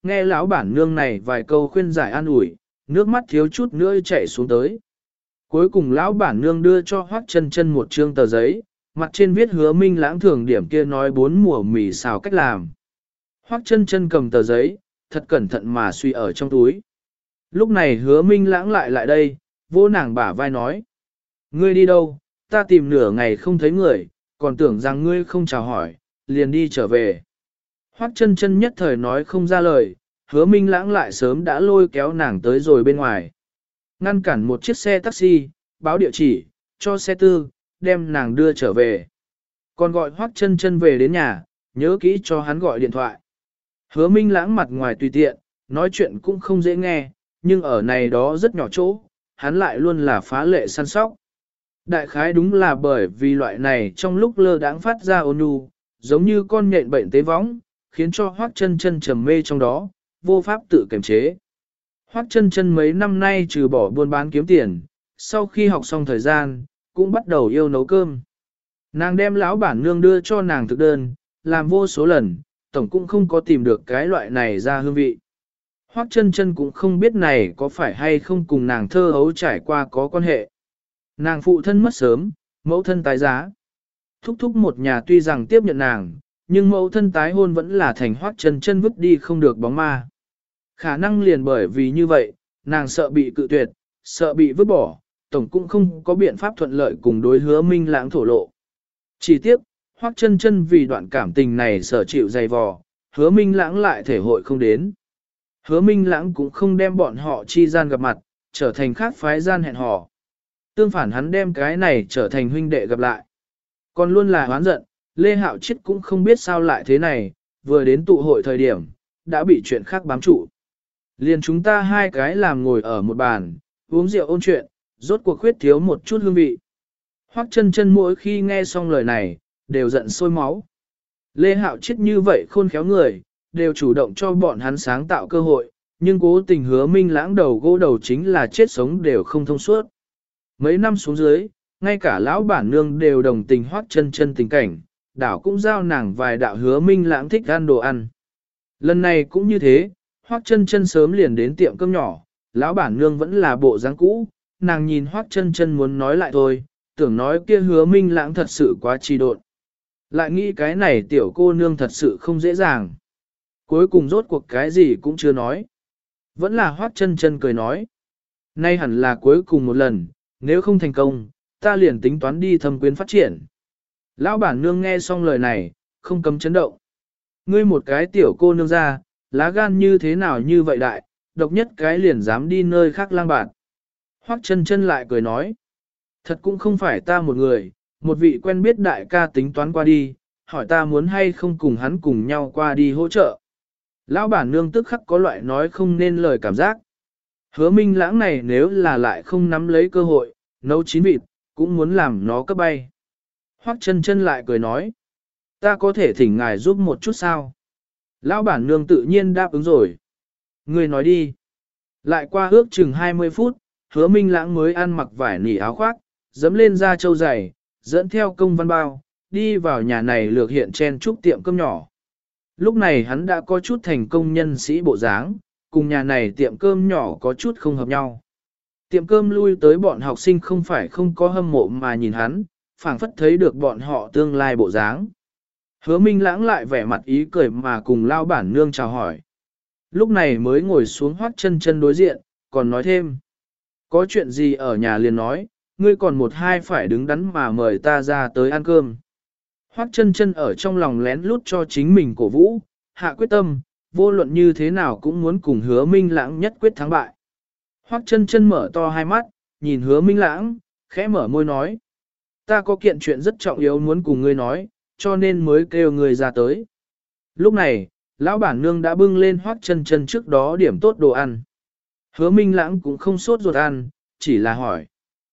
Nghe lão bản nương này vài câu khuyên giải an ủi, nước mắt thiếu chút nữa chảy xuống tới. Cuối cùng lão bản nương đưa cho Hoắc Chân Chân một trương tờ giấy, mặt trên viết Hứa Minh Lãng thường điểm kia nói 4 mùa mì xào cách làm. Hoắc Chân Chân cầm tờ giấy, thật cẩn thận mà suy ở trong túi. Lúc này Hứa Minh Lãng lại đây, vô nàng bả vai nói: "Ngươi đi đâu? Ta tìm nửa ngày không thấy người, còn tưởng rằng ngươi không chào hỏi, liền đi trở về." Hoắc Chân Chân nhất thời nói không ra lời, Hứa Minh Lãng lại sớm đã lôi kéo nàng tới rồi bên ngoài. Ngăn cản một chiếc xe taxi, báo địa chỉ, cho xe tư, đem nàng đưa trở về. Còn gọi Hoắc Chân Chân về đến nhà, nhớ kỹ cho hắn gọi điện thoại. Hứa Minh Lãng mặt ngoài tùy tiện, nói chuyện cũng không dễ nghe, nhưng ở này đó rất nhỏ chỗ, hắn lại luôn là phá lệ săn sóc. Đại khái đúng là bởi vì loại này trong lúc lơ đãng phát ra ôn nhu, giống như con nhện bệnh tế võng, khiến cho Hoắc Chân Chân trầm mê trong đó, vô pháp tự kiềm chế. Hoắc Chân Chân mấy năm nay trừ bỏ buôn bán kiếm tiền, sau khi học xong thời gian, cũng bắt đầu yêu nấu cơm. Nàng đem lão bản nương đưa cho nàng thực đơn, làm vô số lần, tổng cũng không có tìm được cái loại này ra hương vị. Hoắc Chân Chân cũng không biết này có phải hay không cùng nàng thơ hấu trải qua có quan hệ. Nàng phụ thân mất sớm, mẫu thân tái giá. Thúc thúc một nhà tuy rằng tiếp nhận nàng, nhưng mẫu thân tái hôn vẫn là thành Hoắc Chân Chân vứt đi không được bóng ma. Khả năng liền bởi vì như vậy, nàng sợ bị cự tuyệt, sợ bị vứt bỏ, tổng cũng không có biện pháp thuận lợi cùng đối Hứa Minh Lãng thổ lộ. Chỉ tiếc, Hoắc Chân Chân vì đoạn cảm tình này sở chịu dày vò, Hứa Minh Lãng lại thể hội không đến. Hứa Minh Lãng cũng không đem bọn họ chi gian gặp mặt, trở thành khác phái gian hẹn hò. Tương phản hắn đem cái này trở thành huynh đệ gặp lại. Còn luôn là hoán giận, Lê Hạo Chiết cũng không biết sao lại thế này, vừa đến tụ hội thời điểm, đã bị chuyện khác bám trụ. Liền chúng ta hai cái làm ngồi ở một bàn, uống rượu ôn chuyện, rốt cuộc khuyết thiếu một chút hương vị. Hoắc Chân Chân mỗi khi nghe xong lời này, đều giận sôi máu. Lê Hạo Chiết như vậy khôn khéo người, đều chủ động cho bọn hắn sáng tạo cơ hội, nhưng cố tình Hứa Minh Lãng đầu gỗ đầu chính là chết sống đều không thông suốt. Mấy năm xuống dưới, ngay cả lão bản nương đều đồng tình Hoắc Chân Chân tình cảnh, đảo cũng giao nàng vài đạo Hứa Minh Lãng thích ăn đồ ăn. Lần này cũng như thế, Hoắc Chân Chân sớm liền đến tiệm cơm nhỏ, lão bản nương vẫn là bộ dáng cũ, nàng nhìn Hoắc Chân Chân muốn nói lại thôi, tưởng nói kia Hứa Minh Lãng thật sự quá trì độn. Lại nghĩ cái này tiểu cô nương thật sự không dễ dàng. Cuối cùng rốt cuộc cái gì cũng chưa nói. Vẫn là Hoắc Chân Chân cười nói. Nay hẳn là cuối cùng một lần, nếu không thành công, ta liền tính toán đi thâm quyến phát triển. Lão bản nương nghe xong lời này, không cấm chấn động. Ngươi một cái tiểu cô nương ra, lá gan như thế nào như vậy đại, độc nhất cái liền dám đi nơi khác lang bạt. Hoắc Chân Chân lại cười nói. Thật cũng không phải ta một người, một vị quen biết đại ca tính toán qua đi, hỏi ta muốn hay không cùng hắn cùng nhau qua đi hỗ trợ. Lão bản nương tức khắc có loại nói không nên lời cảm giác. Hứa Minh Lãng này nếu là lại không nắm lấy cơ hội, nấu chín vịt, cũng muốn làm nó cấp bay. Hoắc Chân Chân lại cười nói, ta có thể thỉnh ngài giúp một chút sao? Lão bản nương tự nhiên đáp ứng rồi. Người nói đi. Lại qua ước chừng 20 phút, Hứa Minh Lãng mới ăn mặc vải nỉ áo khoác, dẫm lên da trâu dày, dẫn theo công văn bao, đi vào nhà này lược hiện chen trúc tiệm cơm nhỏ. Lúc này hắn đã có chút thành công nhân sĩ bộ dáng, cùng nhà này tiệm cơm nhỏ có chút không hợp nhau. Tiệm cơm lui tới bọn học sinh không phải không có hâm mộ mà nhìn hắn, phảng phất thấy được bọn họ tương lai bộ dáng. Hứa Minh Lãng lại vẻ mặt ý cười mà cùng lao bản nương chào hỏi. Lúc này mới ngồi xuống Hoắc Chân Chân đối diện, còn nói thêm. Có chuyện gì ở nhà liền nói, ngươi còn một hai phải đứng đắn mà mời ta ra tới ăn cơm. Hoắc Chân Chân ở trong lòng lén lút cho chính mình cổ vũ, hạ quyết tâm, vô luận như thế nào cũng muốn cùng Hứa Minh Lãng nhất quyết thắng bại. Hoắc Chân Chân mở to hai mắt, nhìn Hứa Minh Lãng, khẽ mở môi nói. Ta có kiện chuyện rất trọng yếu muốn cùng ngươi nói, cho nên mới kêu ngươi ra tới. Lúc này, lão bản nương đã bưng lên Hoắc Chân Chân trước đó điểm tốt đồ ăn. Hứa Minh Lãng cũng không sốt ruột ăn, chỉ là hỏi.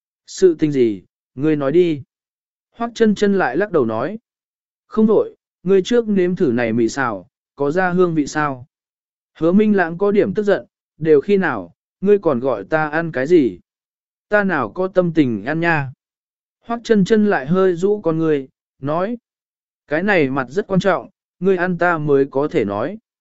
Sự tình gì, ngươi nói đi. Hoắc Chân Chân lại lắc đầu nói. Không đổi, ngươi trước nếm thử này mì xào, có ra hương vị sao? Hứa Minh Lãng có điểm tức giận, đều khi nào, ngươi còn gọi ta ăn cái gì? Ta nào có tâm tình ăn nha? Hoắc Chân Chân lại hơi rũ con ngươi, nói. Cái này mặt rất quan trọng, ngươi ăn ta mới có thể nói.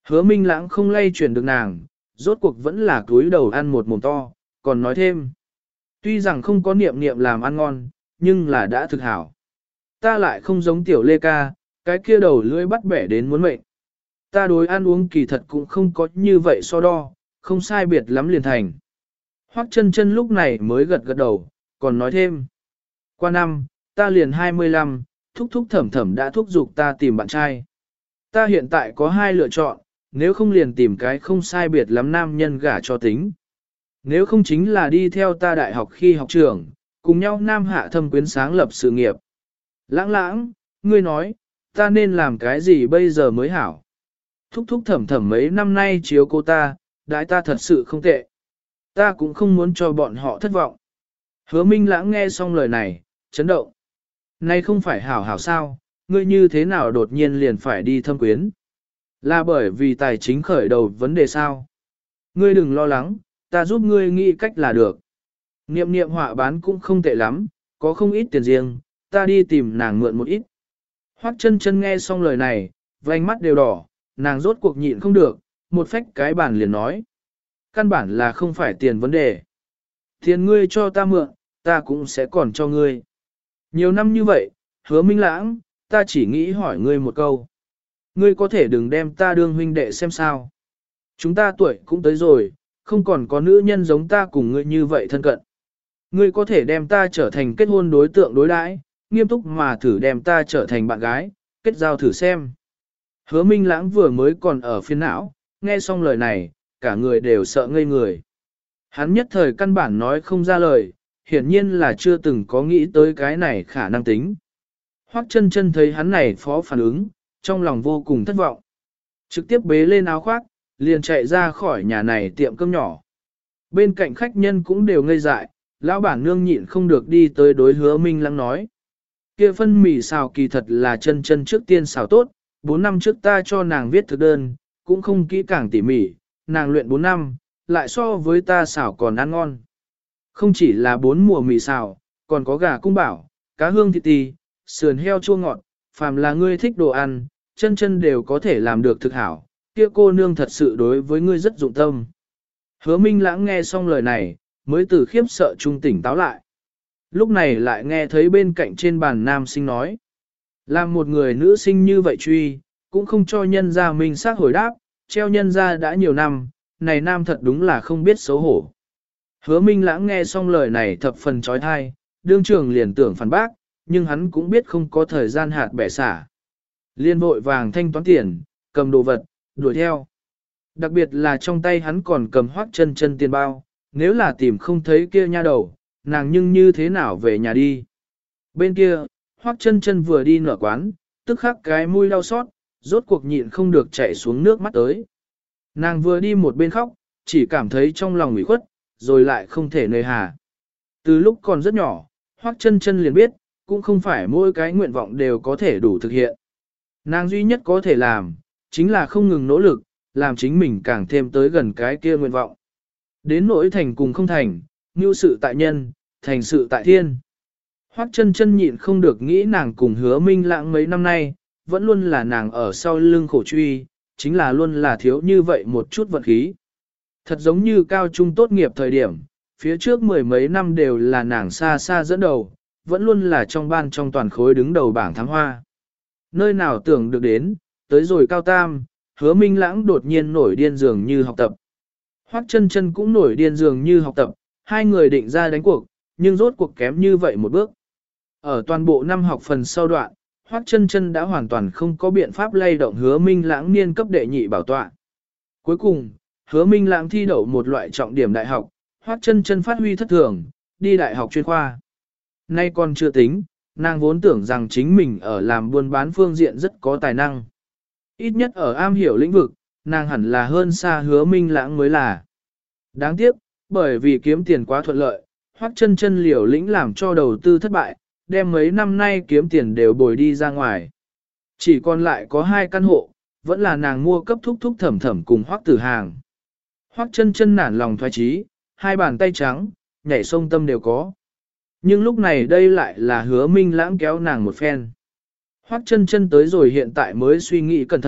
Hứa Minh Lãng không lay chuyển được nàng, rốt cuộc vẫn là túi đầu ăn một mồm to, còn nói thêm. Tuy rằng không có niệm niệm làm ăn ngon, nhưng là đã thực hảo. Ta lại không giống tiểu lê ca, cái kia đầu lưỡi bắt bẻ đến muốn mệnh. Ta đối ăn uống kỳ thật cũng không có như vậy so đo, không sai biệt lắm liền thành. Hoắc chân chân lúc này mới gật gật đầu, còn nói thêm. Qua năm, ta liền 25, thúc thúc thẩm thẩm đã thúc giục ta tìm bạn trai. Ta hiện tại có hai lựa chọn, nếu không liền tìm cái không sai biệt lắm nam nhân gả cho tính. Nếu không chính là đi theo ta đại học khi học trưởng, cùng nhau nam hạ thâm quyến sáng lập sự nghiệp. Lãng lãng, ngươi nói, ta nên làm cái gì bây giờ mới hảo? Thúc thúc thẩm thẩm mấy năm nay chiếu cô ta, đãi ta thật sự không tệ. Ta cũng không muốn cho bọn họ thất vọng. Hứa Minh Lãng nghe xong lời này, chấn động. Này không phải hảo hảo sao, ngươi như thế nào đột nhiên liền phải đi thâm quyến? Là bởi vì tài chính khởi đầu vấn đề sao? Ngươi đừng lo lắng, ta giúp ngươi nghĩ cách là được. Niệm niệm họa bán cũng không tệ lắm, có không ít tiền riêng, ta đi tìm nàng mượn một ít. Hoắc chân chân nghe xong lời này, vành mắt đều đỏ, nàng rốt cuộc nhịn không được, một phách cái bản liền nói. Căn bản là không phải tiền vấn đề. Tiền ngươi cho ta mượn, ta cũng sẽ còn cho ngươi. Nhiều năm như vậy, Hứa Minh Lãng, ta chỉ nghĩ hỏi ngươi một câu. Ngươi có thể đừng đem ta đương huynh đệ xem sao. Chúng ta tuổi cũng tới rồi, không còn có nữ nhân giống ta cùng ngươi như vậy thân cận. Ngươi có thể đem ta trở thành kết hôn đối tượng đối đãi, nghiêm túc mà thử đem ta trở thành bạn gái, kết giao thử xem. Hứa Minh Lãng vừa mới còn ở phiên não, nghe xong lời này, cả người đều sợ ngây người. Hắn nhất thời căn bản nói không ra lời, hiển nhiên là chưa từng có nghĩ tới cái này khả năng tính. Hoắc chân chân thấy hắn này phó phản ứng, trong lòng vô cùng thất vọng. Trực tiếp bế lên áo khoác, liền chạy ra khỏi nhà này tiệm cơm nhỏ. Bên cạnh khách nhân cũng đều ngây dại, lão bản nương nhịn không được đi tới đối Hứa Minh Lãng nói. Kia phân mì xào kỳ thật là chân chân trước tiên xào tốt, 4 năm trước ta cho nàng viết thực đơn, cũng không kỹ càng tỉ mỉ, nàng luyện 4 năm, lại so với ta xào còn ăn ngon. Không chỉ là 4 mùa mì xào, còn có gà cung bảo, cá hương thịt tì, sườn heo chua ngọt, phàm là ngươi thích đồ ăn, chân chân đều có thể làm được thực hảo, kia cô nương thật sự đối với ngươi rất dụng tâm. Hứa Minh Lãng nghe xong lời này, mới từ khiếp sợ trung tỉnh táo lại. Lúc này lại nghe thấy bên cạnh trên bàn nam sinh nói. Làm một người nữ sinh như vậy truy, cũng không cho nhân gia minh xác hồi đáp, treo nhân gia đã nhiều năm, này nam thật đúng là không biết xấu hổ. Hứa Minh Lãng nghe xong lời này thập phần trói thai, đương trường liền tưởng phản bác, nhưng hắn cũng biết không có thời gian hạt bẻ xả. Liên vội vàng thanh toán tiền, cầm đồ vật, đuổi theo. Đặc biệt là trong tay hắn còn cầm Hoắc chân chân tiền bao, nếu là tìm không thấy kia nha đầu, nàng nhưng như thế nào về nhà đi. Bên kia, Hoắc chân chân vừa đi nở quán, tức khắc cái mũi đau xót, rốt cuộc nhịn không được chảy xuống nước mắt tới. Nàng vừa đi một bên khóc, chỉ cảm thấy trong lòng ủy khuất, rồi lại không thể nơi hà. Từ lúc còn rất nhỏ, Hoắc chân chân liền biết, cũng không phải mỗi cái nguyện vọng đều có thể đủ thực hiện. Nàng duy nhất có thể làm, chính là không ngừng nỗ lực, làm chính mình càng thêm tới gần cái kia nguyện vọng. Đến nỗi thành cùng không thành, như sự tại nhân, thành sự tại thiên. Hoắc chân chân nhịn không được nghĩ nàng cùng Hứa Minh Lãng mấy năm nay, vẫn luôn là nàng ở sau lưng khổ truy, chính là luôn là thiếu như vậy một chút vận khí. Thật giống như cao trung tốt nghiệp thời điểm, phía trước mười mấy năm đều là nàng xa xa dẫn đầu, vẫn luôn là trong ban trong toàn khối đứng đầu bảng thắng hoa. Nơi nào tưởng được đến, tới rồi cao tam, Hứa Minh Lãng đột nhiên nổi điên dường như học tập. Hoắc chân chân cũng nổi điên dường như học tập, hai người định ra đánh cuộc, nhưng rốt cuộc kém như vậy một bước. Ở toàn bộ năm học phần sau đoạn, Hoắc chân chân đã hoàn toàn không có biện pháp lay động Hứa Minh Lãng niên cấp đệ nhị bảo tọa. Cuối cùng, Hứa Minh Lãng thi đậu một loại trọng điểm đại học, Hoắc chân chân phát huy thất thường, đi đại học chuyên khoa. Nay còn chưa tính, nàng vốn tưởng rằng chính mình ở làm buôn bán phương diện rất có tài năng. Ít nhất ở am hiểu lĩnh vực, nàng hẳn là hơn xa Hứa Minh Lãng mới là. Đáng tiếc, bởi vì kiếm tiền quá thuận lợi, Hoắc chân chân liều lĩnh làm cho đầu tư thất bại, đem mấy năm nay kiếm tiền đều bồi đi ra ngoài. Chỉ còn lại có 2 căn hộ, vẫn là nàng mua cấp thúc thúc thẩm thẩm cùng Hoắc Tử Hàng. Hoắc chân chân nản lòng thoái trí, 2 bàn tay trắng, nhảy sông tâm đều có. Nhưng lúc này đây lại là Hứa Minh Lãng kéo nàng một phen. Hoắc chân chân tới rồi hiện tại mới suy nghĩ cẩn thận,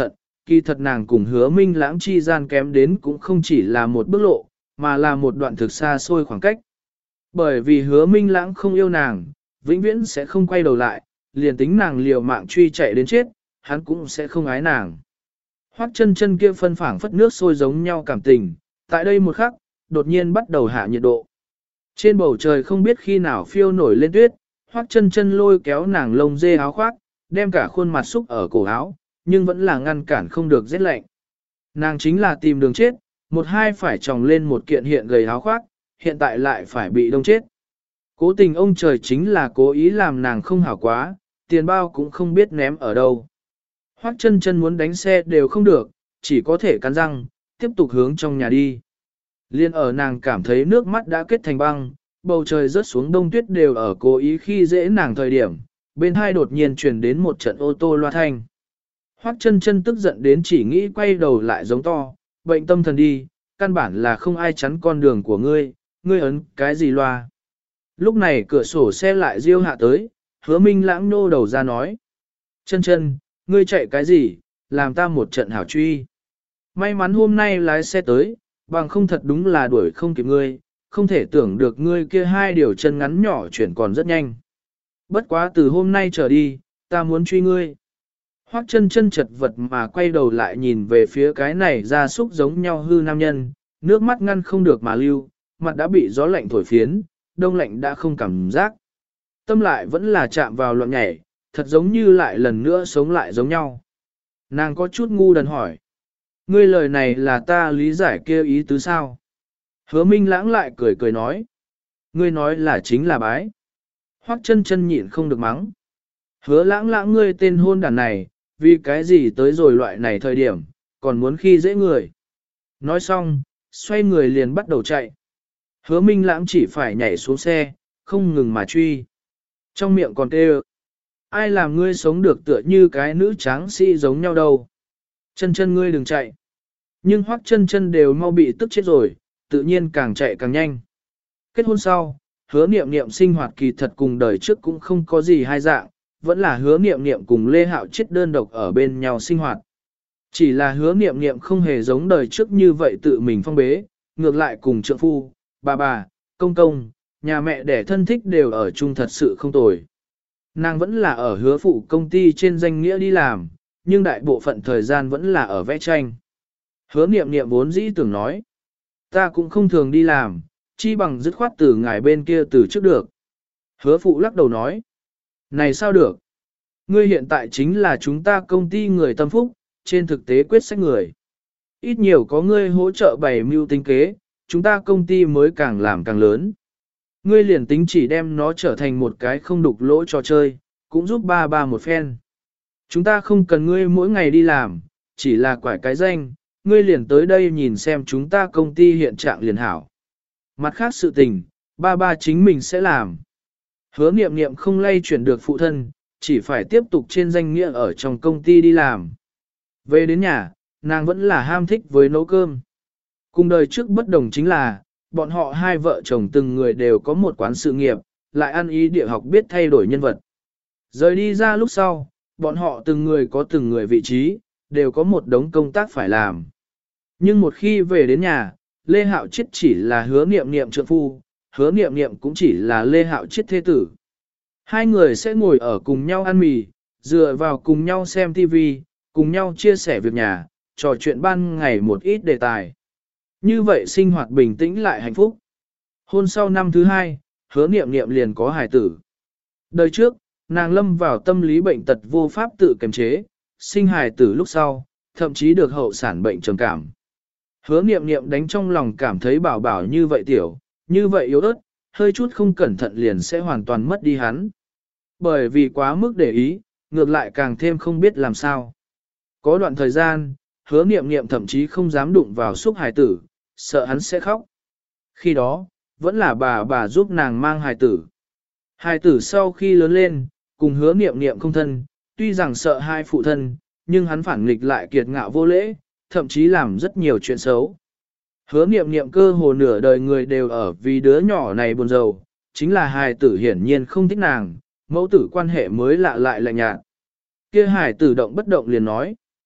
kỳ thật nàng cùng hứa minh lãng chi gian kém đến cũng không chỉ là một bước lộ, mà là một đoạn thực xa xôi khoảng cách. Bởi vì hứa minh lãng không yêu nàng, vĩnh viễn sẽ không quay đầu lại, liền tính nàng liều mạng truy chạy đến chết, hắn cũng sẽ không ái nàng. Hoắc chân chân kia phân phảng phất nước sôi giống nhau cảm tình, tại đây một khắc, đột nhiên bắt đầu hạ nhiệt độ. Trên bầu trời không biết khi nào phiêu nổi lên tuyết, Hoắc chân chân lôi kéo nàng lông dê áo khoác, đem cả khuôn mặt xúc ở cổ áo, nhưng vẫn là ngăn cản không được rét lạnh. Nàng chính là tìm đường chết, một hai phải tròng lên một kiện hiện gầy áo khoác, hiện tại lại phải bị đông chết. Cố tình ông trời chính là cố ý làm nàng không hảo quá, tiền bao cũng không biết ném ở đâu. Hoắc chân chân muốn đánh xe đều không được, chỉ có thể cắn răng, tiếp tục hướng trong nhà đi. Liên ở nàng cảm thấy nước mắt đã kết thành băng, bầu trời rớt xuống đông tuyết đều ở cố ý khi dễ nàng thời điểm, bên hai đột nhiên truyền đến một trận ô tô loa thanh. Hoắc chân chân tức giận đến chỉ nghĩ quay đầu lại giống to, bệnh tâm thần đi, căn bản là không ai chắn con đường của ngươi, ngươi ấn cái gì loa. Lúc này cửa sổ xe lại riêu hạ tới, hứa minh lãng nô đầu ra nói. Chân chân, ngươi chạy cái gì, làm ta một trận hảo truy. May mắn hôm nay lái xe tới, bằng không thật đúng là đuổi không kịp ngươi, không thể tưởng được ngươi kia hai điều chân ngắn nhỏ chuyển còn rất nhanh. Bất quá từ hôm nay trở đi, ta muốn truy ngươi. Hoắc chân chân chật vật mà quay đầu lại nhìn về phía cái này ra súc giống nhau hư nam nhân, nước mắt ngăn không được mà lưu, mặt đã bị gió lạnh thổi phiến, đông lạnh đã không cảm giác. Tâm lại vẫn là chạm vào loạn nhảy, thật giống như lại lần nữa sống lại giống nhau. Nàng có chút ngu đần hỏi. Ngươi lời này là ta lý giải kia ý tứ sao? Hứa Minh lãng lại cười cười nói. Ngươi nói là chính là bái. Hoắc chân chân nhịn không được mắng. Hứa lãng lãng ngươi tên hôn đàn này, vì cái gì tới rồi loại này thời điểm, còn muốn khi dễ người. Nói xong, xoay người liền bắt đầu chạy. Hứa Minh lãng chỉ phải nhảy xuống xe, không ngừng mà truy. Trong miệng còn kêu. Ai làm ngươi sống được tựa như cái nữ tráng sĩ giống nhau đâu. Chân chân ngươi đừng chạy. Nhưng Hoắc chân chân đều mau bị tức chết rồi, tự nhiên càng chạy càng nhanh. Kết hôn sau, hứa niệm niệm sinh hoạt kỳ thật cùng đời trước cũng không có gì hai dạng, vẫn là hứa niệm niệm cùng Lê Hạo chết đơn độc ở bên nhau sinh hoạt. Chỉ là hứa niệm niệm không hề giống đời trước như vậy tự mình phong bế, ngược lại cùng trượng phu, bà, công công, nhà mẹ đẻ thân thích đều ở chung thật sự không tồi. Nàng vẫn là ở hứa phụ công ty trên danh nghĩa đi làm, nhưng đại bộ phận thời gian vẫn là ở vẽ tranh. Hứa niệm niệm vốn dĩ tưởng nói, ta cũng không thường đi làm, chi bằng dứt khoát từ ngài bên kia từ trước được. Hứa phụ lắc đầu nói, này sao được? Ngươi hiện tại chính là chúng ta công ty người tâm phúc, trên thực tế quyết sách người. Ít nhiều có ngươi hỗ trợ bày mưu tính kế, chúng ta công ty mới càng làm càng lớn. Ngươi liền tính chỉ đem nó trở thành một cái không đục lỗ trò chơi, cũng giúp ba một phen. Chúng ta không cần ngươi mỗi ngày đi làm, chỉ là quải cái danh, ngươi liền tới đây nhìn xem chúng ta công ty hiện trạng liền hảo. Mặt khác sự tình, ba chính mình sẽ làm. Hứa niệm niệm không lay chuyển được phụ thân, chỉ phải tiếp tục trên danh nghĩa ở trong công ty đi làm. Về đến nhà, nàng vẫn là ham thích với nấu cơm. Cùng đời trước bất đồng chính là, bọn họ hai vợ chồng từng người đều có một quán sự nghiệp, lại ăn ý địa học biết thay đổi nhân vật. Rời đi ra lúc sau, bọn họ từng người có từng người vị trí, đều có một đống công tác phải làm. Nhưng một khi về đến nhà, Lê Hạo Chiết chỉ là hứa niệm niệm trượng phu, hứa niệm niệm cũng chỉ là Lê Hạo Chiết thế tử. Hai người sẽ ngồi ở cùng nhau ăn mì, dựa vào cùng nhau xem TV, cùng nhau chia sẻ việc nhà, trò chuyện ban ngày một ít đề tài. Như vậy sinh hoạt bình tĩnh lại hạnh phúc. Hôn sau năm thứ hai, hứa niệm niệm liền có hài tử. Đời trước, nàng lâm vào tâm lý bệnh tật vô pháp tự kiềm chế, sinh hài tử lúc sau, thậm chí được hậu sản bệnh trầm cảm. Hứa niệm niệm đánh trong lòng cảm thấy bảo bảo như vậy tiểu, như vậy yếu ớt, hơi chút không cẩn thận liền sẽ hoàn toàn mất đi hắn. Bởi vì quá mức để ý, ngược lại càng thêm không biết làm sao. Có đoạn thời gian, hứa niệm niệm thậm chí không dám đụng vào xúc hài tử, sợ hắn sẽ khóc. Khi đó, vẫn là bà giúp nàng mang hài tử. Hài tử sau khi lớn lên, cùng hứa niệm niệm không thân, tuy rằng sợ hai phụ thân, nhưng hắn phản nghịch lại kiệt ngạo vô lễ, thậm chí làm rất nhiều chuyện xấu. Hứa niệm niệm cơ hồ nửa đời người đều ở vì đứa nhỏ này buồn rầu, chính là hài tử hiển nhiên không thích nàng, mẫu tử quan hệ mới lạ lại lạnh nhạt. Kia hài tử động bất động liền nói.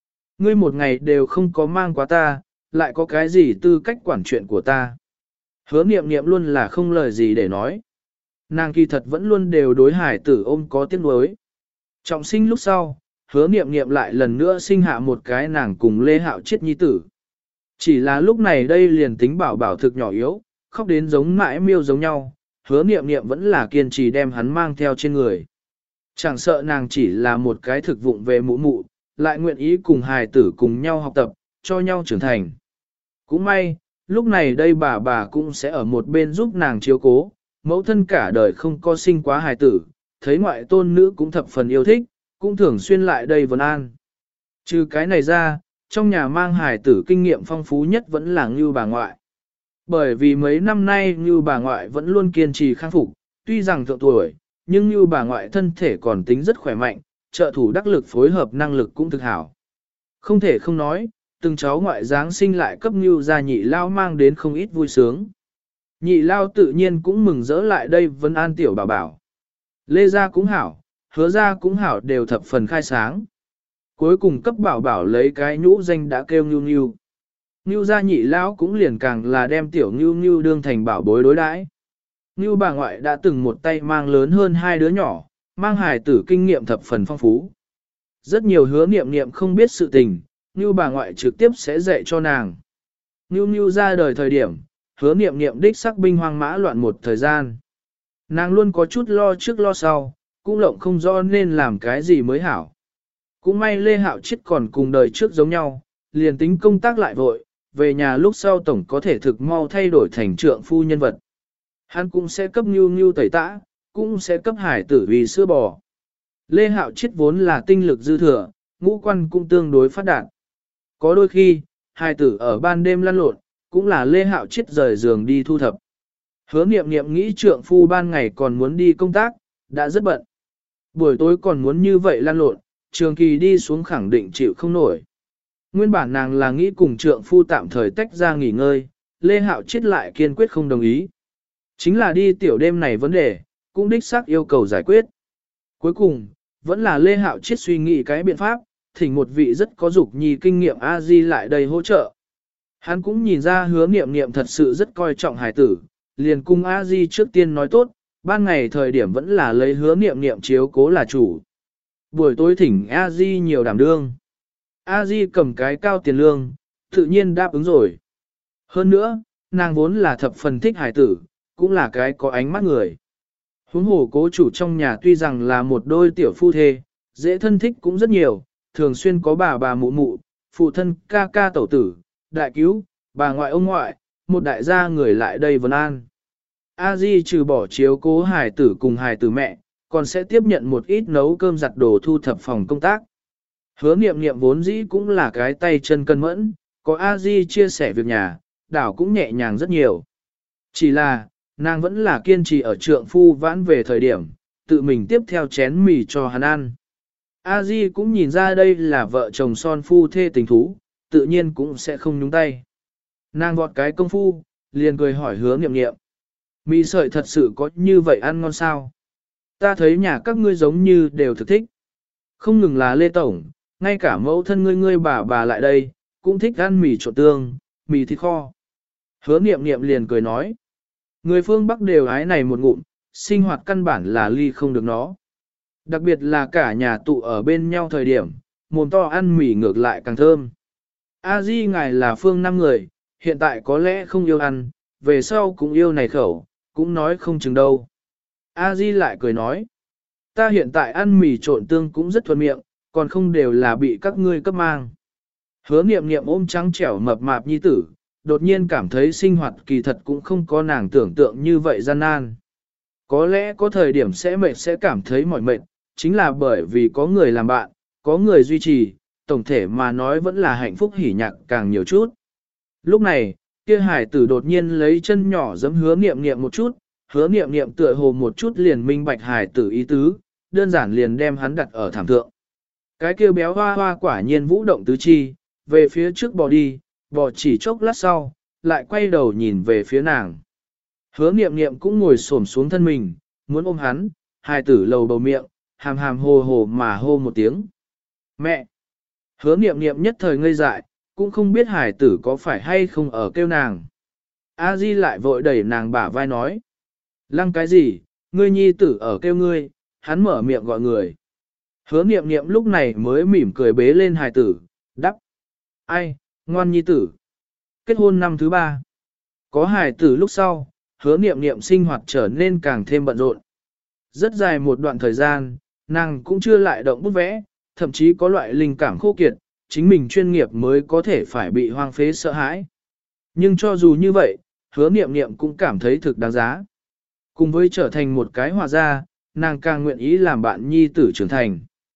Ngươi một ngày đều không có mang quá ta, lại có cái gì tư cách quản chuyện của ta. Hứa niệm niệm luôn là không lời gì để nói. Nàng kỳ thật vẫn luôn đều đối hải tử ôm có tiếc nuối. Trọng sinh lúc sau, hứa niệm niệm lại lần nữa sinh hạ một cái nàng cùng Lê Hạo Chiết nhi tử. Chỉ là lúc này đây liền tính bảo bảo thực nhỏ yếu, khóc đến giống mãi miêu giống nhau, hứa niệm niệm vẫn là kiên trì đem hắn mang theo trên người. Chẳng sợ nàng chỉ là một cái thực vụng về mụ mụ, lại nguyện ý cùng hài tử cùng nhau học tập, cho nhau trưởng thành. Cũng may, lúc này đây bà cũng sẽ ở một bên giúp nàng chiếu cố, mẫu thân cả đời không có sinh quá hài tử, thấy ngoại tôn nữ cũng thập phần yêu thích, cũng thường xuyên lại đây vấn an. Trừ cái này ra, trong nhà mang hài tử kinh nghiệm phong phú nhất vẫn là Ngưu bà ngoại. Bởi vì mấy năm nay Ngưu bà ngoại vẫn luôn kiên trì khắc phục, tuy rằng thượng tuổi, nhưng Ngưu bà ngoại thân thể còn tính rất khỏe mạnh, trợ thủ đắc lực phối hợp năng lực cũng thực hảo. Không thể không nói, từng cháu ngoại Giáng sinh lại cấp Ngưu gia nhị lao mang đến không ít vui sướng. Nhị lao tự nhiên cũng mừng rỡ lại đây vấn an tiểu bảo bảo. Lê gia cũng hảo, hứa gia cũng hảo đều thập phần khai sáng. Cuối cùng cấp bảo bảo lấy cái nhũ danh đã kêu Ngưu Ngưu. Ngưu gia nhị lão cũng liền càng là đem tiểu Ngưu Ngưu đương thành bảo bối đối đãi. Ngưu bà ngoại đã từng một tay mang lớn hơn hai đứa nhỏ, mang hài tử kinh nghiệm thập phần phong phú. Rất nhiều hứa niệm niệm không biết sự tình, Ngưu bà ngoại trực tiếp sẽ dạy cho nàng. Ngưu Ngưu ra đời thời điểm, hứa niệm niệm đích sắc binh hoang mã loạn một thời gian. Nàng luôn có chút lo trước lo sau, cũng lộng không rõ nên làm cái gì mới hảo. Cũng may Lê Hạo Chiết còn cùng đời trước giống nhau, liền tính công tác lại vội, về nhà lúc sau tổng có thể thực mau thay đổi thành trượng phu nhân vật. Hắn cũng sẽ cấp Ngưu Ngưu tẩy tã, cũng sẽ cấp hải tử vì sữa bò. Lê Hạo Chiết vốn là tinh lực dư thừa, ngũ quan cũng tương đối phát đạt. Có đôi khi, hải tử ở ban đêm lăn lộn, cũng là Lê Hạo Chiết rời giường đi thu thập. Hứa niệm niệm nghĩ trượng phu ban ngày còn muốn đi công tác, đã rất bận. Buổi tối còn muốn như vậy lăn lộn, trường kỳ đi xuống khẳng định chịu không nổi. Nguyên bản nàng là nghĩ cùng trượng phu tạm thời tách ra nghỉ ngơi, Lê Hạo Chiết lại kiên quyết không đồng ý. Chính là đi tiểu đêm này vấn đề, cũng đích xác yêu cầu giải quyết. Cuối cùng, vẫn là Lê Hạo Chiết suy nghĩ cái biện pháp, thỉnh một vị rất có dục nhi kinh nghiệm A-di lại đây hỗ trợ. Hắn cũng nhìn ra hứa niệm niệm thật sự rất coi trọng hài tử, liền cung A-di trước tiên nói tốt, ban ngày thời điểm vẫn là lấy hứa niệm niệm chiếu cố là chủ. Buổi tối thỉnh A-di nhiều đảm đương. A-di cầm cái cao tiền lương, tự nhiên đáp ứng rồi. Hơn nữa, nàng vốn là thập phần thích hài tử, cũng là cái có ánh mắt người. Huống hồ cố chủ trong nhà tuy rằng là một đôi tiểu phu thê, dễ thân thích cũng rất nhiều, thường xuyên có bà mụ mụ, phụ thân ca ca tẩu tử, đại cứu, bà ngoại ông ngoại, một đại gia người lại đây vấn an. A Di trừ bỏ chiếu cố hài tử cùng hài tử mẹ, còn sẽ tiếp nhận một ít nấu cơm giặt đồ thu thập phòng công tác. Hứa niệm niệm vốn dĩ cũng là cái tay chân cân mẫn, có A Di chia sẻ việc nhà, đảo cũng nhẹ nhàng rất nhiều. Chỉ là, nàng vẫn là kiên trì ở trượng phu vãn về thời điểm, tự mình tiếp theo chén mì cho hắn ăn. A Di cũng nhìn ra đây là vợ chồng son phu thê tình thú, tự nhiên cũng sẽ không nhúng tay. Nàng vọt cái công phu, liền cười hỏi hứa niệm niệm. Mì sợi thật sự có như vậy ăn ngon sao? Ta thấy nhà các ngươi giống như đều thực thích. Không ngừng là Lê Tổng, ngay cả mẫu thân ngươi bà lại đây, cũng thích ăn mì trộn tương, mì thịt kho. Hứa niệm niệm liền cười nói. Người phương Bắc đều ái này một ngụm, sinh hoạt căn bản là ly không được nó. Đặc biệt là cả nhà tụ ở bên nhau thời điểm, mồm to ăn mì ngược lại càng thơm. A Di ngài là phương Nam người, hiện tại có lẽ không yêu ăn, về sau cũng yêu này khẩu, cũng nói không chừng đâu. A Di lại cười nói, ta hiện tại ăn mì trộn tương cũng rất thuận miệng, còn không đều là bị các ngươi cấp mang. Hứa niệm niệm ôm trắng trẻo mập mạp nhi tử, đột nhiên cảm thấy sinh hoạt kỳ thật cũng không có nàng tưởng tượng như vậy gian nan. Có lẽ có thời điểm sẽ mệt sẽ cảm thấy mỏi mệt, chính là bởi vì có người làm bạn, có người duy trì, tổng thể mà nói vẫn là hạnh phúc hỉ nhạc càng nhiều chút. Lúc này, kia hải tử đột nhiên lấy chân nhỏ giẫm hứa niệm niệm một chút, hứa niệm niệm tựa hồ một chút liền minh bạch hải tử ý tứ, đơn giản liền đem hắn đặt ở thảm thượng. Cái kia béo hoa hoa quả nhiên vũ động tứ chi, về phía trước bò đi, bò chỉ chốc lát sau, lại quay đầu nhìn về phía nàng. Hứa niệm niệm cũng ngồi xổm xuống thân mình, muốn ôm hắn, hài tử lầu bầu miệng, hàm hàm hồ hồ mà hô một tiếng. Mẹ! Hứa niệm niệm nhất thời ngây dại, cũng không biết hải tử có phải hay không ở kêu nàng. A Di lại vội đẩy nàng bả vai nói. Lăng cái gì, ngươi nhi tử ở kêu ngươi, hắn mở miệng gọi người. Hứa niệm niệm lúc này mới mỉm cười bế lên hải tử, đắp. Ai, ngoan nhi tử. Kết hôn năm thứ 3. Có hải tử lúc sau, hứa niệm niệm sinh hoạt trở nên càng thêm bận rộn. Rất dài một đoạn thời gian, nàng cũng chưa lại động bút vẽ, thậm chí có loại linh cảm khô kiệt, chính mình chuyên nghiệp mới có thể phải bị hoang phế sợ hãi. Nhưng cho dù như vậy, hứa niệm niệm cũng cảm thấy thực đáng giá. Cùng với trở thành một cái họa gia, nàng càng nguyện ý làm bạn nhi tử trưởng thành.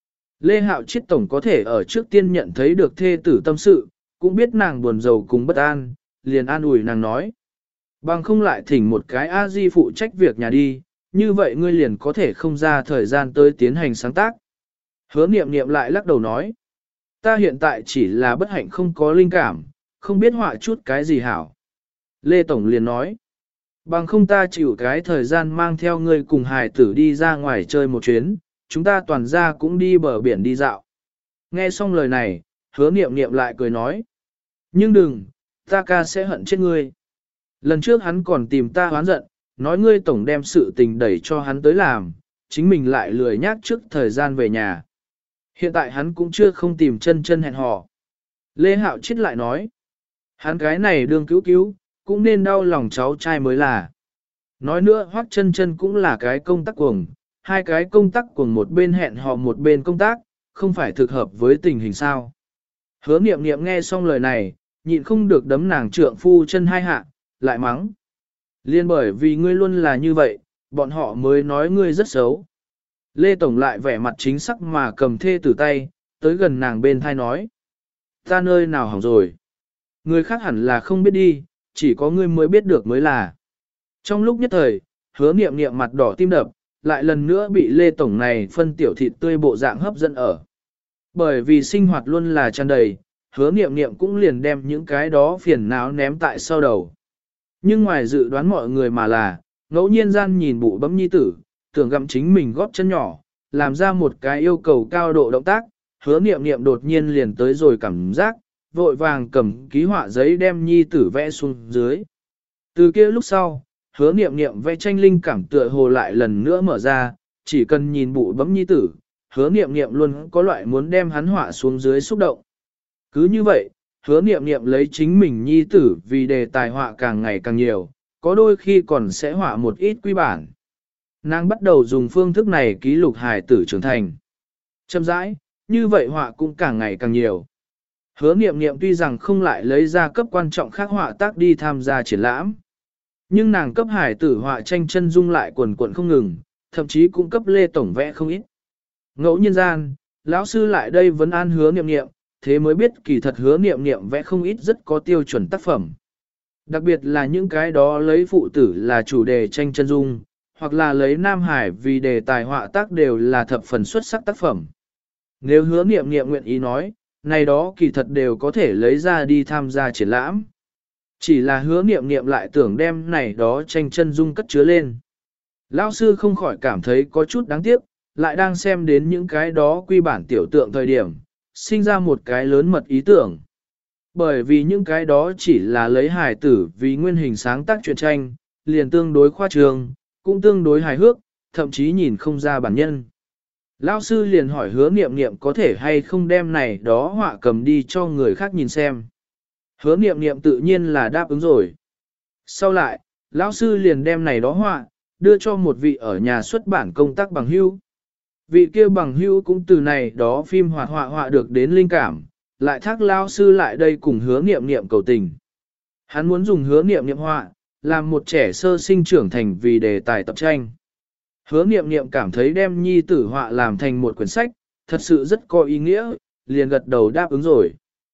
Lê Hạo Chiết tổng có thể ở trước tiên nhận thấy được thê tử tâm sự, cũng biết nàng buồn rầu cùng bất an, liền an ủi nàng nói. Bằng không lại thỉnh một cái A-di phụ trách việc nhà đi, như vậy ngươi liền có thể không ra thời gian tới tiến hành sáng tác. Hứa niệm niệm lại lắc đầu nói. Ta hiện tại chỉ là bất hạnh không có linh cảm, không biết họa chút cái gì hảo. Lê Tổng liền nói. Bằng không ta chịu cái thời gian mang theo ngươi cùng hài tử đi ra ngoài chơi một chuyến, chúng ta toàn ra cũng đi bờ biển đi dạo. Nghe xong lời này, hứa niệm niệm lại cười nói. Nhưng đừng, ta ca sẽ hận chết ngươi. Lần trước hắn còn tìm ta hoán giận, nói ngươi tổng đem sự tình đẩy cho hắn tới làm, chính mình lại lười nhác trước thời gian về nhà. Hiện tại hắn cũng chưa không tìm chân chân hẹn hò. Lê Hạo Chiết lại nói. Hắn cái này đương cứu cứu, cũng nên đau lòng cháu trai mới là. Nói nữa Hoắc chân chân cũng là cái công tác cuồng, hai cái công tác cuồng một bên hẹn hò một bên công tác, không phải thực hợp với tình hình sao. Hứa niệm niệm nghe xong lời này, nhịn không được đấm nàng trượng phu chân hai hạ, lại mắng. Liên bởi vì ngươi luôn là như vậy, bọn họ mới nói ngươi rất xấu. Lê Tổng lại vẻ mặt chính sắc mà cầm thê tử tay, tới gần nàng bên thai nói. Ta nơi nào hỏng rồi. Người khác hẳn là không biết đi, chỉ có ngươi mới biết được mới là. Trong lúc nhất thời, hứa niệm niệm mặt đỏ tim đập, lại lần nữa bị Lê Tổng này phân tiểu thịt tươi bộ dạng hấp dẫn ở. Bởi vì sinh hoạt luôn là tràn đầy, hứa niệm niệm cũng liền đem những cái đó phiền não ném tại sau đầu. Nhưng ngoài dự đoán mọi người mà là, ngẫu nhiên gian nhìn bụ bấm nhi tử, tưởng gặm chính mình góp chân nhỏ, làm ra một cái yêu cầu cao độ động tác, hứa niệm niệm đột nhiên liền tới rồi cảm giác, vội vàng cầm ký họa giấy đem nhi tử vẽ xuống dưới. Từ kia lúc sau, hứa niệm niệm vẽ tranh linh cảm tựa hồ lại lần nữa mở ra, chỉ cần nhìn bụ bấm nhi tử, hứa niệm niệm luôn có loại muốn đem hắn họa xuống dưới xúc động. Cứ như vậy, hứa niệm niệm lấy chính mình nhi tử vì đề tài họa càng ngày càng nhiều, có đôi khi còn sẽ họa một ít quy bản. Nàng bắt đầu dùng phương thức này ký lục hài tử trưởng thành. Chậm rãi, như vậy họa cũng càng ngày càng nhiều. Hứa niệm niệm tuy rằng không lại lấy ra cấp quan trọng khác họa tác đi tham gia triển lãm. Nhưng nàng cấp hài tử họa tranh chân dung lại quần quần không ngừng, thậm chí cũng cấp Lê Tổng vẽ không ít. Ngẫu nhiên gian, lão sư lại đây vấn an hứa niệm niệm, thế mới biết kỳ thật hứa niệm niệm vẽ không ít rất có tiêu chuẩn tác phẩm. Đặc biệt là những cái đó lấy phụ tử là chủ đề tranh chân dung, hoặc là lấy Nam Hải vì đề tài họa tác đều là thập phần xuất sắc tác phẩm. Nếu hứa niệm niệm nguyện ý nói, này đó kỳ thật đều có thể lấy ra đi tham gia triển lãm. Chỉ là hứa niệm niệm lại tưởng đem này đó tranh chân dung cất chứa lên. Lão sư không khỏi cảm thấy có chút đáng tiếc, lại đang xem đến những cái đó quy bản tiểu tượng thời điểm, sinh ra một cái lớn mật ý tưởng. Bởi vì những cái đó chỉ là lấy hài tử vì nguyên hình sáng tác truyện tranh, liền tương đối khoa trương, cũng tương đối hài hước, thậm chí nhìn không ra bản nhân. Lão sư liền hỏi hứa niệm niệm có thể hay không đem này đó họa cầm đi cho người khác nhìn xem. Hứa niệm niệm tự nhiên là đáp ứng rồi. Sau lại, lão sư liền đem này đó họa, đưa cho một vị ở nhà xuất bản công tác bằng hữu. Vị kia bằng hữu cũng từ này đó phim hoạt họa được đến linh cảm, lại thác lão sư lại đây cùng hứa niệm niệm cầu tình. Hắn muốn dùng hứa niệm niệm họa, làm một trẻ sơ sinh trưởng thành vì đề tài tập tranh. Hứa niệm niệm cảm thấy đem nhi tử họa làm thành một quyển sách, thật sự rất có ý nghĩa, liền gật đầu đáp ứng rồi.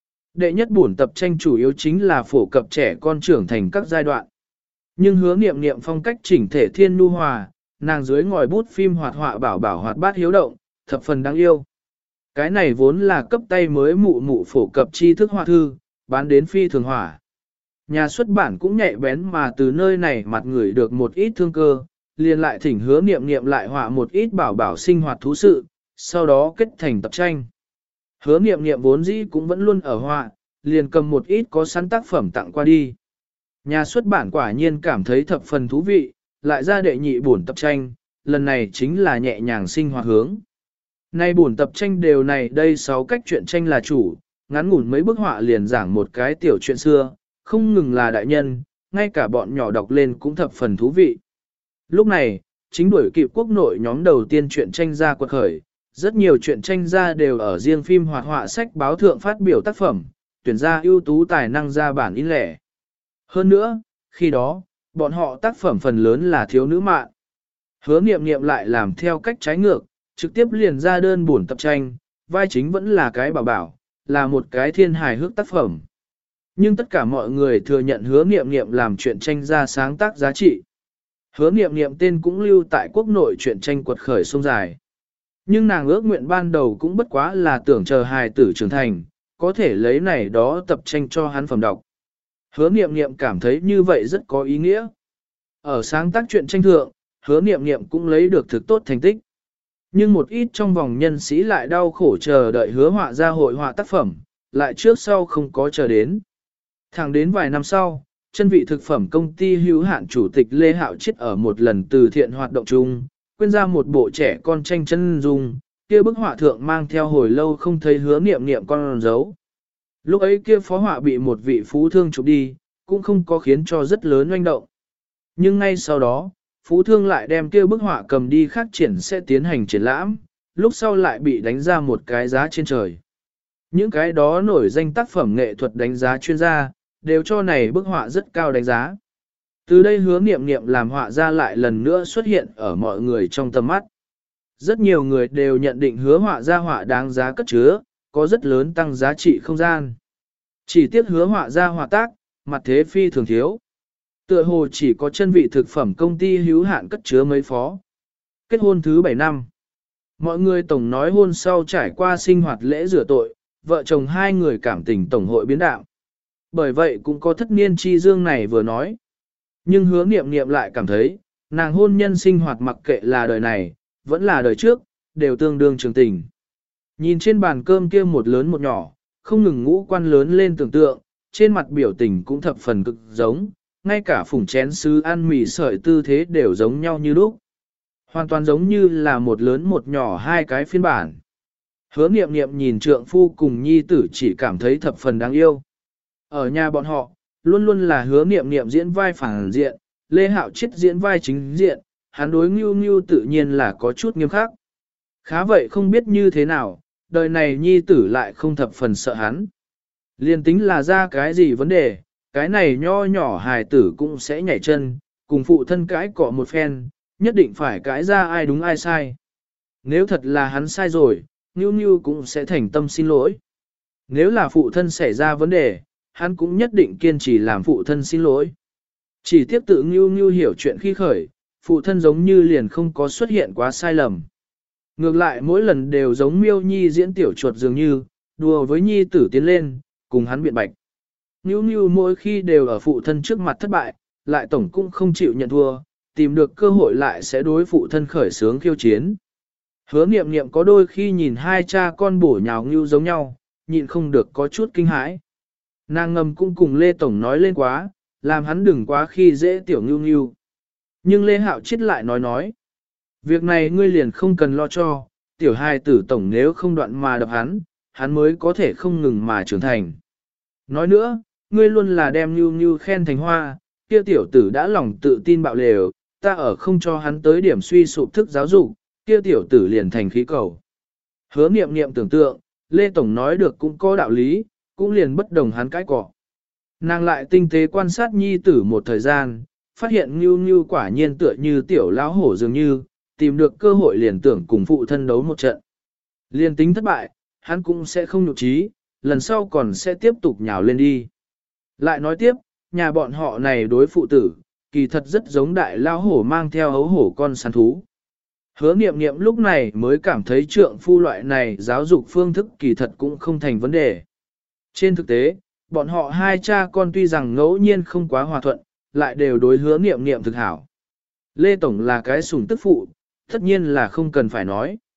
Đệ nhất bổn tập tranh chủ yếu chính là phổ cập trẻ con trưởng thành các giai đoạn. Nhưng hứa niệm niệm phong cách chỉnh thể thiên nu hòa, nàng dưới ngòi bút phim hoạt họa bảo bảo hoạt bát hiếu động, thập phần đáng yêu. Cái này vốn là cấp tay mới mụ mụ phổ cập tri thức họa thư, bán đến phi thường hỏa. Nhà xuất bản cũng nhạy bén mà từ nơi này mặt người được một ít thương cơ, liền lại thỉnh hứa niệm niệm lại họa một ít bảo bảo sinh hoạt thú sự, sau đó kết thành tập tranh. Hứa Niệm Niệm vốn dĩ cũng vẫn luôn ở họa, liền cầm một ít có sẵn tác phẩm tặng qua đi. Nhà xuất bản quả nhiên cảm thấy thập phần thú vị, lại ra đệ nhị bổn tập tranh, lần này chính là nhẹ nhàng sinh hoạt hướng. Nay bổn tập tranh đều này đây 6 cách truyện tranh là chủ, ngắn ngủn mấy bức họa liền giảng một cái tiểu chuyện xưa, không ngừng là đại nhân, ngay cả bọn nhỏ đọc lên cũng thập phần thú vị. Lúc này, chính đuổi kịp quốc nội nhóm đầu tiên truyện tranh ra quật khởi, rất nhiều truyện tranh ra đều ở riêng phim hoạt họa sách báo thượng phát biểu tác phẩm, tuyển ra ưu tú tài năng ra bản in lẻ. Hơn nữa, khi đó, bọn họ tác phẩm phần lớn là thiếu nữ mạng. Hứa Niệm Niệm lại làm theo cách trái ngược, trực tiếp liền ra đơn buồn tập tranh, vai chính vẫn là cái bảo bảo, là một cái thiên hài hước tác phẩm. Nhưng tất cả mọi người thừa nhận Hứa Niệm Niệm làm truyện tranh ra sáng tác giá trị. Hứa Niệm Niệm tên cũng lưu tại quốc nội truyện tranh quật khởi sông dài. Nhưng nàng ước nguyện ban đầu cũng bất quá là tưởng chờ hài tử trưởng thành, có thể lấy này đó tập tranh cho hắn phẩm đọc. Hứa Niệm Niệm cảm thấy như vậy rất có ý nghĩa. Ở sáng tác truyện tranh thượng, Hứa Niệm Niệm cũng lấy được thực tốt thành tích. Nhưng một ít trong vòng nhân sĩ lại đau khổ chờ đợi hứa họa ra hội họa tác phẩm, lại trước sau không có chờ đến. Thẳng đến vài năm sau, chân vị thực phẩm công ty hữu hạn chủ tịch Lê Hạo Chiết ở một lần từ thiện hoạt động chung, quyên ra một bộ trẻ con tranh chân dung, kia bức họa thượng mang theo hồi lâu không thấy Hứa Niệm Niệm con dấu. Lúc ấy kia phó họa bị một vị phú thương chụp đi, cũng không có khiến cho rất lớn oanh động. Nhưng ngay sau đó, phú thương lại đem kia bức họa cầm đi khắc triển sẽ tiến hành triển lãm, lúc sau lại bị đánh ra một cái giá trên trời. Những cái đó nổi danh tác phẩm nghệ thuật đánh giá chuyên gia, đều cho này bức họa rất cao đánh giá. Từ đây Hứa Niệm Niệm làm họa ra lại lần nữa xuất hiện ở mọi người trong tầm mắt. Rất nhiều người đều nhận định hứa họa ra họa đáng giá cất chứa, có rất lớn tăng giá trị không gian. Chỉ tiếc hứa họa ra họa tác, mặt thế phi thường thiếu. Tựa hồ chỉ có chân vị thực phẩm công ty hữu hạn cất chứa mấy phó. Kết hôn thứ 7 năm. Mọi người tổng nói hôn sau trải qua sinh hoạt lễ rửa tội, vợ chồng hai người cảm tình tổng hội biến đạo. Bởi vậy cũng có thất niên chi dương này vừa nói. Nhưng Hứa Niệm Niệm lại cảm thấy, nàng hôn nhân sinh hoạt mặc kệ là đời này, vẫn là đời trước, đều tương đương trường tình. Nhìn trên bàn cơm kia một lớn một nhỏ, không ngừng ngũ quan lớn lên tưởng tượng, trên mặt biểu tình cũng thập phần cực giống, ngay cả phủng chén sứ ăn mì sợi tư thế đều giống nhau như lúc. Hoàn toàn giống như là một lớn một nhỏ hai cái phiên bản. Hứa Niệm Niệm nhìn trượng phu cùng nhi tử chỉ cảm thấy thập phần đáng yêu. Ở nhà bọn họ, luôn luôn là Hứa Niệm Niệm diễn vai phản diện, Lê Hạo Chiết diễn vai chính diện, hắn đối Ngưu Ngưu tự nhiên là có chút nghiêm khắc. Khá vậy không biết như thế nào, đời này nhi tử lại không thập phần sợ hắn. Liên tính là ra cái gì vấn đề, cái này nho nhỏ hài tử cũng sẽ nhảy chân, cùng phụ thân cãi cọ một phen, nhất định phải cãi ra ai đúng ai sai. Nếu thật là hắn sai rồi, Ngưu Ngưu cũng sẽ thành tâm xin lỗi. Nếu là phụ thân xảy ra vấn đề, hắn cũng nhất định kiên trì làm phụ thân xin lỗi. Chỉ tiếp tự Ngưu Ngưu hiểu chuyện khi khởi, phụ thân giống như liền không có xuất hiện quá sai lầm. Ngược lại mỗi lần đều giống Miêu Nhi diễn tiểu chuột dường như, đùa với Nhi tử tiến lên, cùng hắn biện bạch. Ngưu Ngưu mỗi khi đều ở phụ thân trước mặt thất bại, lại tổng cũng không chịu nhận thua, tìm được cơ hội lại sẽ đối phụ thân khởi sướng khiêu chiến. Hứa Niệm Niệm có đôi khi nhìn hai cha con bổ nhào Ngưu giống nhau, nhịn không được có chút kinh hãi. Nàng ngầm cũng cùng Lê Tổng nói lên quá, làm hắn đừng quá khi dễ tiểu Ngưu Ngưu. Nhưng Lê Hạo Chiết lại nói, việc này ngươi liền không cần lo cho, tiểu hài tử tổng nếu không đoạn mà đập hắn, hắn mới có thể không ngừng mà trưởng thành. Nói nữa, ngươi luôn là đem Ngưu Ngưu khen thành hoa, kia tiểu tử đã lòng tự tin bạo lều, ta ở không cho hắn tới điểm suy sụp thức giáo dục, kia tiểu tử liền thành khí cầu. Hứa Niệm Niệm tưởng tượng, Lê Tổng nói được cũng có đạo lý, cũng liền bất đồng hắn cãi cọ. Nàng lại tinh tế quan sát nhi tử một thời gian, phát hiện Ngưu Ngưu quả nhiên tựa như tiểu lão hổ dường như, tìm được cơ hội liền tưởng cùng phụ thân đấu một trận. Liên tính thất bại, hắn cũng sẽ không nhục trí, lần sau còn sẽ tiếp tục nhào lên đi. Lại nói tiếp, nhà bọn họ này đối phụ tử, kỳ thật rất giống đại lão hổ mang theo hấu hổ con săn thú. Hứa Niệm Niệm lúc này mới cảm thấy trượng phu loại này giáo dục phương thức kỳ thật cũng không thành vấn đề. Trên thực tế, bọn họ hai cha con tuy rằng ngẫu nhiên không quá hòa thuận, lại đều đối Hứa Niệm Niệm thực hảo. Lê Tổng là cái sủng tức phụ, tất nhiên là không cần phải nói.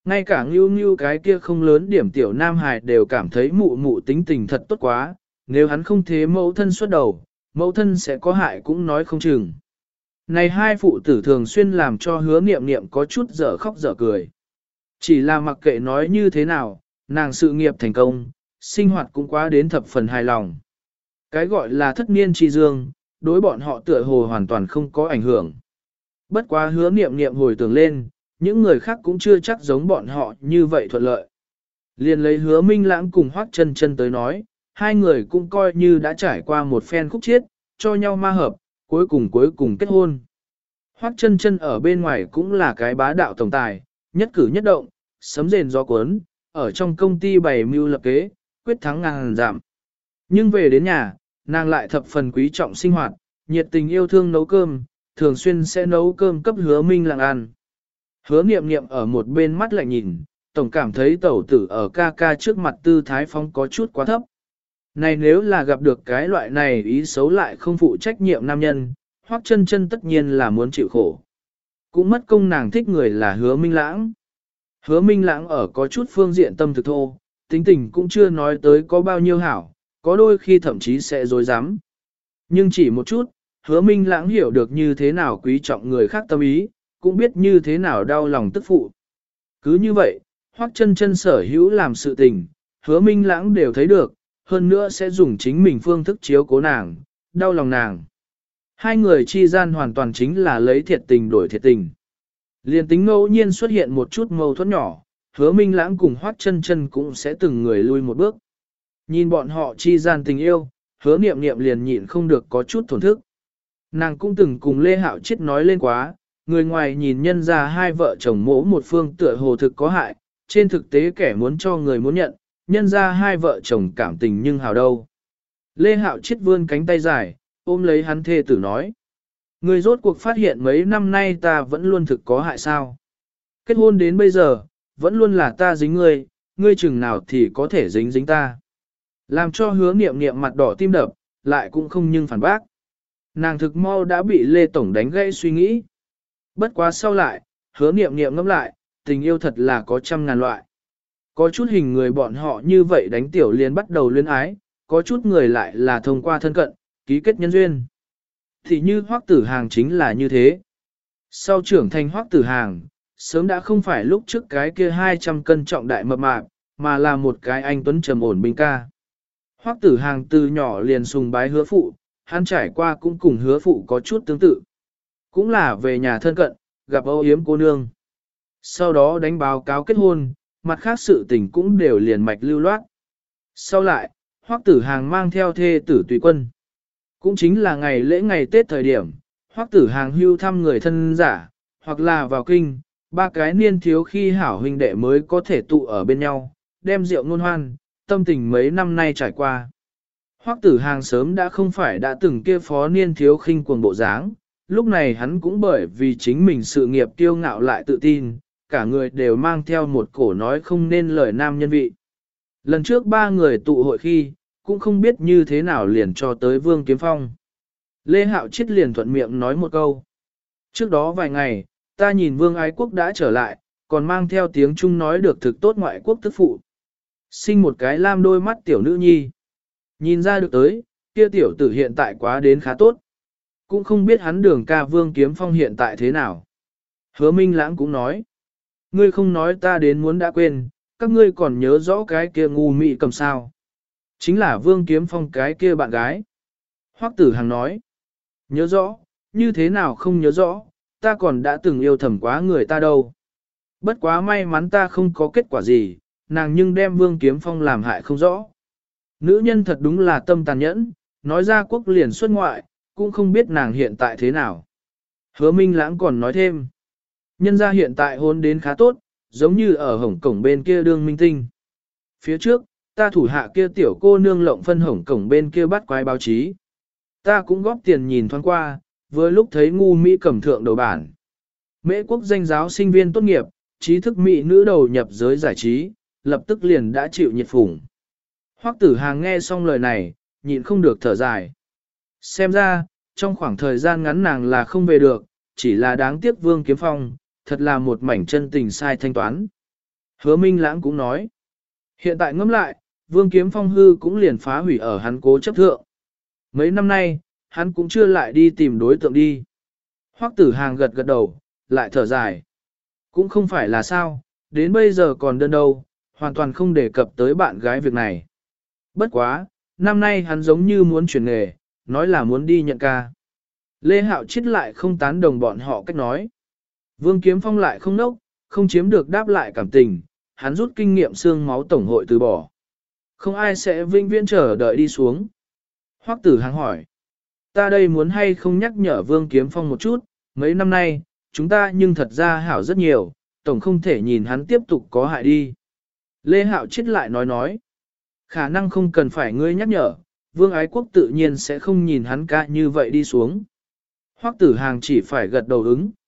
Ngay cả Ngưu Ngưu cái kia không lớn điểm tiểu nam hài đều cảm thấy mụ mụ tính tình thật tốt quá, nếu hắn không thế mẫu thân xuất đầu, mẫu thân sẽ có hại cũng nói không chừng. Này hai phụ tử thường xuyên làm cho Hứa Niệm Niệm có chút dở khóc dở cười. Chỉ là mặc kệ nói như thế nào, nàng sự nghiệp thành công, sinh hoạt cũng quá đến thập phần hài lòng. Cái gọi là thất niên chi dương, đối bọn họ tựa hồ hoàn toàn không có ảnh hưởng. Bất quá Hứa Niệm Niệm hồi tưởng lên, những người khác cũng chưa chắc giống bọn họ như vậy thuận lợi. Liền lấy Hứa Minh Lãng cùng Hoắc Chân Chân tới nói, hai người cũng coi như đã trải qua một phen khúc chiết, cho nhau ma hợp, cuối cùng kết hôn. Hoắc Chân Chân ở bên ngoài cũng là cái bá đạo tổng tài, nhất cử nhất động, sấm rền gió cuốn, ở trong công ty bày mưu lập kế, quyết thắng ngàn giảm. Nhưng về đến nhà, nàng lại thập phần quý trọng sinh hoạt, nhiệt tình yêu thương nấu cơm, thường xuyên sẽ nấu cơm cấp Hứa Minh Lãng ăn. Hứa Niệm Niệm ở một bên mắt lại nhìn, tổng cảm thấy tẩu tử ở ca ca trước mặt tư thái phong có chút quá thấp. Này nếu là gặp được cái loại này ý xấu lại không phụ trách nhiệm nam nhân, Hoắc Chân Chân tất nhiên là muốn chịu khổ. Cũng mất công nàng thích người là Hứa Minh Lãng. Hứa Minh Lãng ở có chút phương diện tâm thực thô, tính tình cũng chưa nói tới có bao nhiêu hảo, có đôi khi thậm chí sẽ dối dám. Nhưng chỉ một chút, Hứa Minh Lãng hiểu được như thế nào quý trọng người khác tâm ý, cũng biết như thế nào đau lòng tức phụ. Cứ như vậy, Hoắc Chân Chân sở hữu làm sự tình, Hứa Minh Lãng đều thấy được, hơn nữa sẽ dùng chính mình phương thức chiếu cố nàng, đau lòng nàng. Hai người chi gian hoàn toàn chính là lấy thiệt tình đổi thiệt tình. Liên tính ngẫu nhiên xuất hiện một chút mâu thuẫn nhỏ, Hứa Minh Lãng cùng Hoắc Chân Chân cũng sẽ từng người lui một bước. Nhìn bọn họ chi gian tình yêu, Hứa Niệm Niệm liền nhịn không được có chút thổn thức. Nàng cũng từng cùng Lê Hạo Chiết nói lên quá, người ngoài nhìn nhân ra hai vợ chồng mỗ một phương tựa hồ thực có hại, trên thực tế kẻ muốn cho người muốn nhận, nhân ra hai vợ chồng cảm tình nhưng hào đâu. Lê Hạo Chiết vươn cánh tay dài, ôm lấy hắn thê tử nói. Người rốt cuộc phát hiện mấy năm nay ta vẫn luôn thực có hại sao. Kết hôn đến bây giờ, vẫn luôn là ta dính ngươi chừng nào thì có thể dính ta. Làm cho Hứa Niệm Niệm mặt đỏ tim đập, lại cũng không nhưng phản bác. Nàng thực mau đã bị Lê Tổng đánh gãy suy nghĩ. Bất quá sau lại, Hứa Niệm Niệm ngẫm lại, tình yêu thật là có trăm ngàn loại. Có chút hình người bọn họ như vậy đánh tiểu liền bắt đầu luyến ái, có chút người lại là thông qua thân cận, ký kết nhân duyên. Thì như Hoắc Tử Hàng chính là như thế. Sau trưởng thành Hoắc Tử Hàng, sớm đã không phải lúc trước cái kia 200 cân trọng đại mập mạp, mà là một cái anh tuấn trầm ổn binh ca. Hoắc Tử Hàng từ nhỏ liền sùng bái Hứa phụ, hắn trải qua cũng cùng Hứa phụ có chút tương tự. Cũng là về nhà thân cận, gặp âu yếm cô nương. Sau đó đánh báo cáo kết hôn, mặt khác sự tình cũng đều liền mạch lưu loát. Sau lại, Hoắc Tử Hàng mang theo thê tử tùy quân. Cũng chính là ngày lễ ngày Tết thời điểm, Hoắc Tử Hàng hưu thăm người thân giả, hoặc là vào kinh, ba cái niên thiếu khi hảo huynh đệ mới có thể tụ ở bên nhau, đem rượu ngôn hoan, tâm tình mấy năm nay trải qua. Hoắc Tử Hàng sớm đã không phải đã từng kia phó niên thiếu khinh cuồng bộ dáng, lúc này hắn cũng bởi vì chính mình sự nghiệp kiêu ngạo lại tự tin, cả người đều mang theo một cổ nói không nên lời nam nhân vị. Lần trước ba người tụ hội khi, cũng không biết như thế nào liền cho tới Vương Kiếm Phong. Lê Hạo Chiết liền thuận miệng nói một câu. Trước đó vài ngày, ta nhìn Vương Ái Quốc đã trở lại, còn mang theo tiếng Trung nói được thực tốt ngoại quốc tức phụ. Sinh một cái lam đôi mắt tiểu nữ nhi. Nhìn ra được tới, kia tiểu tử hiện tại quá đến khá tốt. Cũng không biết hắn Đường ca Vương Kiếm Phong hiện tại thế nào. Hứa Minh Lãng cũng nói. Ngươi không nói ta đến muốn đã quên, các ngươi còn nhớ rõ cái kia ngu mị cầm sao. Chính là Vương Kiếm Phong cái kia bạn gái. Hoắc Tử Hàng nói. Nhớ rõ, như thế nào không nhớ rõ, ta còn đã từng yêu thầm quá người ta đâu. Bất quá may mắn ta không có kết quả gì, nàng nhưng đem Vương Kiếm Phong làm hại không rõ. Nữ nhân thật đúng là tâm tàn nhẫn, nói ra quốc liền xuất ngoại, cũng không biết nàng hiện tại thế nào. Hứa Minh Lãng còn nói thêm. Nhân gia hiện tại hôn đến khá tốt, giống như ở Hồng Cổng bên kia đương minh tinh. Phía trước, ta thủ hạ kia tiểu cô nương lộng phân Hồng Cổng bên kia bắt quái báo chí. Ta cũng góp tiền nhìn thoáng qua, vừa lúc thấy ngu Mỹ cầm thượng đầu bản. Mễ quốc danh giáo sinh viên tốt nghiệp, trí thức Mỹ nữ đầu nhập giới giải trí, lập tức liền đã chịu nhiệt phủng. Hoắc Tử Hàng nghe xong lời này, nhịn không được thở dài. Xem ra, trong khoảng thời gian ngắn nàng là không về được, chỉ là đáng tiếc Vương Kiếm Phong, thật là một mảnh chân tình sai thanh toán. Hứa Minh Lãng cũng nói. Hiện tại ngẫm lại, Vương Kiếm Phong hư cũng liền phá hủy ở hắn cố chấp thượng. Mấy năm nay, hắn cũng chưa lại đi tìm đối tượng đi. Hoắc Tử Hàng gật gật đầu, lại thở dài. Cũng không phải là sao, đến bây giờ còn đơn đâu, hoàn toàn không đề cập tới bạn gái việc này. Bất quá, năm nay hắn giống như muốn chuyển nghề, nói là muốn đi nhận ca. Lê Hạo Chiết lại không tán đồng bọn họ cách nói. Vương Kiếm Phong lại không nốc, không chiếm được đáp lại cảm tình, hắn rút kinh nghiệm xương máu tổng hội từ bỏ. Không ai sẽ vinh viễn chờ đợi đi xuống. Hoắc Tử Hàng hỏi. Ta đây muốn hay không nhắc nhở Vương Kiếm Phong một chút, mấy năm nay, chúng ta nhưng thật ra hảo rất nhiều, tổng không thể nhìn hắn tiếp tục có hại đi. Lê Hạo Chiết lại nói. Khả năng không cần phải ngươi nhắc nhở, Vương Ái Quốc tự nhiên sẽ không nhìn hắn ca như vậy đi xuống. Hoắc Tử Hàng chỉ phải gật đầu ứng.